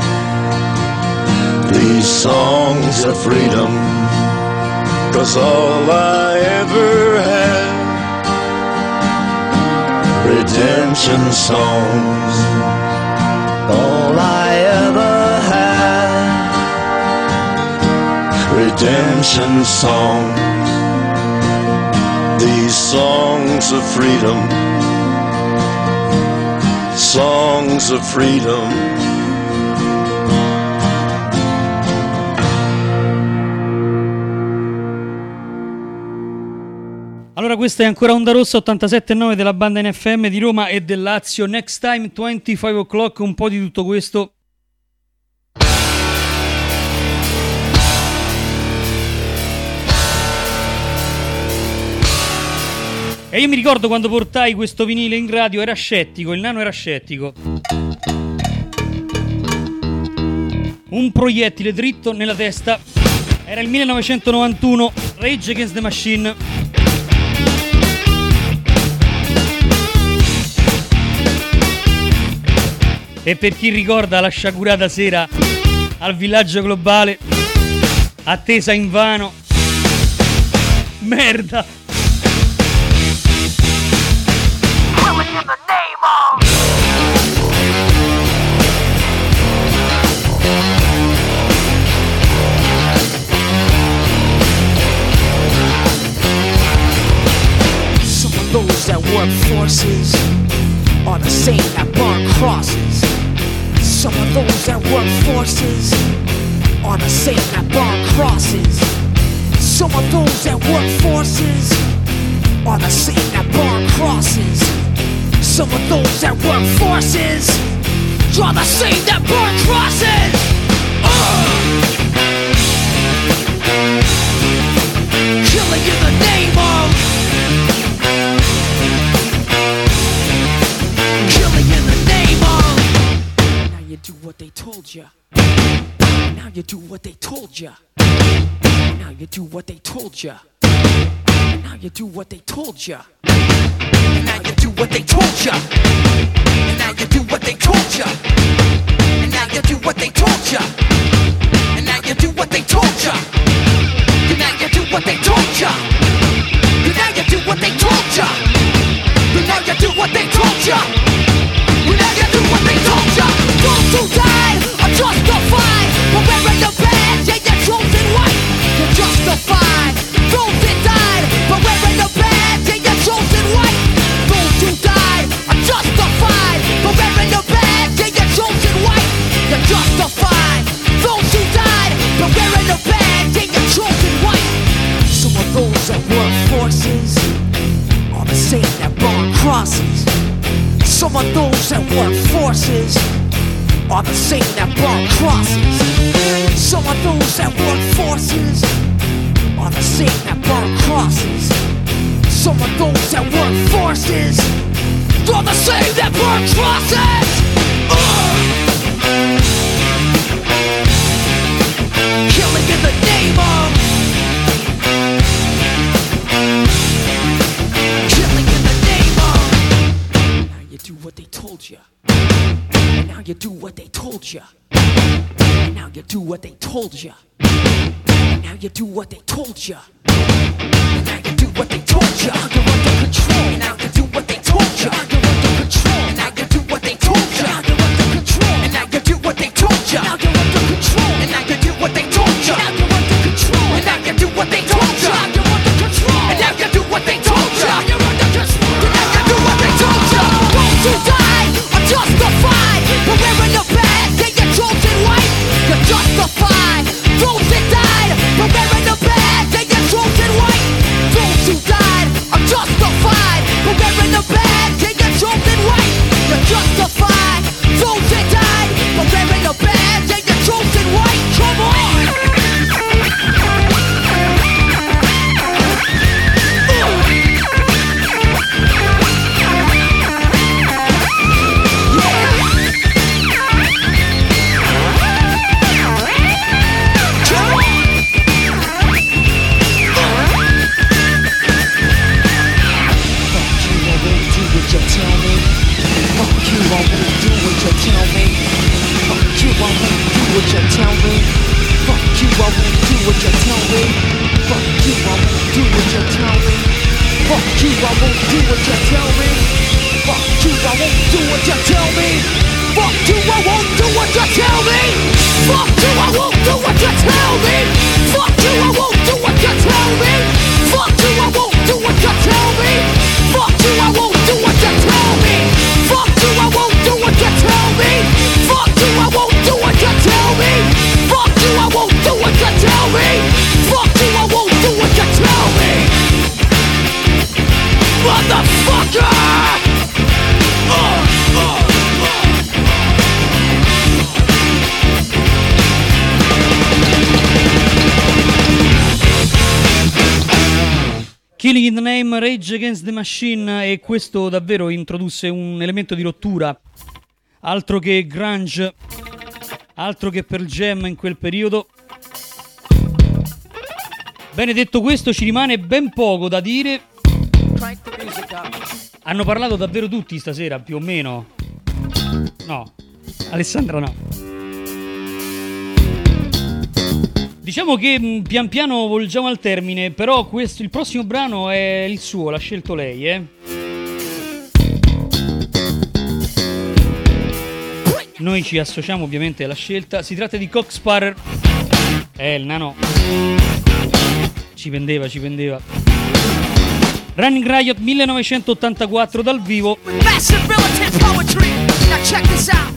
these songs of freedom? 'Cause all I ever had, redemption songs. All I ever had, redemption songs. These songs of freedom, songs of freedom. Allora questa è ancora Onda Rossa 87.9 della banda NFM di Roma e del Lazio. Next time 25 o'clock, un po' di tutto questo. E io mi ricordo quando portai questo vinile in radio, era scettico, il nano era scettico. Un proiettile dritto nella testa. Era il 1991, Rage Against the Machine. E per chi ricorda la sciagurata sera al villaggio globale, attesa invano. Merda! Some of those that work forces are the same that burn crosses. Some of those that work forces are the same that burn crosses. Some of those that work forces are the same that burn crosses. Some of those that work forces are the same that burn crosses. Killing in the name of, killing in the name of. Now you do what they told ya. Now you do what they told ya. Now you do what they told ya. Now you do what they told ya. Now you do what they told ya. Now you do what they told ya. And now you do what they told ya. And now you do what they told ya. And now you do what they told ya. And now you do what they told ya. And now you do what they told ya. And now you do what they told ya. Those who died are justified for wearing the badge and your chosen white. You're justified. Those that died for wearing the badge and your chosen white. Those who died are justified for wearing the badge and your chosen white. You're justified. Those who died for wearing the badge and your chosen white. Some of those that work forces are the same that burn crosses. Some of those that work forces are the same that burn crosses. Some of those that work forces are the same that burn crosses. Some of those that work forces are the same that burn crosses. Killing in the name of. Killing in the name of. Now you do what they told you. And now you do what they told you. And now you do what they told you. And now you do what they told you. And now you do what they told you. You're under control. And now you do what they told you. You're under control. And now you do what they told you. You're under control. And now you do what they told you. Now you're under control. And now you do what they told you. Now you're under control. And now you do what they told you. You're under control. And now you do what they told you. You're under control. And now you do what they told you. Those who died are justified for wearing the badge. They get chosen white. You're justified. Those that died for wearing the badge. They get chosen white. Those who died are justified for wearing the badge. They get chosen white. You're justified. Those that died for wearing the badge. They get chosen white. Come on. Killing in the Name, Rage Against the Machine, e questo davvero introdusse un elemento di rottura, altro che grunge, altro che Pearl Jam in quel periodo. Bene, detto questo, ci rimane ben poco da dire. Hanno parlato davvero tutti stasera, più o meno. No, Alessandra no. Diciamo che pian piano volgiamo al termine, però il prossimo brano è il suo, l'ha scelto lei, Noi ci associamo ovviamente alla scelta. Si tratta di Coxsparrer. Il nano ci pendeva. Running Riot 1984 dal vivo. Massive militant poetry. Now check this out.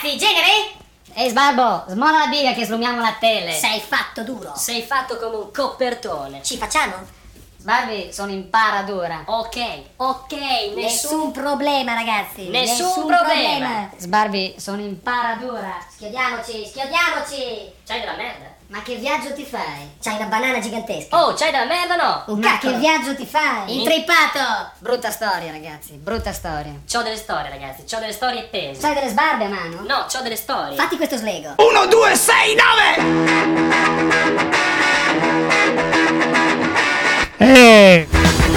ragazzi, generi? Ehi Sbarbo, smola la biga che slumiamo la tele. Sei fatto duro. Sei fatto come un copertone. Ci facciamo? Sbarbi, sono in paradura. Ok, Nessun problema, ragazzi. Nessun problema. Sbarbi, sono in paradura. Schiodiamoci. C'hai della merda? Ma che viaggio ti fai? C'hai una banana gigantesca. Oh, c'hai della merda no? Un cacchio. Che viaggio ti fai? Intrippato. Brutta storia, ragazzi, brutta storia. C'ho delle storie, ragazzi, c'ho delle storie tese. C'hai delle sbarbe a mano? No, c'ho delle storie. Fatti questo slego. 1, 2, 6, 9!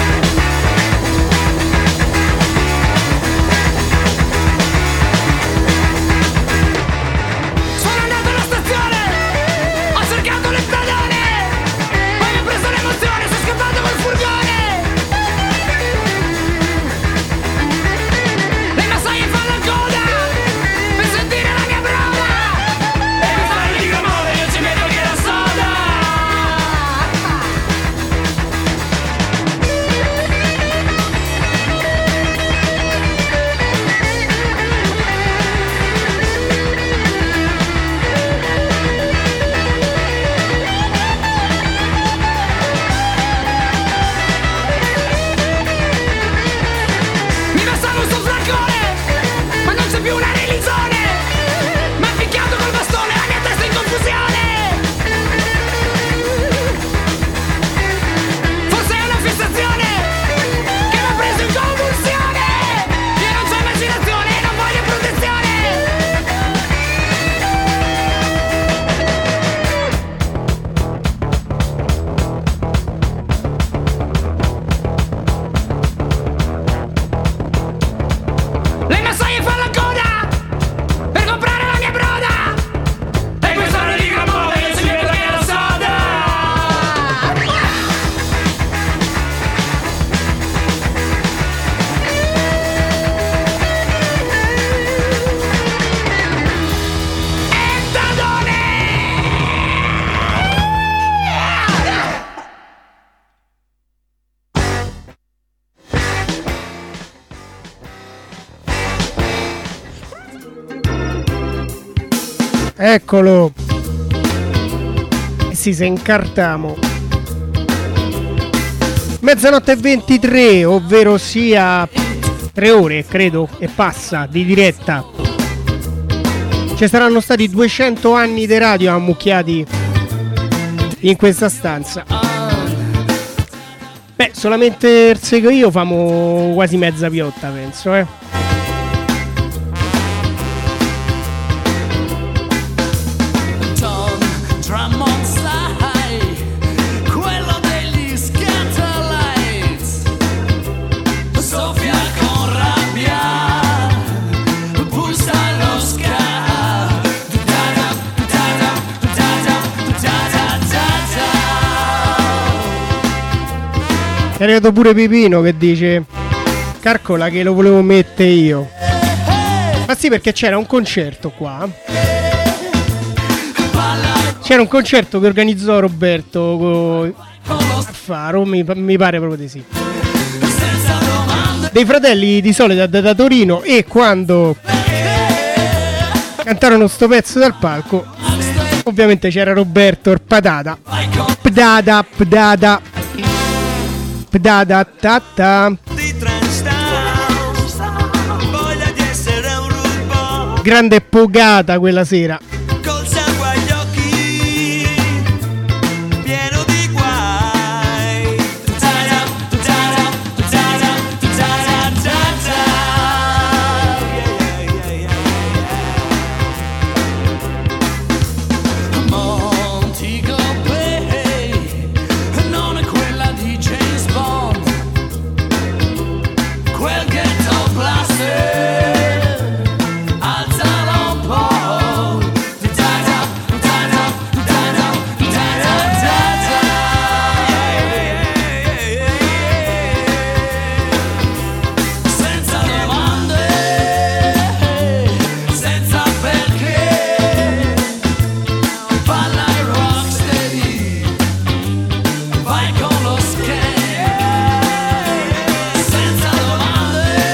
Sono andato alla stazione, ho cercato le stradone, poi mi ho preso l'emozione, sono scappato col furgone. Le massaie fanno la coda per sentire la mia broda. E per fare di amore io ci metto che la soda. Mi passavo sul flaccone, ma non c'è più una religione. Mi ha picchiato col bastone, la mia testa in confusione. Forse è una fissazione che mi ha preso in convulsione. Io non c'ho immaginazione e non voglio protezione. Le massaie fanno la coda per comprare la mia broda. E questo non è di gran amore, io ci vedo che la soda. Eccolo. Sì, se incartamo. Mezzanotte e 23, ovvero sia 3 ore, credo, e passa di diretta. Ci saranno stati 200 anni di radio ammucchiati in questa stanza. Beh, solamente il seguo io famo quasi mezza piotta, penso, Tom Drummond sai, quello degli Scatterlights, soffia con rabbia, pulsa lo ska. È arrivato pure Pipino che dice: calcola che lo volevo mettere io. Ma sì, perché c'era un concerto qua. C'era un concerto che organizzò Roberto Faro, mi pare proprio di sì. Dei fratelli di Soledad da Torino, e quando cantarono sto pezzo dal palco, ovviamente c'era Roberto il Patata. Pdada pdada pdada tata. Grande pogata quella sera. Col sangue agli occhi, pieno di guai. Montego Bay non è quella di James Bond, quel ghetto blaster, alzalo un po'. Senza domande, senza perché, balla il rocksteady, vai con lo skate. Senza domande,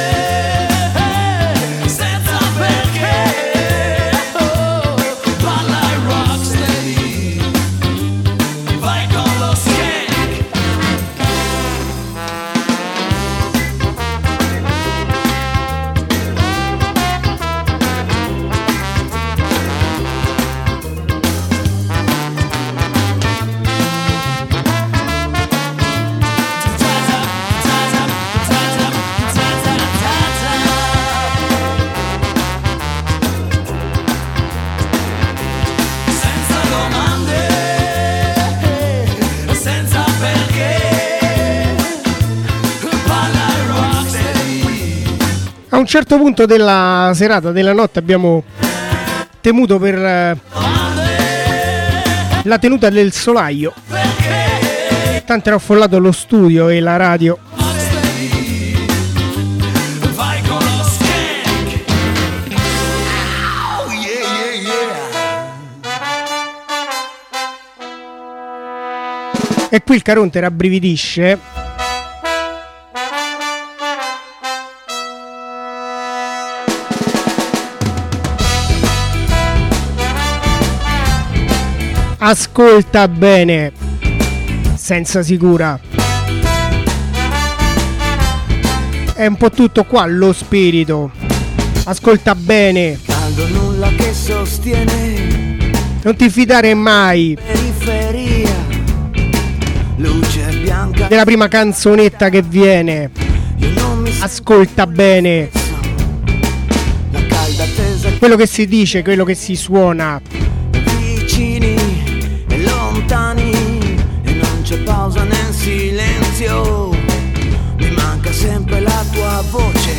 A un certo punto della serata, della notte, abbiamo temuto per la tenuta del solaio. Tanto era affollato lo studio e la radio. E qui il Caronte rabbrividisce. Ascolta bene, senza sicura. È un po' tutto qua lo spirito. Ascolta bene. Caldo nulla che sostiene. Non ti fidare mai. Periferia. Luce bianca Della prima canzonetta che viene. Ascolta bene. La calda attesa. Quello che si dice, quello che si suona. Vicini e lontani. E non c'è pausa né silenzio. Mi manca sempre la tua voce.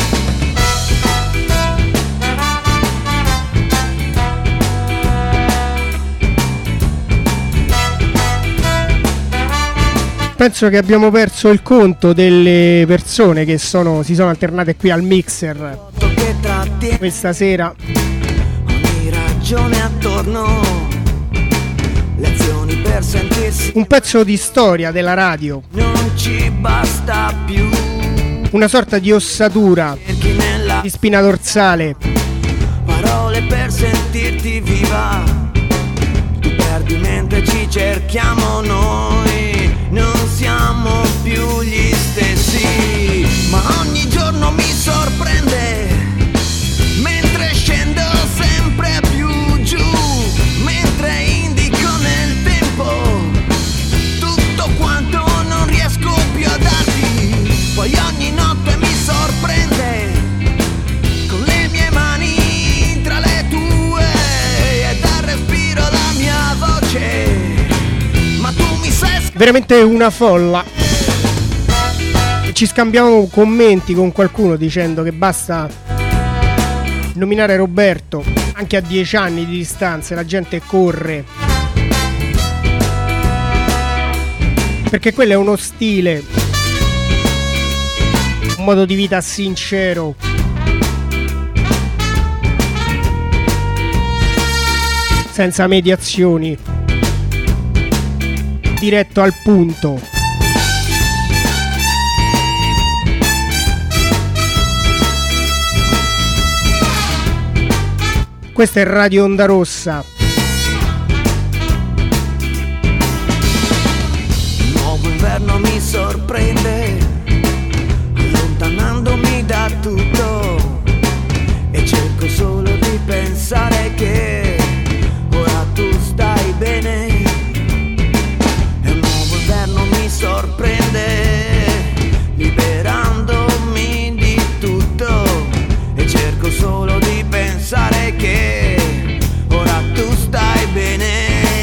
Penso che abbiamo perso il conto delle persone che si sono alternate qui al mixer questa sera. Ogni ragione attorno. Lezioni per sentirsi. Un pezzo di storia della radio. Non ci basta più. Una sorta di ossatura, di spina dorsale. Parole per sentirti viva. Tu perdi mentre ci cerchiamo noi. Non siamo più gli stessi. Ma ogni giorno mi sorprende. Mentre scendo sempre più giù. Mentre indico nel tempo tutto quanto non riesco più a darti. Poi ogni notte mi sorprende. Con le mie mani tra le tue. E dal respiro la mia voce. Ma tu mi sei Veramente una folla. Ci scambiamo commenti con qualcuno dicendo che basta nominare Roberto. Anche a 10 anni di distanza la gente corre. Perché quello è uno stile, un modo di vita sincero. Senza mediazioni. Diretto al punto. Questa è Radio Onda Rossa. Il nuovo inverno mi sorprende, allontanandomi da tutto. E cerco solo di pensare che ora tu stai bene. Mi sorprende, liberandomi di tutto. E cerco solo di pensare che ora tu stai bene.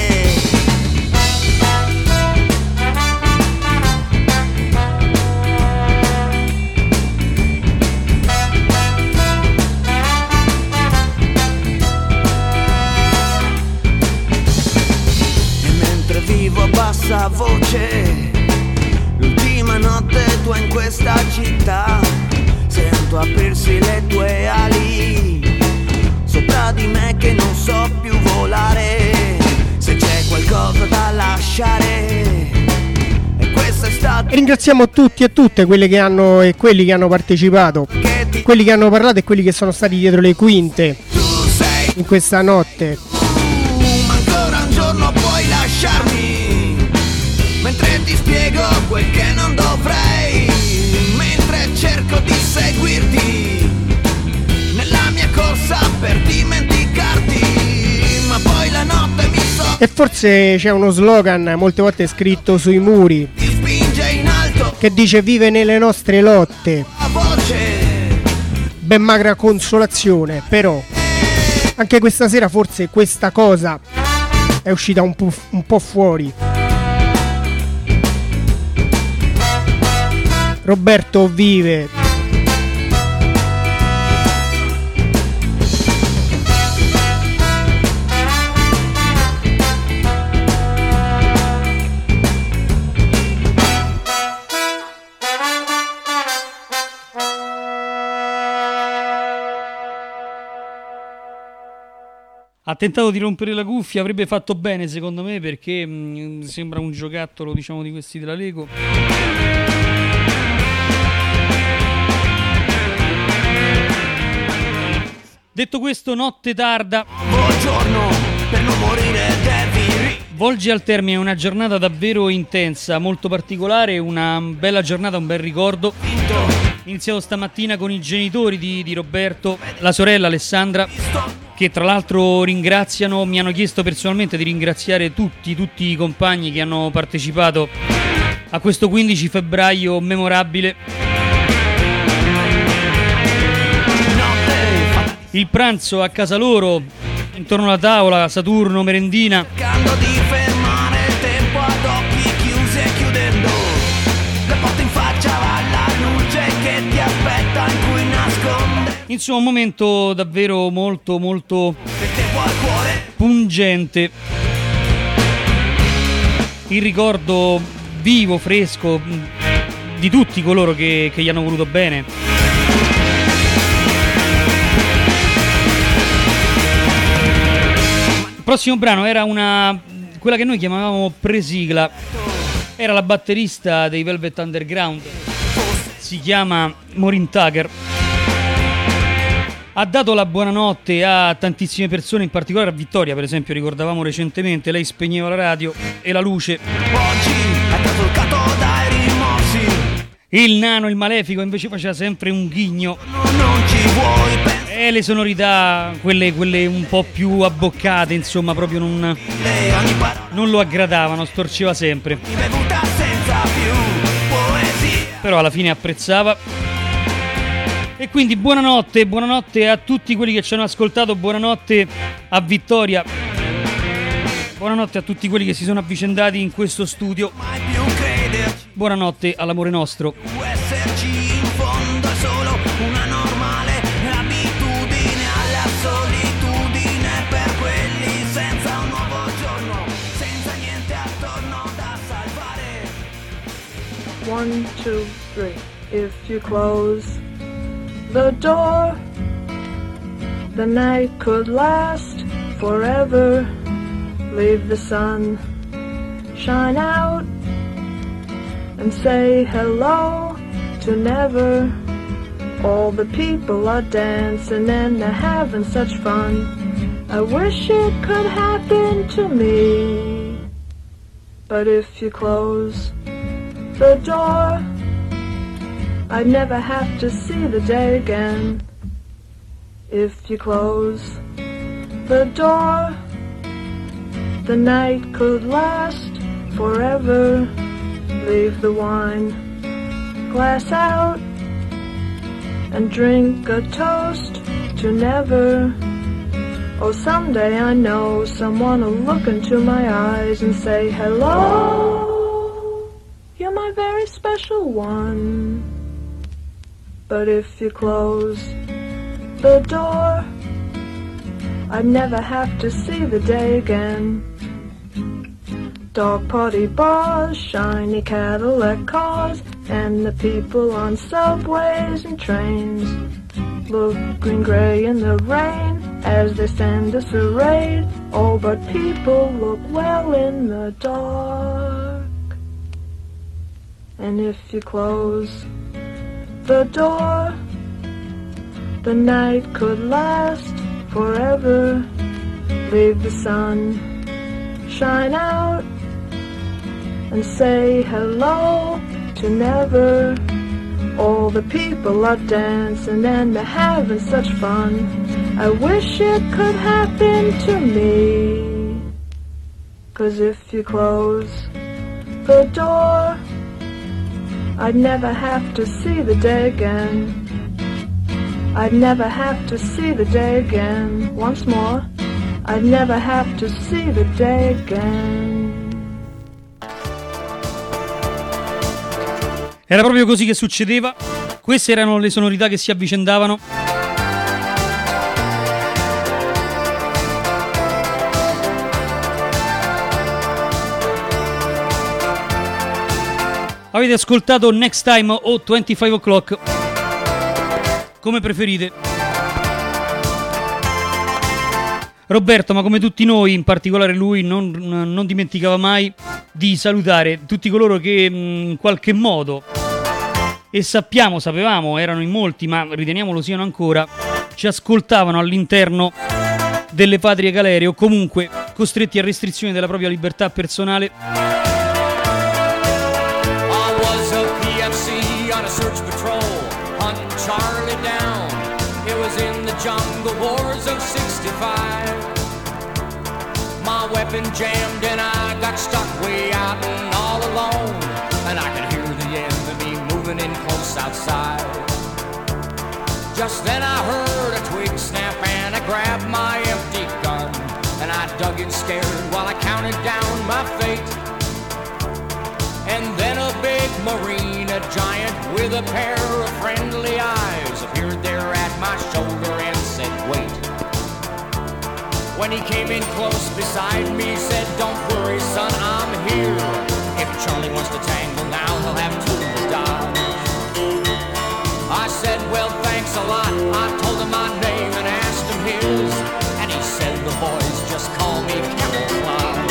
E mentre vivo a bassa voce, l'ultima notte tua in questa città, sento aprirsi le tue ali sopra di me che non so più volare. Se c'è qualcosa da lasciare, e questa è stata. E ringraziamo tutti e tutte quelle che hanno e quelli che hanno partecipato, quelli che hanno parlato e quelli che sono stati dietro le quinte in questa notte. Ma ancora un giorno puoi lasciarmi, mentre ti spiego quel che non dovrei, mentre cerco di seguirti nella mia corsa per dimenticarti. Ma poi la notte mi E forse c'è uno slogan molte volte scritto sui muri spinge in alto che dice: vive nelle nostre lotte. la voce. Ben magra consolazione, però anche questa sera forse questa cosa è uscita un po' fuori. Roberto vive. Ha tentato di rompere la cuffia, avrebbe fatto bene secondo me, perché sembra un giocattolo, diciamo, di questi della Lego. Detto questo, notte tarda. Buongiorno, per non morire devi Volge al termine una giornata davvero intensa, molto particolare, una bella giornata, un bel ricordo. Iniziato stamattina con i genitori di Roberto, la sorella Alessandra, che tra l'altro ringraziano, mi hanno chiesto personalmente di ringraziare tutti i compagni che hanno partecipato a questo 15 febbraio memorabile. Il pranzo a casa loro, intorno alla tavola, Saturno, merendina. cercando di fermare il tempo ad occhi chiusi e chiudendo le porte in faccia alla luce che ti aspetta, in cui nasconde Insomma, un momento davvero molto pungente. Il ricordo vivo, fresco di tutti coloro che gli hanno voluto bene. Il prossimo brano era quella che noi chiamavamo presigla. Era la batterista dei Velvet Underground. Si chiama Maureen Tucker. Ha dato la buonanotte a tantissime persone, in particolare a Vittoria, per esempio, ricordavamo recentemente, lei spegneva la radio e la luce. Il nano, il malefico, invece faceva sempre un ghigno. E le sonorità, quelle un po' più abboccate, insomma, proprio non lo aggradavano, storceva sempre. Però alla fine apprezzava. E quindi buonanotte a tutti quelli che ci hanno ascoltato, buonanotte a Vittoria, buonanotte a tutti quelli che si sono avvicendati in questo studio, buonanotte all'amore nostro. esserci in fondo è solo una normale abitudine alla solitudine per quelli senza un nuovo giorno, senza niente attorno da salvare. 1, 2, 3. If you close the door, the night could last forever. Leave the sun shine out and say hello to never. All the people are dancing and they're having such fun. I wish it could happen to me. But if you close the door, I'd never have to see the day again. If you close the door, the night could last forever. Leave the wine glass out and drink a toast to never. Oh, someday I know someone will look into my eyes and say, hello, you're my very special one. But if you close the door, I'd never have to see the day again. Dog party bars, shiny Cadillac cars, and the people on subways and trains look green-gray in the rain as they stand disarrayed. Oh, but people look well in the dark. And if you close the door, the night could last forever. Leave the sun shine out and say hello to never. All the people are dancing and they're having such fun. I wish it could happen to me. 'Cause if you close the door, I'd never have to see the day again. I'd never have to see the day again. Once more, I'd never have to see the day again. Era proprio così che succedeva. Queste erano le sonorità che si avvicendavano. Avete ascoltato Next Time o 25 O'Clock, come preferite. Roberto, ma come tutti noi, in particolare lui, non dimenticava mai di salutare tutti coloro che in qualche modo, e sapevamo, erano in molti, ma riteniamo lo siano ancora, ci ascoltavano all'interno delle patrie galere o comunque costretti a restrizioni della propria libertà personale. I was a PFC on a search patrol, hunting Charlie down. It was in the jungle wars of 65. My weapon jammed and I got stuck way out and all alone. And I could hear the enemy moving in close outside. Just then I heard a twig snap and I grabbed my empty gun. And I dug in scared while I counted down my fate. And then a big marine, a giant with a pair of friendly eyes, appeared there at my shoulder and said, wait. When he came in close beside me, said, don't worry son, I'm here. If Charlie wants to tangle now, he'll have two to die. I said, well thanks a lot. I told him my name and asked him his. And he said, the boys just call me Camouflage.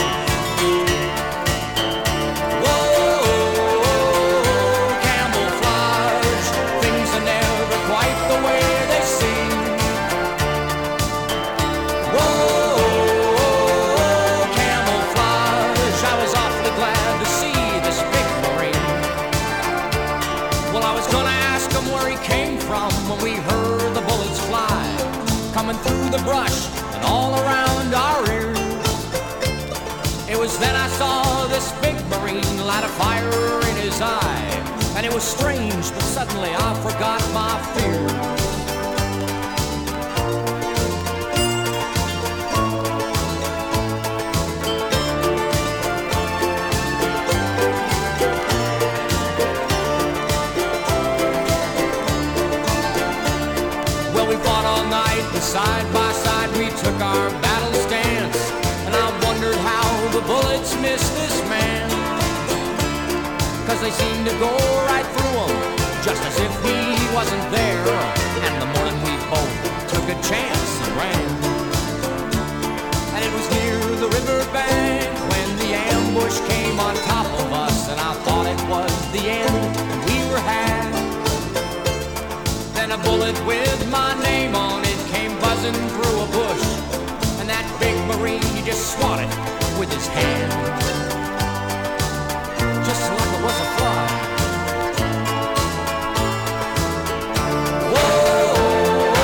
We heard the bullets fly, coming through the brush and all around our ears. It was then I saw this big Marine light a fire in his eye. And it was strange, but suddenly I forgot my fear. Side by side we took our battle stance, and I wondered how the bullets missed this man. Cause they seemed to go right through him, just as if he wasn't there. And the morning we both took a chance and ran. And it was near the riverbank when the ambush came on top of us, and I thought it was the end, and we were had. Then a bullet with my name on it came buzzing through a bush, and that big Marine, he just swatted with his hand, just like it was a fly. Whoa,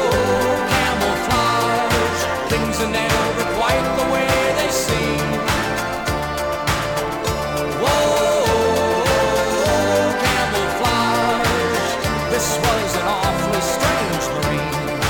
camouflage, things are never quite the way they seem. Whoa, camouflage, this was an awfully strange Marine.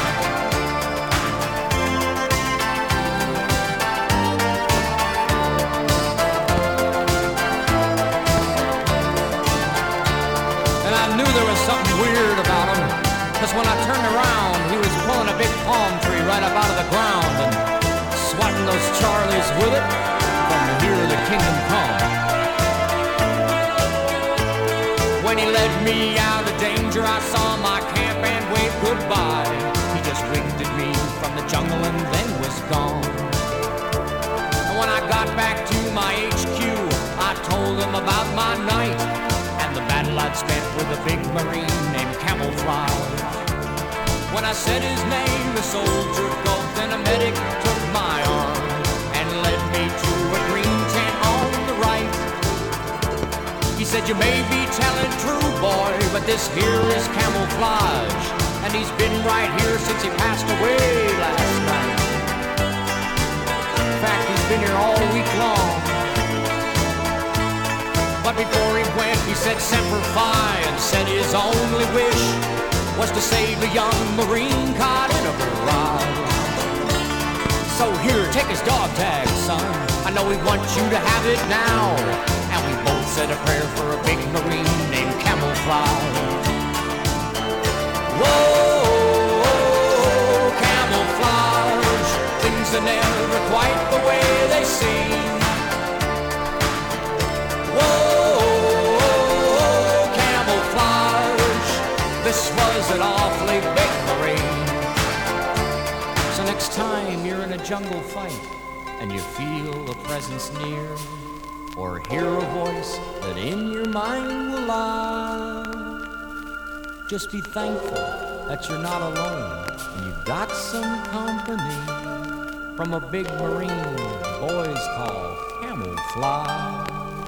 Cause when I turned around, he was pulling a big palm tree right up out of the ground and swatting those Charlies with it from here the kingdom come. When he led me out of danger, I saw my camp and waved goodbye. He just winked at me from the jungle and then was gone. And when I got back to my HQ, I told him about my night and the battle I'd spent with a big Marine named Camouflage. When I said his name, the soldier gulped and a medic took my arm and led me to a green tent on the right. He said, you may be telling true, boy, but this here is Camouflage, and he's been right here since he passed away last night. In fact, he's been here all week long. But before he went, he said Semper Fi and said his only wish was to save a young Marine caught in a barrage. So here, take his dog tag, son. I know we want you to have it now. And we both said a prayer for a big Marine named Camouflage. Whoa, camouflage, things are never quite the way they seem. Whoa, camouflage, this was an awfully big Marine. So next time you're in a jungle fight and you feel a presence near, or hear a voice that in your mind will lie, just be thankful that you're not alone and you've got some company from a big marine boys call camouflage.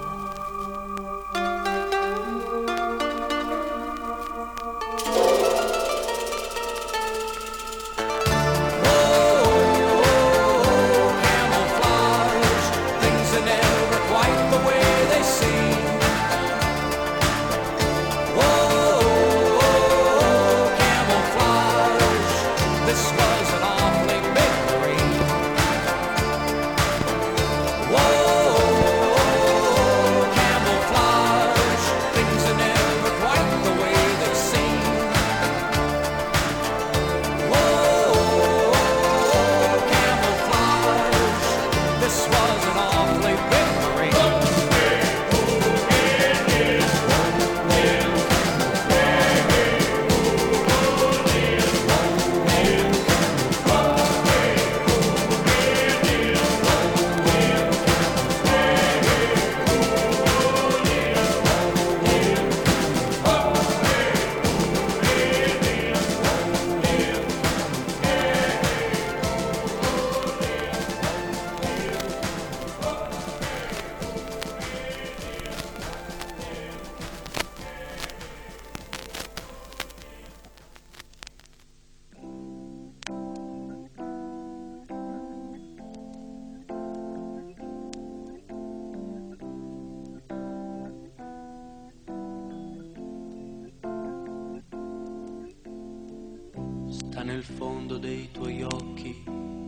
Sta nel fondo dei tuoi occhi,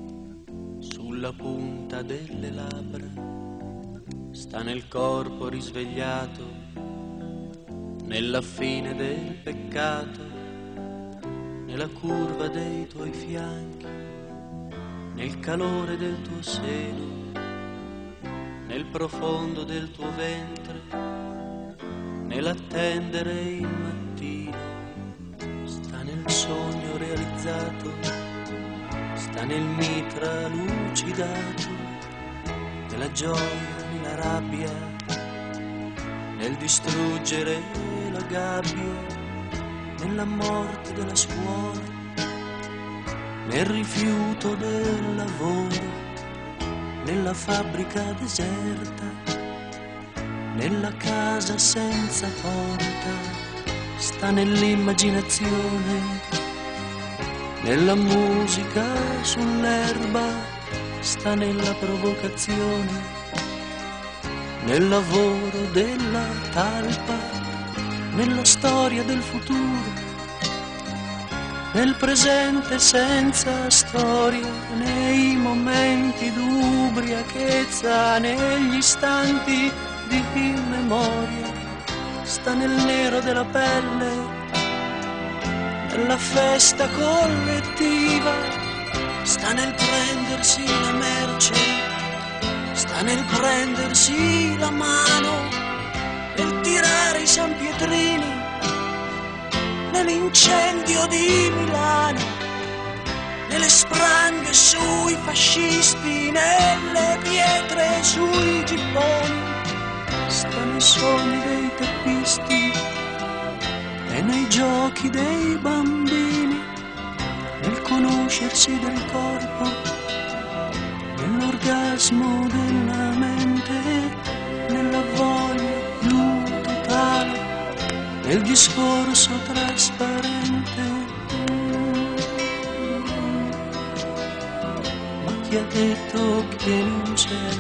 sulla punta delle labbra, sta nel corpo risvegliato, nella fine del peccato, nella curva dei tuoi fianchi, nel calore del tuo seno, nel profondo del tuo ventre, nell'attendere il mattino, sta nel sogno realizzato, sta nel mitra lucidato, nella gioia, nella rabbia, nel distruggere la gabbia, nella morte della scuola, nel rifiuto del lavoro, nella fabbrica deserta, nella casa senza porta, sta nell'immaginazione, nella musica sull'erba, sta nella provocazione, nel lavoro della talpa, nella storia del futuro, nel presente senza storia, nei momenti d'ubriachezza, negli istanti di memoria, sta nel nero della pelle, nella festa collettiva, sta nel prendersi la merce, sta nel prendersi la mano, nel tirare i sanpietrini, nell'incendio di Milano, nelle spranghe sui fascisti, nelle pietre sui gipponi, sta nei sogni dei teppisti e nei giochi dei bambini, nel conoscersi del corpo, nell'orgasmo della mente, nella voglia blu totale, nel discorso trasparente. Ma chi ha detto che non c'è?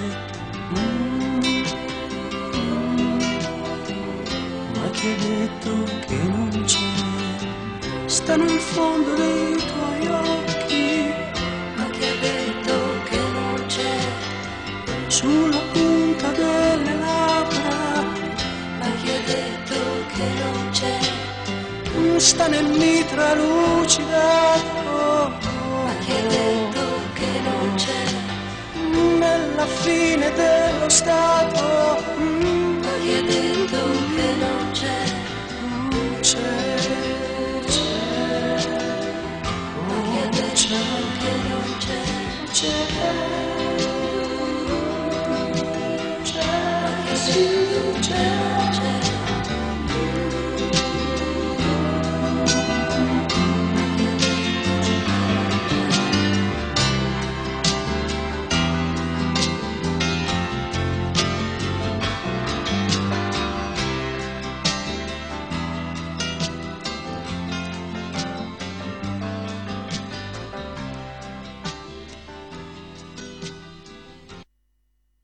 Ma chi ha detto che non c'è? Sta nel fondo dei tuoi occhi. Ma chi ha detto che non c'è? Sulla punta delle labbra. Ma chi ha detto che non c'è? Sta nel mitra lucidato. Ma chi ha detto che non c'è? Nella fine dello stato. Ma chi ha detto che non c'è? C'è.